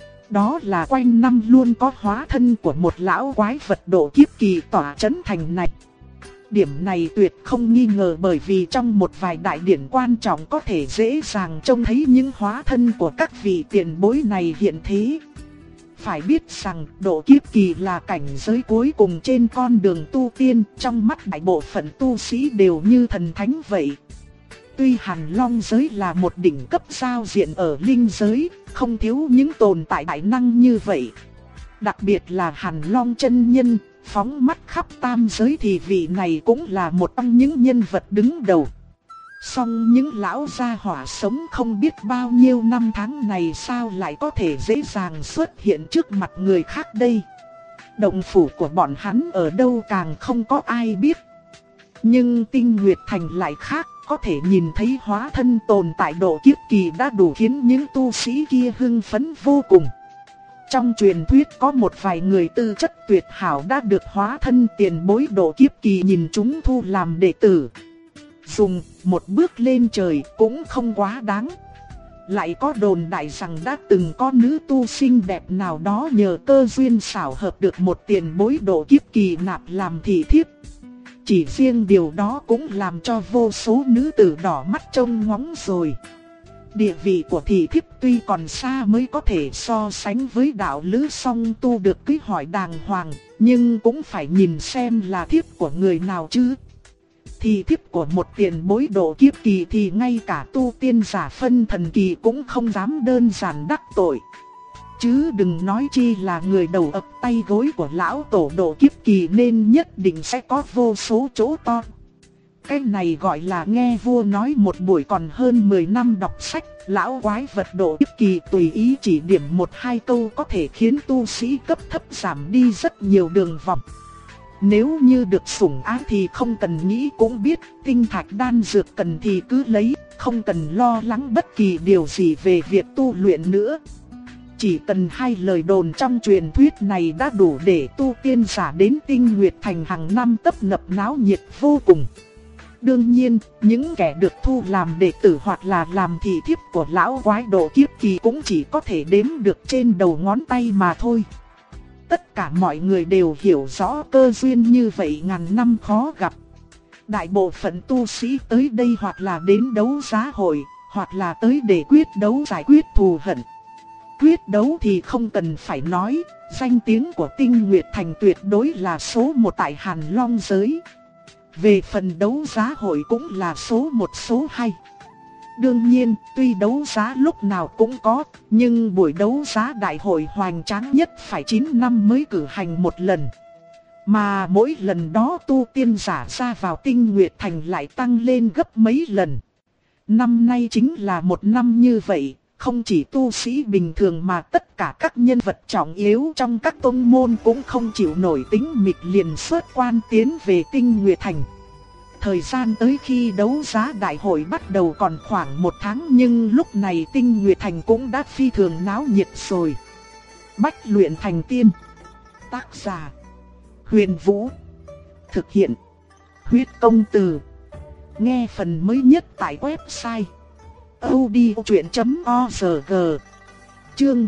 A: Đó là quanh năm luôn có hóa thân của một lão quái vật độ kiếp kỳ tỏa trấn thành này. Điểm này tuyệt không nghi ngờ, bởi vì trong một vài đại điển quan trọng có thể dễ dàng trông thấy những hóa thân của các vị tiền bối này hiện thế. Phải biết rằng độ kiếp kỳ là cảnh giới cuối cùng trên con đường tu tiên, trong mắt đại bộ phận tu sĩ đều như thần thánh vậy. Tuy Hàn Long giới là một đỉnh cấp giao diện ở linh giới, không thiếu những tồn tại đại năng như vậy. Đặc biệt là Hàn Long chân nhân, phóng mắt khắp tam giới thì vị này cũng là một trong những nhân vật đứng đầu. Song những lão gia hỏa sống không biết bao nhiêu năm tháng này sao lại có thể dễ dàng xuất hiện trước mặt người khác đây. Động phủ của bọn hắn ở đâu càng không có ai biết. Nhưng Tinh Nguyệt Thành lại khác, có thể nhìn thấy hóa thân tồn tại độ kiếp kỳ đã đủ khiến những tu sĩ kia hưng phấn vô cùng. Trong truyền thuyết có một vài người tư chất tuyệt hảo đã được hóa thân tiền bối độ kiếp kỳ nhìn chúng thu làm đệ tử. Dùng một bước lên trời cũng không quá đáng. Lại có đồn đại rằng đã từng có nữ tu xinh đẹp nào đó nhờ cơ duyên xảo hợp được một tiền bối độ kiếp kỳ nạp làm thị thiếp. Chỉ riêng điều đó cũng làm cho vô số nữ tử đỏ mắt trông ngóng rồi. Địa vị của thị thiếp tuy còn xa mới có thể so sánh với đạo lữ song tu được cưới hỏi đàng hoàng, nhưng cũng phải nhìn xem là thiếp của người nào chứ. Thị thiếp của một tiền bối độ kiếp kỳ thì ngay cả tu tiên giả phân thần kỳ cũng không dám đơn giản đắc tội. Chứ đừng nói chi là người đầu ập tay gối của lão tổ độ kiếp kỳ nên nhất định sẽ có vô số chỗ to. Cái này gọi là nghe vua nói một buổi còn hơn 10 năm đọc sách. Lão quái vật độ kiếp kỳ tùy ý chỉ điểm 1-2 câu có thể khiến tu sĩ cấp thấp giảm đi rất nhiều đường vòng. Nếu như được sủng ái thì không cần nghĩ cũng biết, tinh thạch đan dược cần thì cứ lấy, không cần lo lắng bất kỳ điều gì về việc tu luyện nữa. Chỉ cần 2 lời đồn trong truyền thuyết này đã đủ để tu tiên giả đến Tinh Nguyệt Thành hàng năm tấp nập náo nhiệt vô cùng. Đương nhiên, những kẻ được thu làm đệ tử hoặc là làm thị thiếp của lão quái độ kiếp kỳ cũng chỉ có thể đếm được trên đầu ngón tay mà thôi. Tất cả mọi người đều hiểu rõ cơ duyên như vậy ngàn năm khó gặp. Đại bộ phận tu sĩ tới đây hoặc là đến đấu giá hội, hoặc là tới để quyết đấu giải quyết thù hận. Quyết đấu thì không cần phải nói, danh tiếng của Tinh Nguyệt Thành tuyệt đối là số 1 tại Hàn Long giới. Về phần đấu giá hội cũng là số 1 số 2. Đương nhiên, tuy đấu giá lúc nào cũng có, nhưng buổi đấu giá đại hội hoành tráng nhất phải 9 năm mới cử hành một lần. Mà mỗi lần đó tu tiên giả ra vào Tinh Nguyệt Thành lại tăng lên gấp mấy lần. Năm nay chính là một năm như vậy, không chỉ tu sĩ bình thường mà tất cả các nhân vật trọng yếu trong các tông môn cũng không chịu nổi tính mịch liền xuất quan tiến về Tinh Nguyệt Thành. Thời gian tới khi đấu giá đại hội bắt đầu còn khoảng 1 tháng, nhưng lúc này Tinh Nguyệt Thành cũng đã phi thường náo nhiệt rồi. Bách luyện thành tiên. Tác giả: Huyền Vũ. Thực hiện: Huyết Công Từ. Nghe phần mới nhất tại website audiochuyện.org. Chương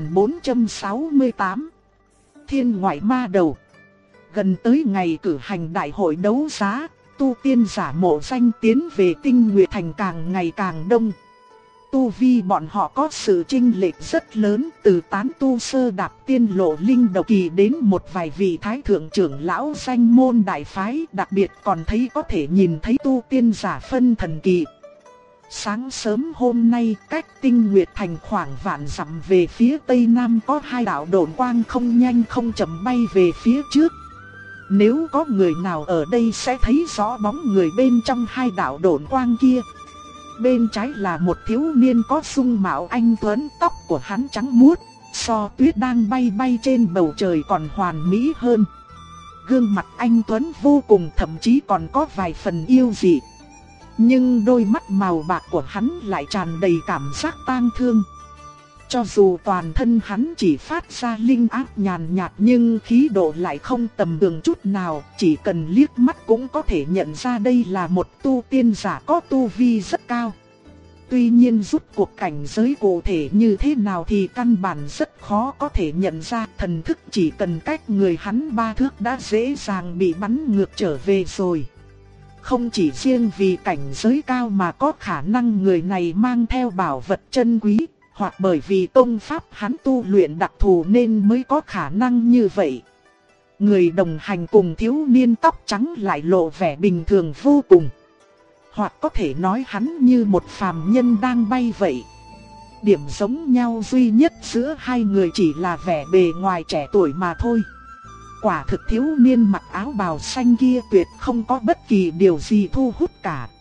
A: 1468. Thiên ngoại ma đầu. Gần tới ngày cử hành đại hội đấu giá, tu tiên giả mộ danh tiến về Tinh Nguyệt Thành càng ngày càng đông. Tu vi bọn họ có sự chênh lệch rất lớn, từ tán tu sơ đạp tiên lộ linh đầu kỳ đến một vài vị thái thượng trưởng lão danh môn đại phái, đặc biệt còn thấy có thể nhìn thấy tu tiên giả phân thần kỳ. Sáng sớm hôm nay, cách Tinh Nguyệt Thành khoảng vạn dặm về phía tây nam có 2 đạo độn quang không nhanh không chậm bay về phía trước. Nếu có người nào ở đây sẽ thấy rõ bóng người bên trong 2 đạo độn quang kia. Bên trái là một thiếu niên có dung mạo anh tuấn, tóc của hắn trắng muốt, so tuyết đang bay bay trên bầu trời còn hoàn mỹ hơn. Gương mặt anh tuấn vô cùng, thậm chí còn có vài phần yêu dị. Nhưng đôi mắt màu bạc của hắn lại tràn đầy cảm giác tang thương. Cho dù toàn thân hắn chỉ phát ra linh áp nhàn nhạt nhưng khí độ lại không tầm thường chút nào, chỉ cần liếc mắt cũng có thể nhận ra đây là một tu tiên giả có tu vi rất cao. Tuy nhiên rút cuộc cảnh giới cụ thể như thế nào thì căn bản rất khó có thể nhận ra, thần thức chỉ cần cách người hắn 3 thước đã dễ dàng bị bắn ngược trở về rồi. Không chỉ riêng vì cảnh giới cao mà có khả năng người này mang theo bảo vật chân quý, hoặc bởi vì công pháp hắn tu luyện đặc thù nên mới có khả năng như vậy. Người đồng hành cùng thiếu niên tóc trắng lại lộ vẻ bình thường vô cùng. Hoặc có thể nói hắn như một phàm nhân đang bay vậy. Điểm giống nhau duy nhất giữa hai người chỉ là vẻ bề ngoài trẻ tuổi mà thôi. Quả thực thiếu niên mặc áo bào xanh kia tuyệt không có bất kỳ điều gì thu hút cả.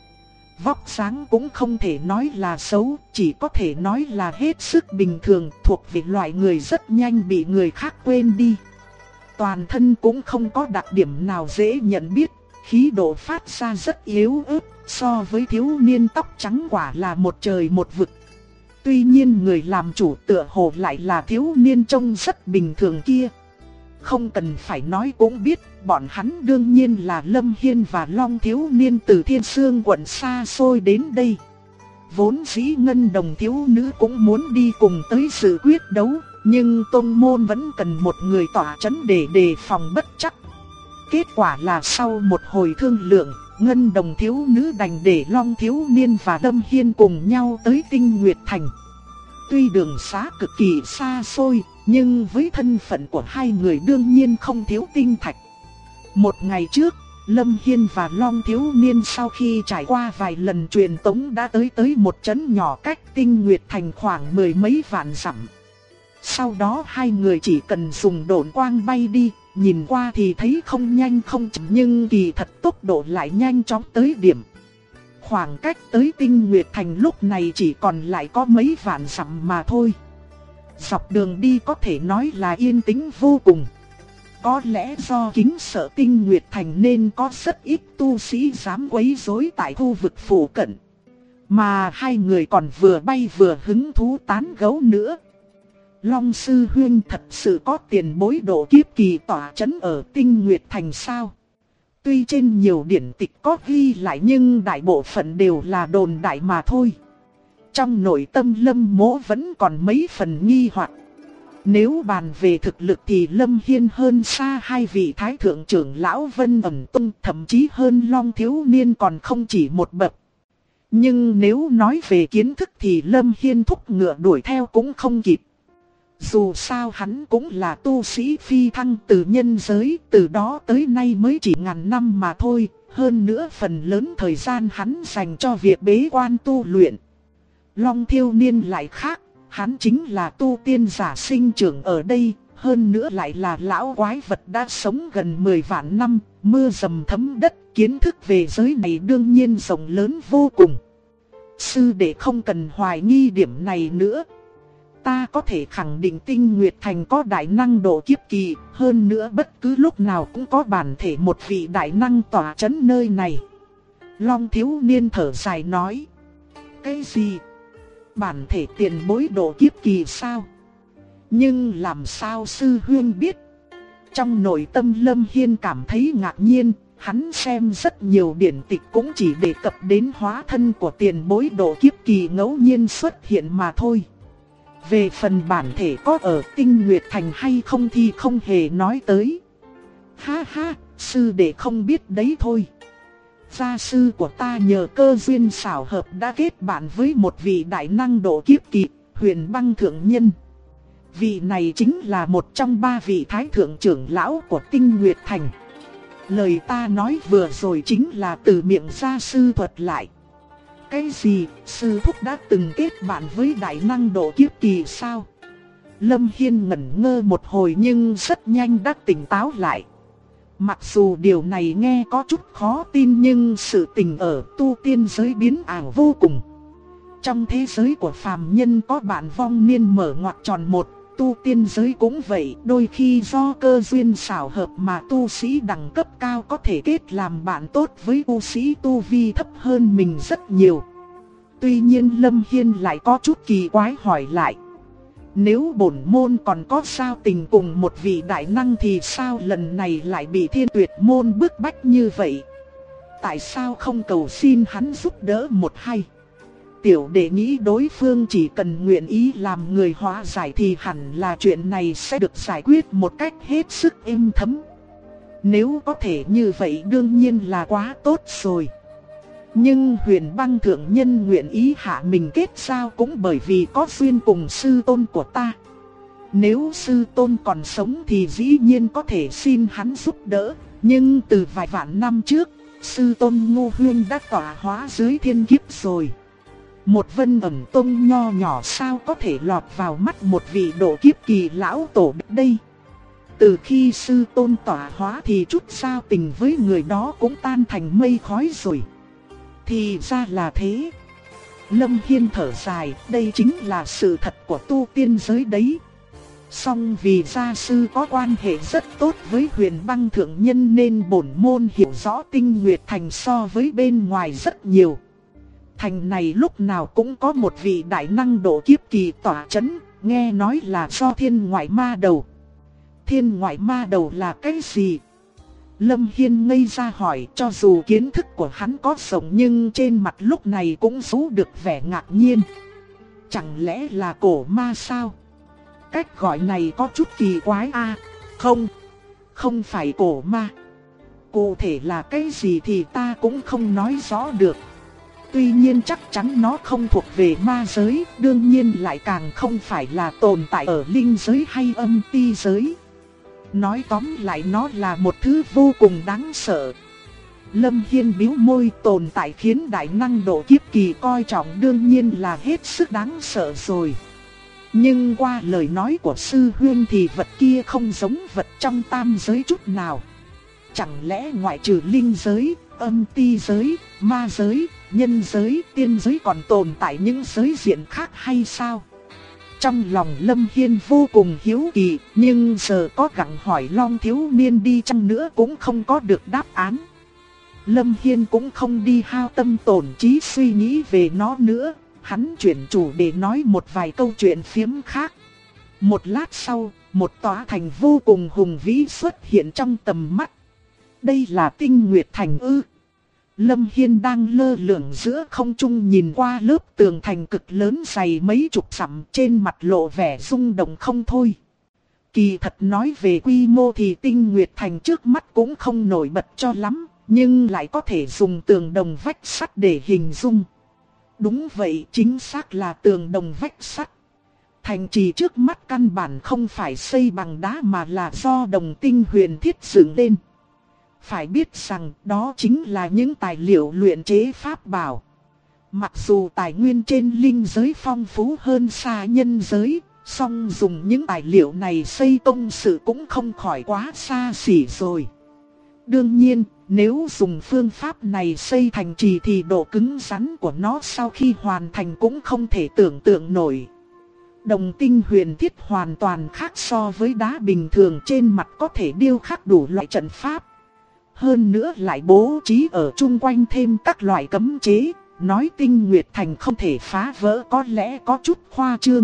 A: Vóc dáng cũng không thể nói là xấu, chỉ có thể nói là hết sức bình thường, thuộc về loại người rất nhanh bị người khác quên đi. Toàn thân cũng không có đặc điểm nào dễ nhận biết, khí độ phát ra rất yếu ớt, so với thiếu niên tóc trắng quả là một trời một vực. Tuy nhiên người làm chủ tựa hồ lại là thiếu niên trông rất bình thường kia. Không cần phải nói cũng biết, bọn hắn đương nhiên là Lâm Hiên và Long thiếu niên từ Thiên Sương quận xa xôi đến đây. Vốn dĩ Ngân Đồng thiếu nữ cũng muốn đi cùng tới sự quyết đấu, nhưng tông môn vẫn cần một người tỏa chấn để đề phòng bất trắc. Kết quả là sau một hồi thương lượng, Ngân Đồng thiếu nữ đành để Long thiếu niên và Lâm Hiên cùng nhau tới Tinh Nguyệt Thành. Tuy đường xá cực kỳ xa xôi, nhưng với thân phận của hai người đương nhiên không thiếu tinh thạch. Một ngày trước, Lâm Hiên và Long thiếu niên sau khi trải qua vài lần truyền tống đã tới một trấn nhỏ cách Tinh Nguyệt Thành khoảng 10 mấy vạn dặm. Sau đó hai người chỉ cần dùng độn quang bay đi, nhìn qua thì thấy không nhanh không chậm nhưng kỳ thật tốc độ lại nhanh chóng tới điểm. Khoảng cách tới Tinh Nguyệt Thành lúc này chỉ còn lại có mấy vạn dặm mà thôi. Dọc đường đi có thể nói là yên tĩnh vô cùng. Có lẽ do kính sợ Tinh Nguyệt Thành nên có rất ít tu sĩ dám quấy rối tại khu vực phụ cận. Mà hai người còn vừa bay vừa hứng thú tán gẫu nữa. Long sư huynh thật sự có tiền bối độ kiếp kỳ tỏa chấn ở Tinh Nguyệt Thành sao? Tuy trên nhiều điển tịch có ghi lại nhưng đại bộ phận đều là đồn đại mà thôi. Trong nội tâm Lâm Mỗ vẫn còn mấy phần nghi hoặc. Nếu bàn về thực lực thì Lâm Hiên hơn xa hai vị thái thượng trưởng lão Vân Ẩn Tông, thậm chí hơn Long thiếu niên còn không chỉ một bậc. Nhưng nếu nói về kiến thức thì Lâm Hiên thúc ngựa đuổi theo cũng không kịp. Dù sao hắn cũng là tu sĩ phi thăng từ nhân giới, từ đó tới nay mới chỉ ngàn năm mà thôi. Hơn nữa phần lớn thời gian hắn dành cho việc bế quan tu luyện. Long thiếu niên lại khác, hắn chính là tu tiên giả sinh trưởng ở đây, hơn nữa lại là lão quái vật đã sống gần 10 vạn năm, mưa dầm thấm đất, kiến thức về giới này đương nhiên rộng lớn vô cùng. Sư đệ không cần hoài nghi điểm này nữa. Ta có thể khẳng định Tinh Nguyệt Thành có đại năng độ kiếp kỳ, hơn nữa bất cứ lúc nào cũng có bản thể một vị đại năng tỏa chấn nơi này. Long thiếu niên thở dài nói. Cái gì? Bản thể tiền bối độ kiếp kỳ sao? Nhưng làm sao sư huynh biết? Trong nội tâm Lâm Hiên cảm thấy ngạc nhiên, hắn xem rất nhiều điển tịch cũng chỉ đề cập đến hóa thân của tiền bối độ kiếp kỳ ngẫu nhiên xuất hiện mà thôi. Về phần bản thể có ở Tinh Nguyệt Thành hay không thì không hề nói tới. Ha ha, sư đệ không biết đấy thôi. Gia sư của ta nhờ cơ duyên xảo hợp đã kết bạn với một vị đại năng độ kiếp kỳ, Huyền Băng thượng nhân. Vị này chính là một trong 3 vị thái thượng trưởng lão của Tinh Nguyệt Thành. Lời ta nói vừa rồi chính là từ miệng gia sư thuật lại. Cái gì, sư thúc đã từng kết bạn với đại năng độ kiếp kỳ sao? Lâm Hiên ngẩn ngơ một hồi nhưng rất nhanh đã tỉnh táo lại. Mặc dù điều này nghe có chút khó tin nhưng sự tình ở tu tiên giới biến ảo vô cùng. Trong thế giới của phàm nhân có bạn vong niên mở ngoặc tròn một, tu tiên giới cũng vậy. Đôi khi do cơ duyên xảo hợp mà tu sĩ đẳng cấp cao có thể kết làm bạn tốt với tu sĩ tu vi thấp hơn mình rất nhiều. Tuy nhiên Lâm Hiên lại có chút kỳ quái hỏi lại. Nếu bổn môn còn có sao tình cùng một vị đại năng thì sao lần này lại bị Thiên Tuyệt môn bức bách như vậy? Tại sao không cầu xin hắn giúp đỡ một hay? Tiểu đệ nghĩ đối phương chỉ cần nguyện ý làm người hóa giải thì hẳn là chuyện này sẽ được giải quyết một cách hết sức êm thấm. Nếu có thể như vậy đương nhiên là quá tốt rồi. Nhưng Huyền Băng thượng nhân nguyện ý hạ mình kết giao cũng bởi vì có duyên cùng sư tôn của ta. Nếu sư tôn còn sống thì dĩ nhiên có thể xin hắn giúp đỡ. Nhưng từ vài vạn năm trước, sư tôn Ngô Huyên đã tỏa hóa dưới thiên kiếp rồi. Một Vân Ẩn Tông nho nhỏ sao có thể lọt vào mắt một vị độ kiếp kỳ lão tổ đây. Từ khi sư tôn tỏa hóa thì chút giao tình với người đó cũng tan thành mây khói rồi. Thì ra là thế. Lâm Hiên thở dài, đây chính là sự thật của tu tiên giới đấy. Song vì gia sư có quan hệ rất tốt với Huyền Băng thượng nhân nên bổn môn hiểu rõ Tinh Nguyệt Thành so với bên ngoài rất nhiều. Thành này lúc nào cũng có một vị đại năng độ kiếp kỳ tỏa chấn, nghe nói là do Thiên Ngoại Ma Đầu. Thiên Ngoại Ma Đầu là cái gì? Lâm Hiên ngây ra hỏi, cho dù kiến thức của hắn có rộng nhưng trên mặt lúc này cũng giấu được vẻ ngạc nhiên. Chẳng lẽ là cổ ma sao? Cách gọi này có chút kỳ quái a. Không phải cổ ma. Cụ thể là cái gì thì ta cũng không nói rõ được. Tuy nhiên chắc chắn nó không thuộc về ma giới, đương nhiên lại càng không phải là tồn tại ở linh giới hay âm ti giới. Nói tóm lại nó là một thứ vô cùng đáng sợ. Lâm Hiên bĩu môi, tồn tại khiến đại năng độ kiếp kỳ coi trọng đương nhiên là hết sức đáng sợ rồi. Nhưng qua lời nói của sư huynh thì vật kia không giống vật trong tam giới chút nào. Chẳng lẽ ngoại trừ linh giới, âm ti giới, ma giới, nhân giới, tiên giới còn tồn tại những giới diện khác hay sao? Trong lòng Lâm Hiên vô cùng hiếu kỳ, nhưng giờ có gặng hỏi Long thiếu niên đi chăng nữa cũng không có được đáp án. Lâm Hiên cũng không đi hao tâm tổn trí suy nghĩ về nó nữa, hắn chuyển chủ để nói một vài câu chuyện phiếm khác. Một lát sau, một tòa thành vô cùng hùng vĩ xuất hiện trong tầm mắt. Đây là Tinh Nguyệt Thành ư? Lâm Hiên đang lơ lửng giữa không trung nhìn qua lớp tường thành cực lớn dày mấy chục dặm, trên mặt lộ vẻ rung động không thôi. Kỳ thật nói về quy mô thì Tinh Nguyệt Thành trước mắt cũng không nổi bật cho lắm, nhưng lại có thể dùng tường đồng vách sắt để hình dung. Đúng vậy, chính xác là tường đồng vách sắt. Thành trì trước mắt căn bản không phải xây bằng đá mà là do đồng tinh huyền thiết dựng lên. Phải biết rằng đó chính là những tài liệu luyện chế pháp bảo. Mặc dù tài nguyên trên linh giới phong phú hơn xa nhân giới, song dùng những tài liệu này xây công sự cũng không khỏi quá xa xỉ rồi. Đương nhiên, nếu dùng phương pháp này xây thành trì thì độ cứng rắn của nó sau khi hoàn thành cũng không thể tưởng tượng nổi. Đồng tinh huyền thiết hoàn toàn khác so với đá bình thường, trên mặt có thể điêu khắc đủ loại trận pháp. Hơn nữa lại bố trí ở chung quanh thêm các loại cấm chế, nói Tinh Nguyệt Thành không thể phá vỡ có lẽ có chút khoa trương.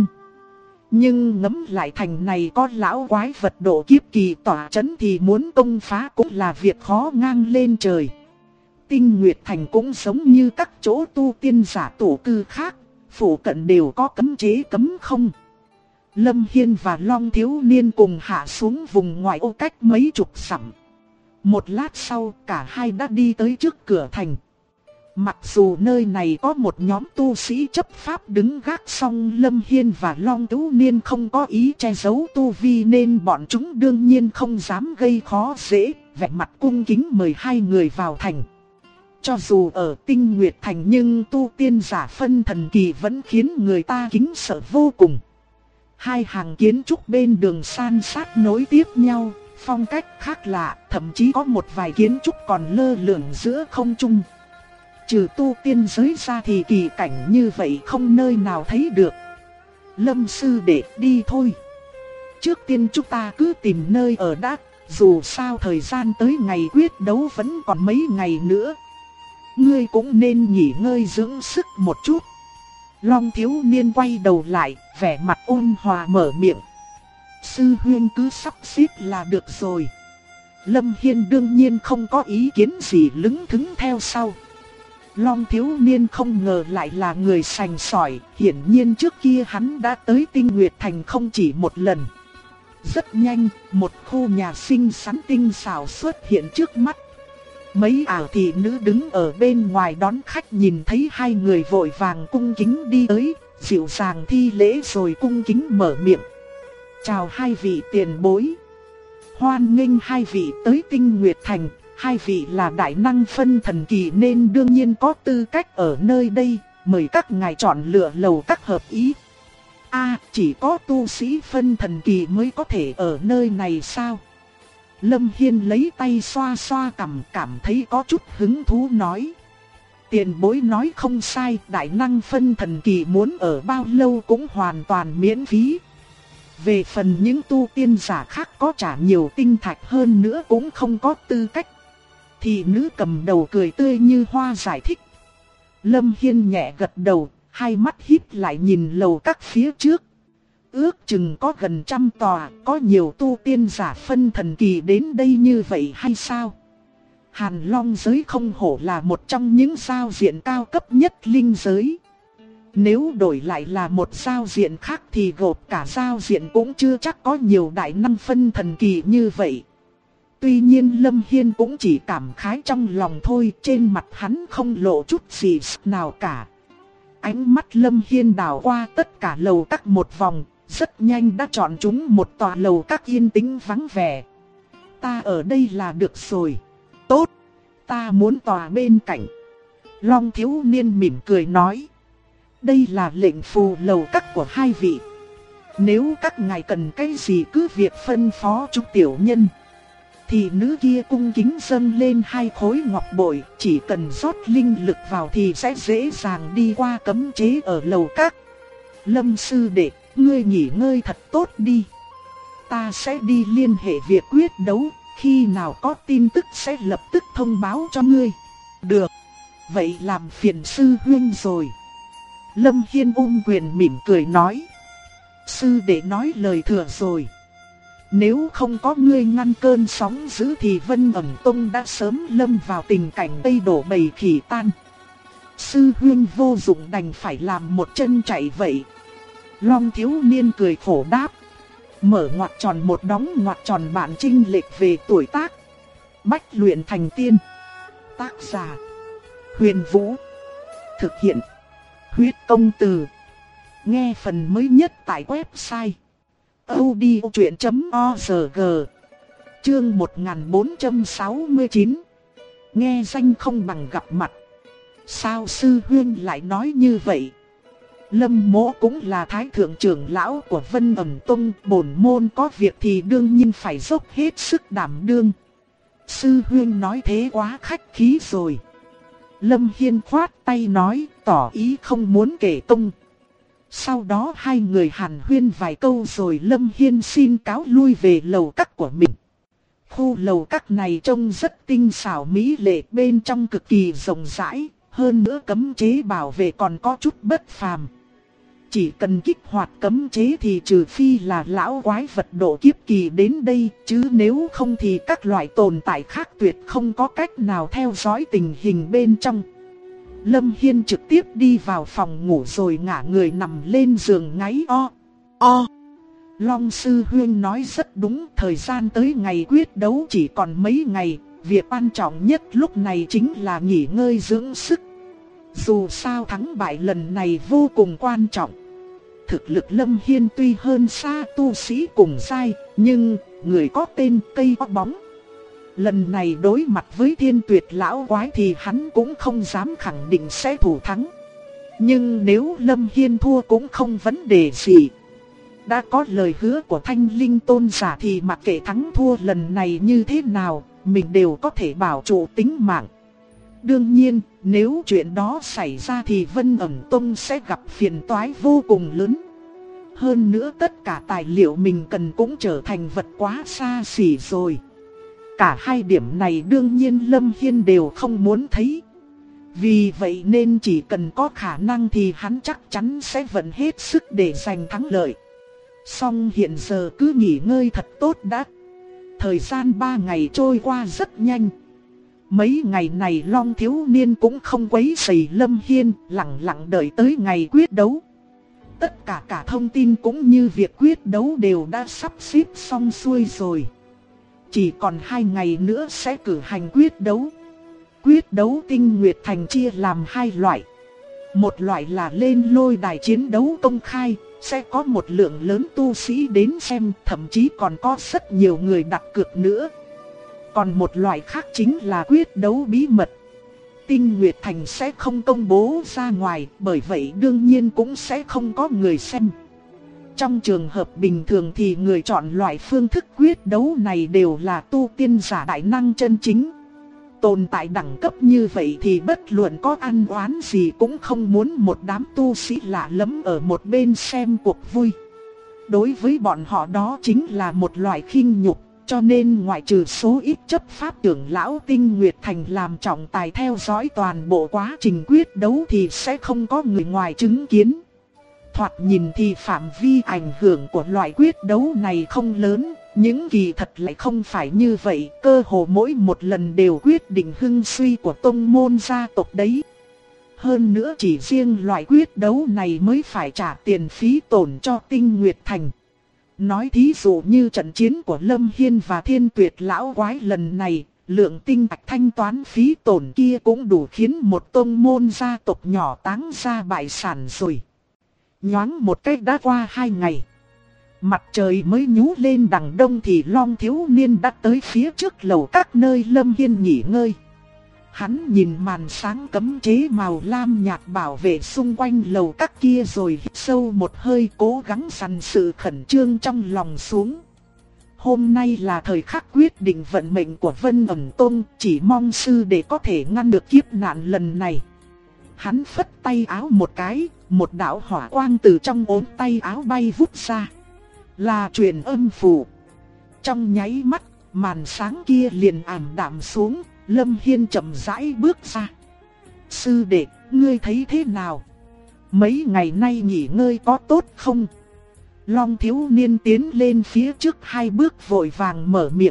A: Nhưng ngẫm lại thành này có lão quái vật độ kiếp kỳ tỏa chấn thì muốn công phá cũng là việc khó ngang lên trời. Tinh Nguyệt Thành cũng giống như các chỗ tu tiên giả tổ cư khác, phủ cận đều có cấm chế cấm không. Lâm Hiên và Long thiếu niên cùng hạ xuống vùng ngoại ô cách mấy chục dặm. Một lát sau cả hai đã đi tới trước cửa thành. Mặc dù nơi này có một nhóm tu sĩ chấp pháp đứng gác, song Lâm Hiên và Long thiếu niên không có ý che giấu tu vi nên bọn chúng đương nhiên không dám gây khó dễ, vẻ mặt cung kính mời hai người vào thành. Cho dù ở Tinh Nguyệt Thành nhưng tu tiên giả phân thần kỳ vẫn khiến người ta kính sợ vô cùng. Hai hàng kiến trúc bên đường san sát nối tiếp nhau, phong cách khác lạ, thậm chí có một vài kiến trúc còn lơ lửng giữa không trung. Trừ tu tiên giới ra thì kỳ cảnh như vậy không nơi nào thấy được. Lâm sư đệ đi thôi. Trước tiên chúng ta cứ tìm nơi ở đã, dù sao thời gian tới ngày quyết đấu vẫn còn mấy ngày nữa. Ngươi cũng nên nghỉ ngơi dưỡng sức một chút. Long thiếu niên quay đầu lại, vẻ mặt ôn hòa mở miệng. Sư huynh cứ sắp xếp là được rồi. Lâm Hiên đương nhiên không có ý kiến gì, lững thững theo sau. Long thiếu niên không ngờ lại là người sành sỏi, hiển nhiên trước kia hắn đã tới Tinh Nguyệt Thành không chỉ một lần. Rất nhanh, một khu nhà xinh xắn tinh xảo xuất hiện trước mắt. Mấy ảo thị nữ đứng ở bên ngoài đón khách nhìn thấy hai người vội vàng cung kính đi tới, dịu dàng thi lễ rồi cung kính mở miệng. Chào hai vị tiền bối. Hoan nghênh hai vị tới Tinh Nguyệt Thành, hai vị là đại năng phân thần kỳ nên đương nhiên có tư cách ở nơi đây, mời các ngài chọn lựa lầu các hợp ý. Chỉ có tu sĩ phân thần kỳ mới có thể ở nơi này sao? Lâm Hiên lấy tay xoa xoa cằm, cảm thấy có chút hứng thú nói. Tiền bối nói không sai, đại năng phân thần kỳ muốn ở bao lâu cũng hoàn toàn miễn phí. Về phần những tu tiên giả khác có trả nhiều tinh thạch hơn nữa cũng không có tư cách. Thì nữ cầm đầu cười tươi như hoa giải thích. Lâm Hiên nhẹ gật đầu, hai mắt híp lại nhìn lầu các phía trước. Ước chừng có gần 100 tòa, có nhiều tu tiên giả phân thần kỳ đến đây như vậy hay sao? Hàn Long giới không hổ là một trong những giao diện cao cấp nhất linh giới. Nếu đổi lại là một giao diện khác thì gộp cả giao diện cũng chưa chắc có nhiều đại năng phân thần kỳ như vậy. Tuy nhiên Lâm Hiên cũng chỉ cảm khái trong lòng thôi, trên mặt hắn không lộ chút gì nào cả. Ánh mắt Lâm Hiên đảo qua tất cả lầu các một vòng, rất nhanh đã chọn chúng một tòa lầu các yên tĩnh vắng vẻ. Ta ở đây là được rồi. Tốt, ta muốn tòa bên cạnh. Long thiếu niên mỉm cười nói. Đây là lệnh phù lầu các của hai vị. Nếu các ngài cần cái gì cứ việc phân phó chúng tiểu nhân. Thì nữ kia cung kính dâng lên 2 khối ngọc bội, chỉ cần rót linh lực vào thì sẽ dễ dàng đi qua cấm chế ở lầu các. Lâm sư đệ, ngươi nghỉ ngơi thật tốt đi. Ta sẽ đi liên hệ việc quyết đấu, khi nào có tin tức sẽ lập tức thông báo cho ngươi. Được, vậy làm phiền sư huynh rồi. Lâm Hiên ôm quyền mỉm cười nói. Sư đệ nói lời thừa rồi. Nếu không có ngươi ngăn cơn sóng dữ thì Vân Ẩn Tông đã sớm lâm vào tình cảnh tây đổ bầy khỉ tan. Sư huynh vô dụng đành phải làm một chân chạy vậy. Long thiếu niên cười khổ đáp. Mở ngoặc tròn một đóng ngoặc tròn bản chênh lệch về tuổi tác. Bách luyện thành tiên. Tác giả Huyền Vũ. Thực hiện Huyết Công Từ. Nghe phần mới nhất tại website audiochuyện.org. Chương 1469. Nghe danh không bằng gặp mặt. Sao sư huynh lại nói như vậy? Lâm Mỗ cũng là thái thượng trưởng lão của Vân Ẩn Tông, bổn môn có việc thì đương nhiên phải dốc hết sức đảm đương. Sư huynh nói thế quá khách khí rồi. Lâm Hiên khoát tay nói, tỏ ý không muốn kể công. Sau đó hai người hàn huyên vài câu rồi Lâm Hiên xin cáo lui về lầu các của mình. Khu lầu các này trông rất tinh xảo mỹ lệ, bên trong cực kỳ rộng rãi, hơn nữa cấm chế bảo vệ còn có chút bất phàm. Chỉ cần kích hoạt cấm chế thì trừ phi là lão quái vật độ kiếp kỳ đến đây, chứ nếu không thì các loại tồn tại khác tuyệt không có cách nào theo dõi tình hình bên trong. Lâm Hiên trực tiếp đi vào phòng ngủ rồi ngả người nằm lên giường ngáy o. Long sư huynh nói rất đúng, thời gian tới ngày quyết đấu chỉ còn mấy ngày, việc quan trọng nhất lúc này chính là nghỉ ngơi dưỡng sức. Dù sao thắng bại lần này vô cùng quan trọng. Thực lực Lâm Hiên tuy hơn xa tu sĩ cùng giai, nhưng người có tên cây có bóng. Lần này đối mặt với Thiên Tuyệt lão quái thì hắn cũng không dám khẳng định sẽ thủ thắng. Nhưng nếu Lâm Hiên thua cũng không vấn đề gì. Đã có lời hứa của Thanh Linh Tôn giả thì mặc kệ thắng thua lần này như thế nào, mình đều có thể bảo trụ tính mạng. Đương nhiên, nếu chuyện đó xảy ra thì Vân Ẩn Tông sẽ gặp phiền toái vô cùng lớn. Hơn nữa tất cả tài liệu mình cần cũng trở thành vật quá xa xỉ rồi. Cả hai điểm này đương nhiên Lâm Hiên đều không muốn thấy. Vì vậy nên chỉ cần có khả năng thì hắn chắc chắn sẽ vận hết sức để giành thắng lợi. Song hiện giờ cứ nghỉ ngơi thật tốt đã. Thời gian 3 ngày trôi qua rất nhanh. Mấy ngày này Long thiếu niên cũng không quấy rầy Lâm Hiên, lặng lặng đợi tới ngày quyết đấu. Tất cả thông tin cũng như việc quyết đấu đều đã sắp xếp xong xuôi rồi. Chỉ còn 2 ngày nữa sẽ cử hành quyết đấu. Quyết đấu Tinh Nguyệt Thành chia làm 2 loại. Một loại là lên lôi đài chiến đấu công khai, sẽ có một lượng lớn tu sĩ đến xem, thậm chí còn có rất nhiều người đặt cược nữa. Còn một loại khác chính là quyết đấu bí mật. Tinh Nguyệt Thành sẽ không công bố ra ngoài, bởi vậy đương nhiên cũng sẽ không có người xem. Trong trường hợp bình thường thì người chọn loại phương thức quyết đấu này đều là tu tiên giả đại năng chân chính. Tồn tại đẳng cấp như vậy thì bất luận có ăn oán gì cũng không muốn một đám tu sĩ lạ lẫm ở một bên xem cuộc vui. Đối với bọn họ đó chính là một loại khinh nhục, cho nên ngoại trừ số ít chấp pháp trưởng lão Tinh Nguyệt Thành làm trọng tài theo dõi toàn bộ quá trình quyết đấu thì sẽ không có người ngoài chứng kiến. Thoạt nhìn thì phạm vi ảnh hưởng của loại quyết đấu này không lớn, những kỳ thật lại không phải như vậy, cơ hồ mỗi một lần đều quyết định hưng suy của tông môn gia tộc đấy. Hơn nữa chỉ riêng loại quyết đấu này mới phải trả tiền phí tổn cho Tinh Nguyệt Thành. Nói thí dụ như trận chiến của Lâm Hiên và Thiên Tuyệt lão quái lần này, lượng tinh thạch thanh toán phí tổn kia cũng đủ khiến một tông môn gia tộc nhỏ táng ra bại sản rồi. Nhoáng một cách đã qua 2 ngày. Mặt trời mới nhú lên đằng đông thì Long thiếu niên đã tới phía trước lầu các nơi Lâm Hiên nghỉ ngơi. Hắn nhìn màn sáng cấm chế màu lam nhạt bảo vệ xung quanh lầu các kia rồi hít sâu một hơi, cố gắng dằn sự khẩn trương trong lòng xuống. Hôm nay là thời khắc quyết định vận mệnh của Vân Ẩn Tông, chỉ mong sư đệ có thể ngăn được kiếp nạn lần này. Hắn phất tay áo một cái, một đạo hỏa quang từ trong ốm tay áo bay vút ra. Là truyền âm phù. Trong nháy mắt, màn sáng kia liền ảm đạm xuống, Lâm Hiên chậm rãi bước ra. Sư đệ, ngươi thấy thế nào? Mấy ngày nay nghỉ ngơi có tốt không? Long thiếu niên tiến lên phía trước 2 bước vội vàng mở miệng.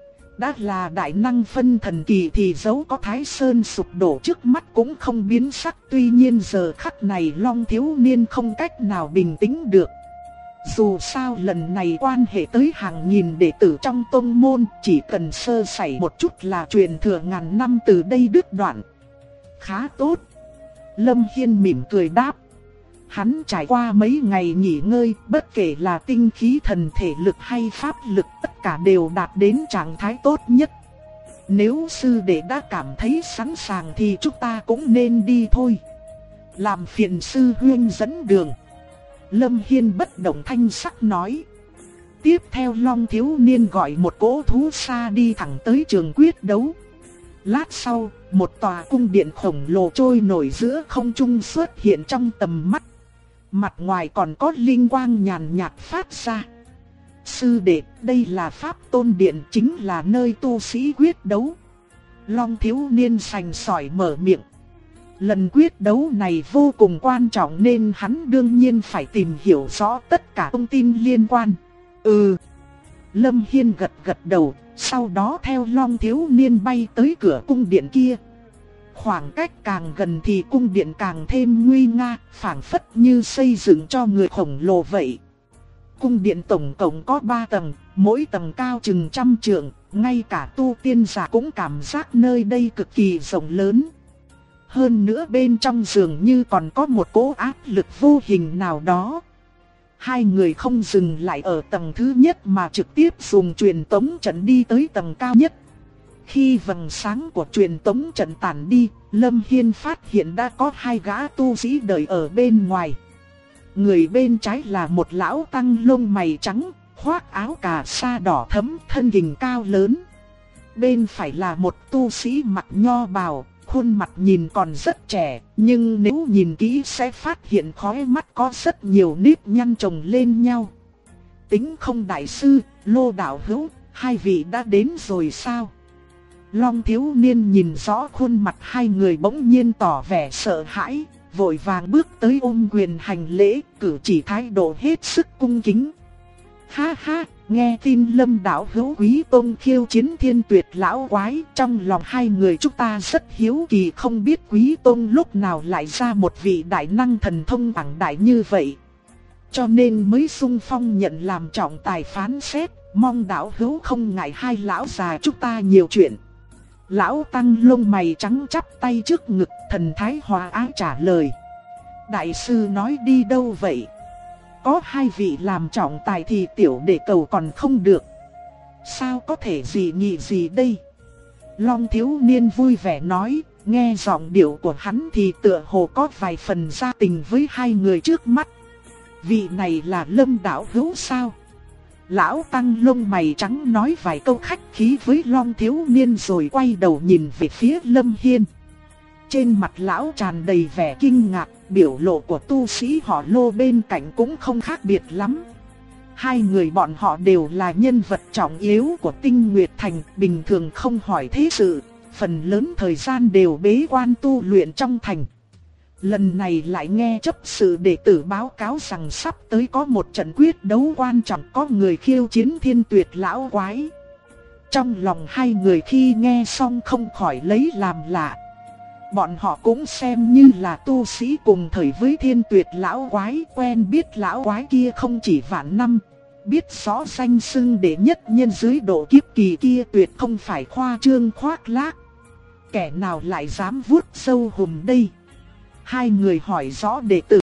A: Đã là đại năng phân thần kỳ thì dẫu có Thái Sơn sụp đổ trước mắt cũng không biến sắc. Tuy nhiên giờ khắc này Long thiếu niên không cách nào bình tĩnh được. Dù sao lần này quan hệ tới hàng nghìn đệ tử trong tông môn, chỉ cần sơ sẩy một chút là truyền thừa ngàn năm từ đây đứt đoạn. Khá tốt. Lâm Hiên mỉm cười đáp. Hắn trải qua mấy ngày nghỉ ngơi, bất kể là tinh khí thần thể lực hay pháp lực, tất cả đều đạt đến trạng thái tốt nhất. Nếu sư đệ đã cảm thấy sẵn sàng thì chúng ta cũng nên đi thôi. Làm phiền sư huynh dẫn đường. Lâm Hiên bất động thanh sắc nói. Tiếp theo Long thiếu niên gọi một cỗ thú xa đi thẳng tới trường quyết đấu. Lát sau, một tòa cung điện khổng lồ trôi nổi giữa không trung xuất hiện trong tầm mắt. Mặt ngoài còn có linh quang nhàn nhạt phát ra. Sư đệ, đây là pháp tôn điện, chính là nơi tu sĩ quyết đấu. Long thiếu niên sành sỏi mở miệng. Lần quyết đấu này vô cùng quan trọng nên hắn đương nhiên phải tìm hiểu rõ tất cả thông tin liên quan. Lâm Hiên gật gật đầu, sau đó theo Long thiếu niên bay tới cửa cung điện kia. Khoảng cách càng gần thì cung điện càng thêm nguy nga, phảng phất như xây dựng cho người khổng lồ vậy. Cung điện tổng cộng có 3 tầng, mỗi tầng cao chừng 100 trượng, ngay cả tu tiên giả cũng cảm giác nơi đây cực kỳ rộng lớn. Hơn nữa bên trong dường như còn có một cỗ áp lực vô hình nào đó. Hai người không dừng lại ở tầng thứ nhất mà trực tiếp dùng truyền tống trận đi tới tầng cao nhất. Khi vầng sáng của truyền tống trận tản đi, Lâm Hiên phát hiện đã có 2 gã tu sĩ đợi ở bên ngoài. Người bên trái là một lão tăng lông mày trắng, khoác áo cà sa đỏ thẫm, thân hình cao lớn. Bên phải là một tu sĩ mặc nho bào, khuôn mặt nhìn còn rất trẻ, nhưng nếu nhìn kỹ sẽ phát hiện khóe mắt có rất nhiều nếp nhăn chồng lên nhau. Tính không đại sư, Lô đạo hữu, 2 vị đã đến rồi sao? Long thiếu niên nhìn rõ khuôn mặt 2 người bỗng nhiên tỏ vẻ sợ hãi, vội vàng bước tới ôm quyền hành lễ, cử chỉ thái độ hết sức cung kính. Ha ha, nghe tin Lâm đạo hữu Quý Tông khiêu chiến Thiên Tuyệt lão quái, trong lòng 2 người chúng ta rất hiếu kỳ, không biết Quý Tông lúc nào lại ra một vị đại năng thần thông quảng đại như vậy. Cho nên mới xung phong nhận làm trọng tài phán xét, mong đạo hữu không ngại 2 lão già chúng ta nhiều chuyện. Lão tăng lông mày trắng chắp tay trước ngực, thần thái hòa ái trả lời. Đại sư nói đi đâu vậy? Có 2 vị làm trọng tài thì tiểu đệ cầu còn không được. Sao có thể gì nhị gì đây? Long thiếu niên vui vẻ nói, nghe giọng điệu của hắn thì tựa hồ có vài phần gia tình với 2 người trước mắt. Vị này là Lâm đạo hữu sao? Lão tăng lông mày trắng nói vài câu khách khí với Long thiếu niên rồi quay đầu nhìn về phía Lâm Hiên. Trên mặt lão tràn đầy vẻ kinh ngạc, biểu lộ của tu sĩ họ Lô bên cạnh cũng không khác biệt lắm. Hai người bọn họ đều là nhân vật trọng yếu của Tinh Nguyệt Thành, bình thường không hỏi thế sự, phần lớn thời gian đều bế quan tu luyện trong thành. Lần này lại nghe chấp sự đệ tử báo cáo rằng sắp tới có một trận quyết đấu quan trọng, có người khiêu chiến Thiên Tuyệt lão quái. Trong lòng hai người khi nghe xong không khỏi lấy làm lạ. Bọn họ cũng xem như là tu sĩ cùng thời với Thiên Tuyệt lão quái, quen biết lão quái kia không chỉ vạn năm. Biết rõ danh xưng đệ nhất nhân dưới độ kiếp kỳ kia tuyệt không phải khoa trương khoác lác. Kẻ nào lại dám vuốt sâu hùm đây? Hai người hỏi rõ đệ tử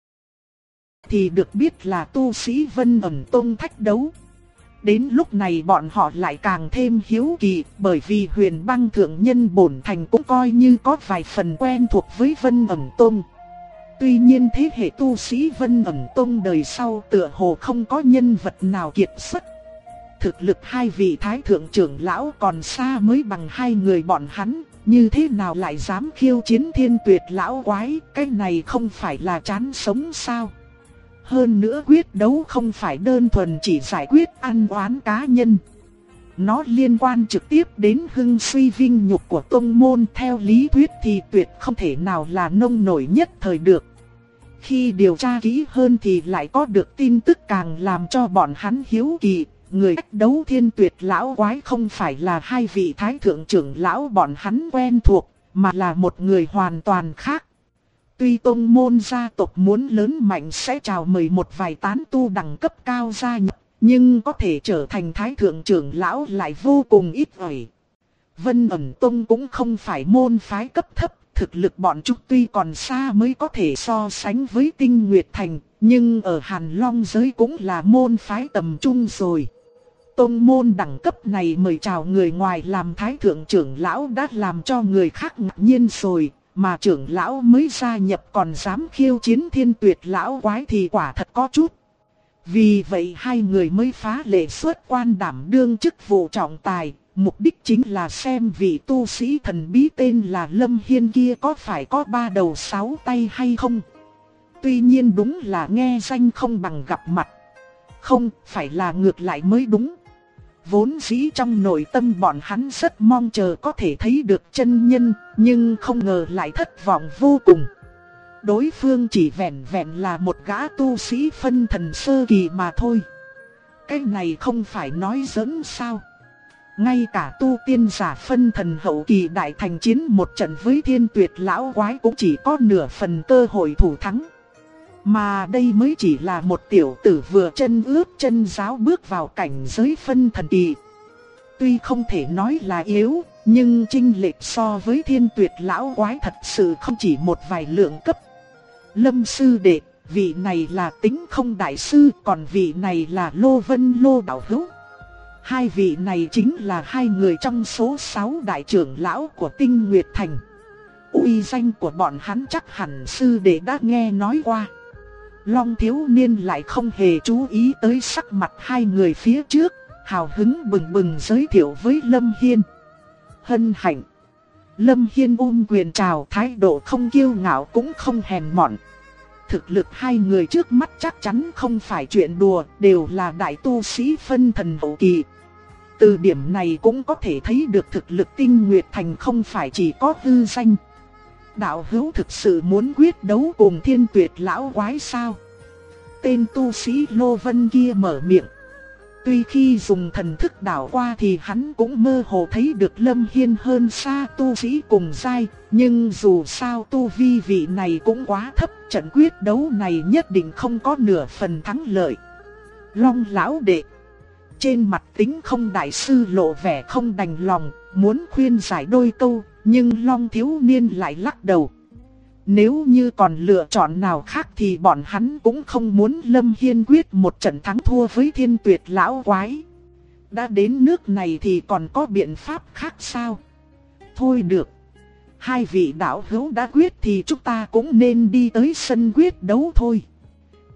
A: thì được biết là tu sĩ Vân Ẩn Tông thách đấu. Đến lúc này bọn họ lại càng thêm hiếu kỳ, bởi vì Huyền Băng thượng nhân bổn thành cũng coi như có vài phần quen thuộc với Vân Ẩn Tông. Tuy nhiên thế hệ tu sĩ Vân Ẩn Tông đời sau tựa hồ không có nhân vật nào kiệt xuất. Thực lực hai vị thái thượng trưởng lão còn xa mới bằng hai người bọn hắn, như thế nào lại dám khiêu chiến Thiên Tuyệt lão quái, cái này không phải là chán sống sao? Hơn nữa quyết đấu không phải đơn thuần chỉ giải quyết ăn oán cá nhân. Nó liên quan trực tiếp đến hưng suy vinh nhục của tông môn, theo lý thuyết thì tuyệt không thể nào là nông nổi nhất thời được. Khi điều tra kỹ hơn thì lại có được tin tức càng làm cho bọn hắn hiếu kỳ. Người thách đấu Thiên Tuyệt lão quái không phải là hai vị thái thượng trưởng lão bọn hắn quen thuộc, mà là một người hoàn toàn khác. Tuy tông môn gia tộc muốn lớn mạnh sẽ chào mời một vài tán tu đẳng cấp cao gia nhập, nhưng có thể trở thành thái thượng trưởng lão lại vô cùng ít ỏi. Vân Ẩn Tông cũng không phải môn phái cấp thấp, thực lực bọn chúng tuy còn xa mới có thể so sánh với Tinh Nguyệt Thành, nhưng ở Hàn Long giới cũng là môn phái tầm trung rồi. Tông môn đẳng cấp này mời chào người ngoài làm thái thượng trưởng lão đã làm cho người khác ngạc nhiên rồi, mà trưởng lão mới gia nhập còn dám khiêu chiến Thiên Tuyệt lão quái thì quả thật có chút. Vì vậy hai người mới phá lệ xuất quan đảm đương chức vụ trọng tài, mục đích chính là xem vị tu sĩ thần bí tên là Lâm Hiên kia có phải có 3 đầu 6 tay hay không. Tuy nhiên đúng là nghe danh không bằng gặp mặt. Không, phải là ngược lại mới đúng. Vốn dĩ trong nội tâm bọn hắn rất mong chờ có thể thấy được chân nhân, nhưng không ngờ lại thất vọng vô cùng. Đối phương chỉ vẹn vẹn là một gã tu sĩ phân thần sơ kỳ mà thôi. Cái này không phải nói giỡn sao? Ngay cả tu tiên giả phân thần hậu kỳ đại thành chiến một trận với Thiên Tuyệt lão quái cũng chỉ có nửa phần cơ hội thủ thắng. Mà đây mới chỉ là một tiểu tử vừa chân ướt chân ráo bước vào cảnh giới phân thần kỳ. Tuy không thể nói là yếu, nhưng chênh lệch so với Thiên Tuyệt lão quái thật sự không chỉ một vài lượng cấp. Lâm sư đệ, vị này là Tính Không đại sư, còn vị này là Lô Vân Lô đạo hữu. Hai vị này chính là hai người trong số 6 đại trưởng lão của Tinh Nguyệt Thành. Uy danh của bọn hắn chắc hẳn sư đệ đã nghe nói qua. Long thiếu niên lại không hề chú ý tới sắc mặt hai người phía trước, hào hứng bừng bừng giới thiệu với Lâm Hiên. Hân hạnh. Lâm Hiên quyền chào, thái độ không kiêu ngạo cũng không hèn mọn. Thực lực hai người trước mắt chắc chắn không phải chuyện đùa, đều là đại tu sĩ phân thần hậu kỳ. Từ điểm này cũng có thể thấy được thực lực Tinh Nguyệt Thành không phải chỉ có hư danh. Đạo hữu thực sự muốn quyết đấu cùng Thiên Tuyệt lão quái sao? Tên tu sĩ Lô Vân kia mở miệng. Tuy khi dùng thần thức đảo qua thì hắn cũng mơ hồ thấy được Lâm Hiên hơn xa tu sĩ cùng giai, nhưng dù sao tu vi vị này cũng quá thấp, trận quyết đấu này nhất định không có nửa phần thắng lợi. Long lão đệ. Trên mặt Tính Không đại sư lộ vẻ không đành lòng, muốn khuyên giải đôi câu, nhưng Long thiếu niên lại lắc đầu. Nếu như còn lựa chọn nào khác thì bọn hắn cũng không muốn Lâm Hiên quyết một trận thắng thua với Thiên Tuyệt lão quái. Đã đến nước này thì còn có biện pháp khác sao? Thôi được. Hai vị đạo hữu đã quyết thì chúng ta cũng nên đi tới sân quyết đấu thôi.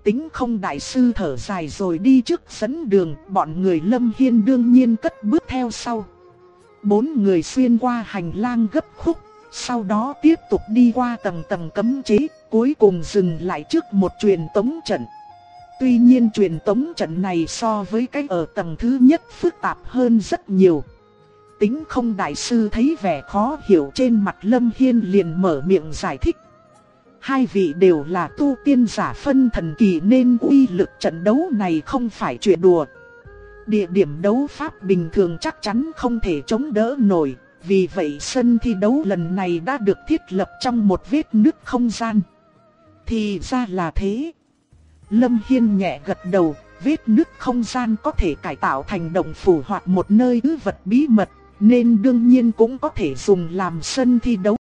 A: Tính Không đại sư thở dài rồi đi trước dẫn đường, bọn người Lâm Hiên đương nhiên cất bước theo sau. 4 người xuyên qua hành lang gấp khúc, sau đó tiếp tục đi qua tầng tầng cấm chế, cuối cùng dừng lại trước một truyền tống trận. Tuy nhiên truyền tống trận này so với cái ở tầng thứ nhất phức tạp hơn rất nhiều. Tính Không đại sư thấy vẻ khó hiểu trên mặt Lâm Hiên liền mở miệng giải thích. Hai vị đều là tu tiên giả phân thần kỳ nên uy lực trận đấu này không phải chuyện đùa. Địa điểm đấu pháp bình thường chắc chắn không thể chống đỡ nổi, vì vậy sân thi đấu lần này đã được thiết lập trong một vết nứt không gian. Thì ra là thế. Lâm Hiên nhẹ gật đầu, vết nứt không gian có thể cải tạo thành động phủ hoặc một nơi trữ vật bí mật, nên đương nhiên cũng có thể dùng làm sân thi đấu.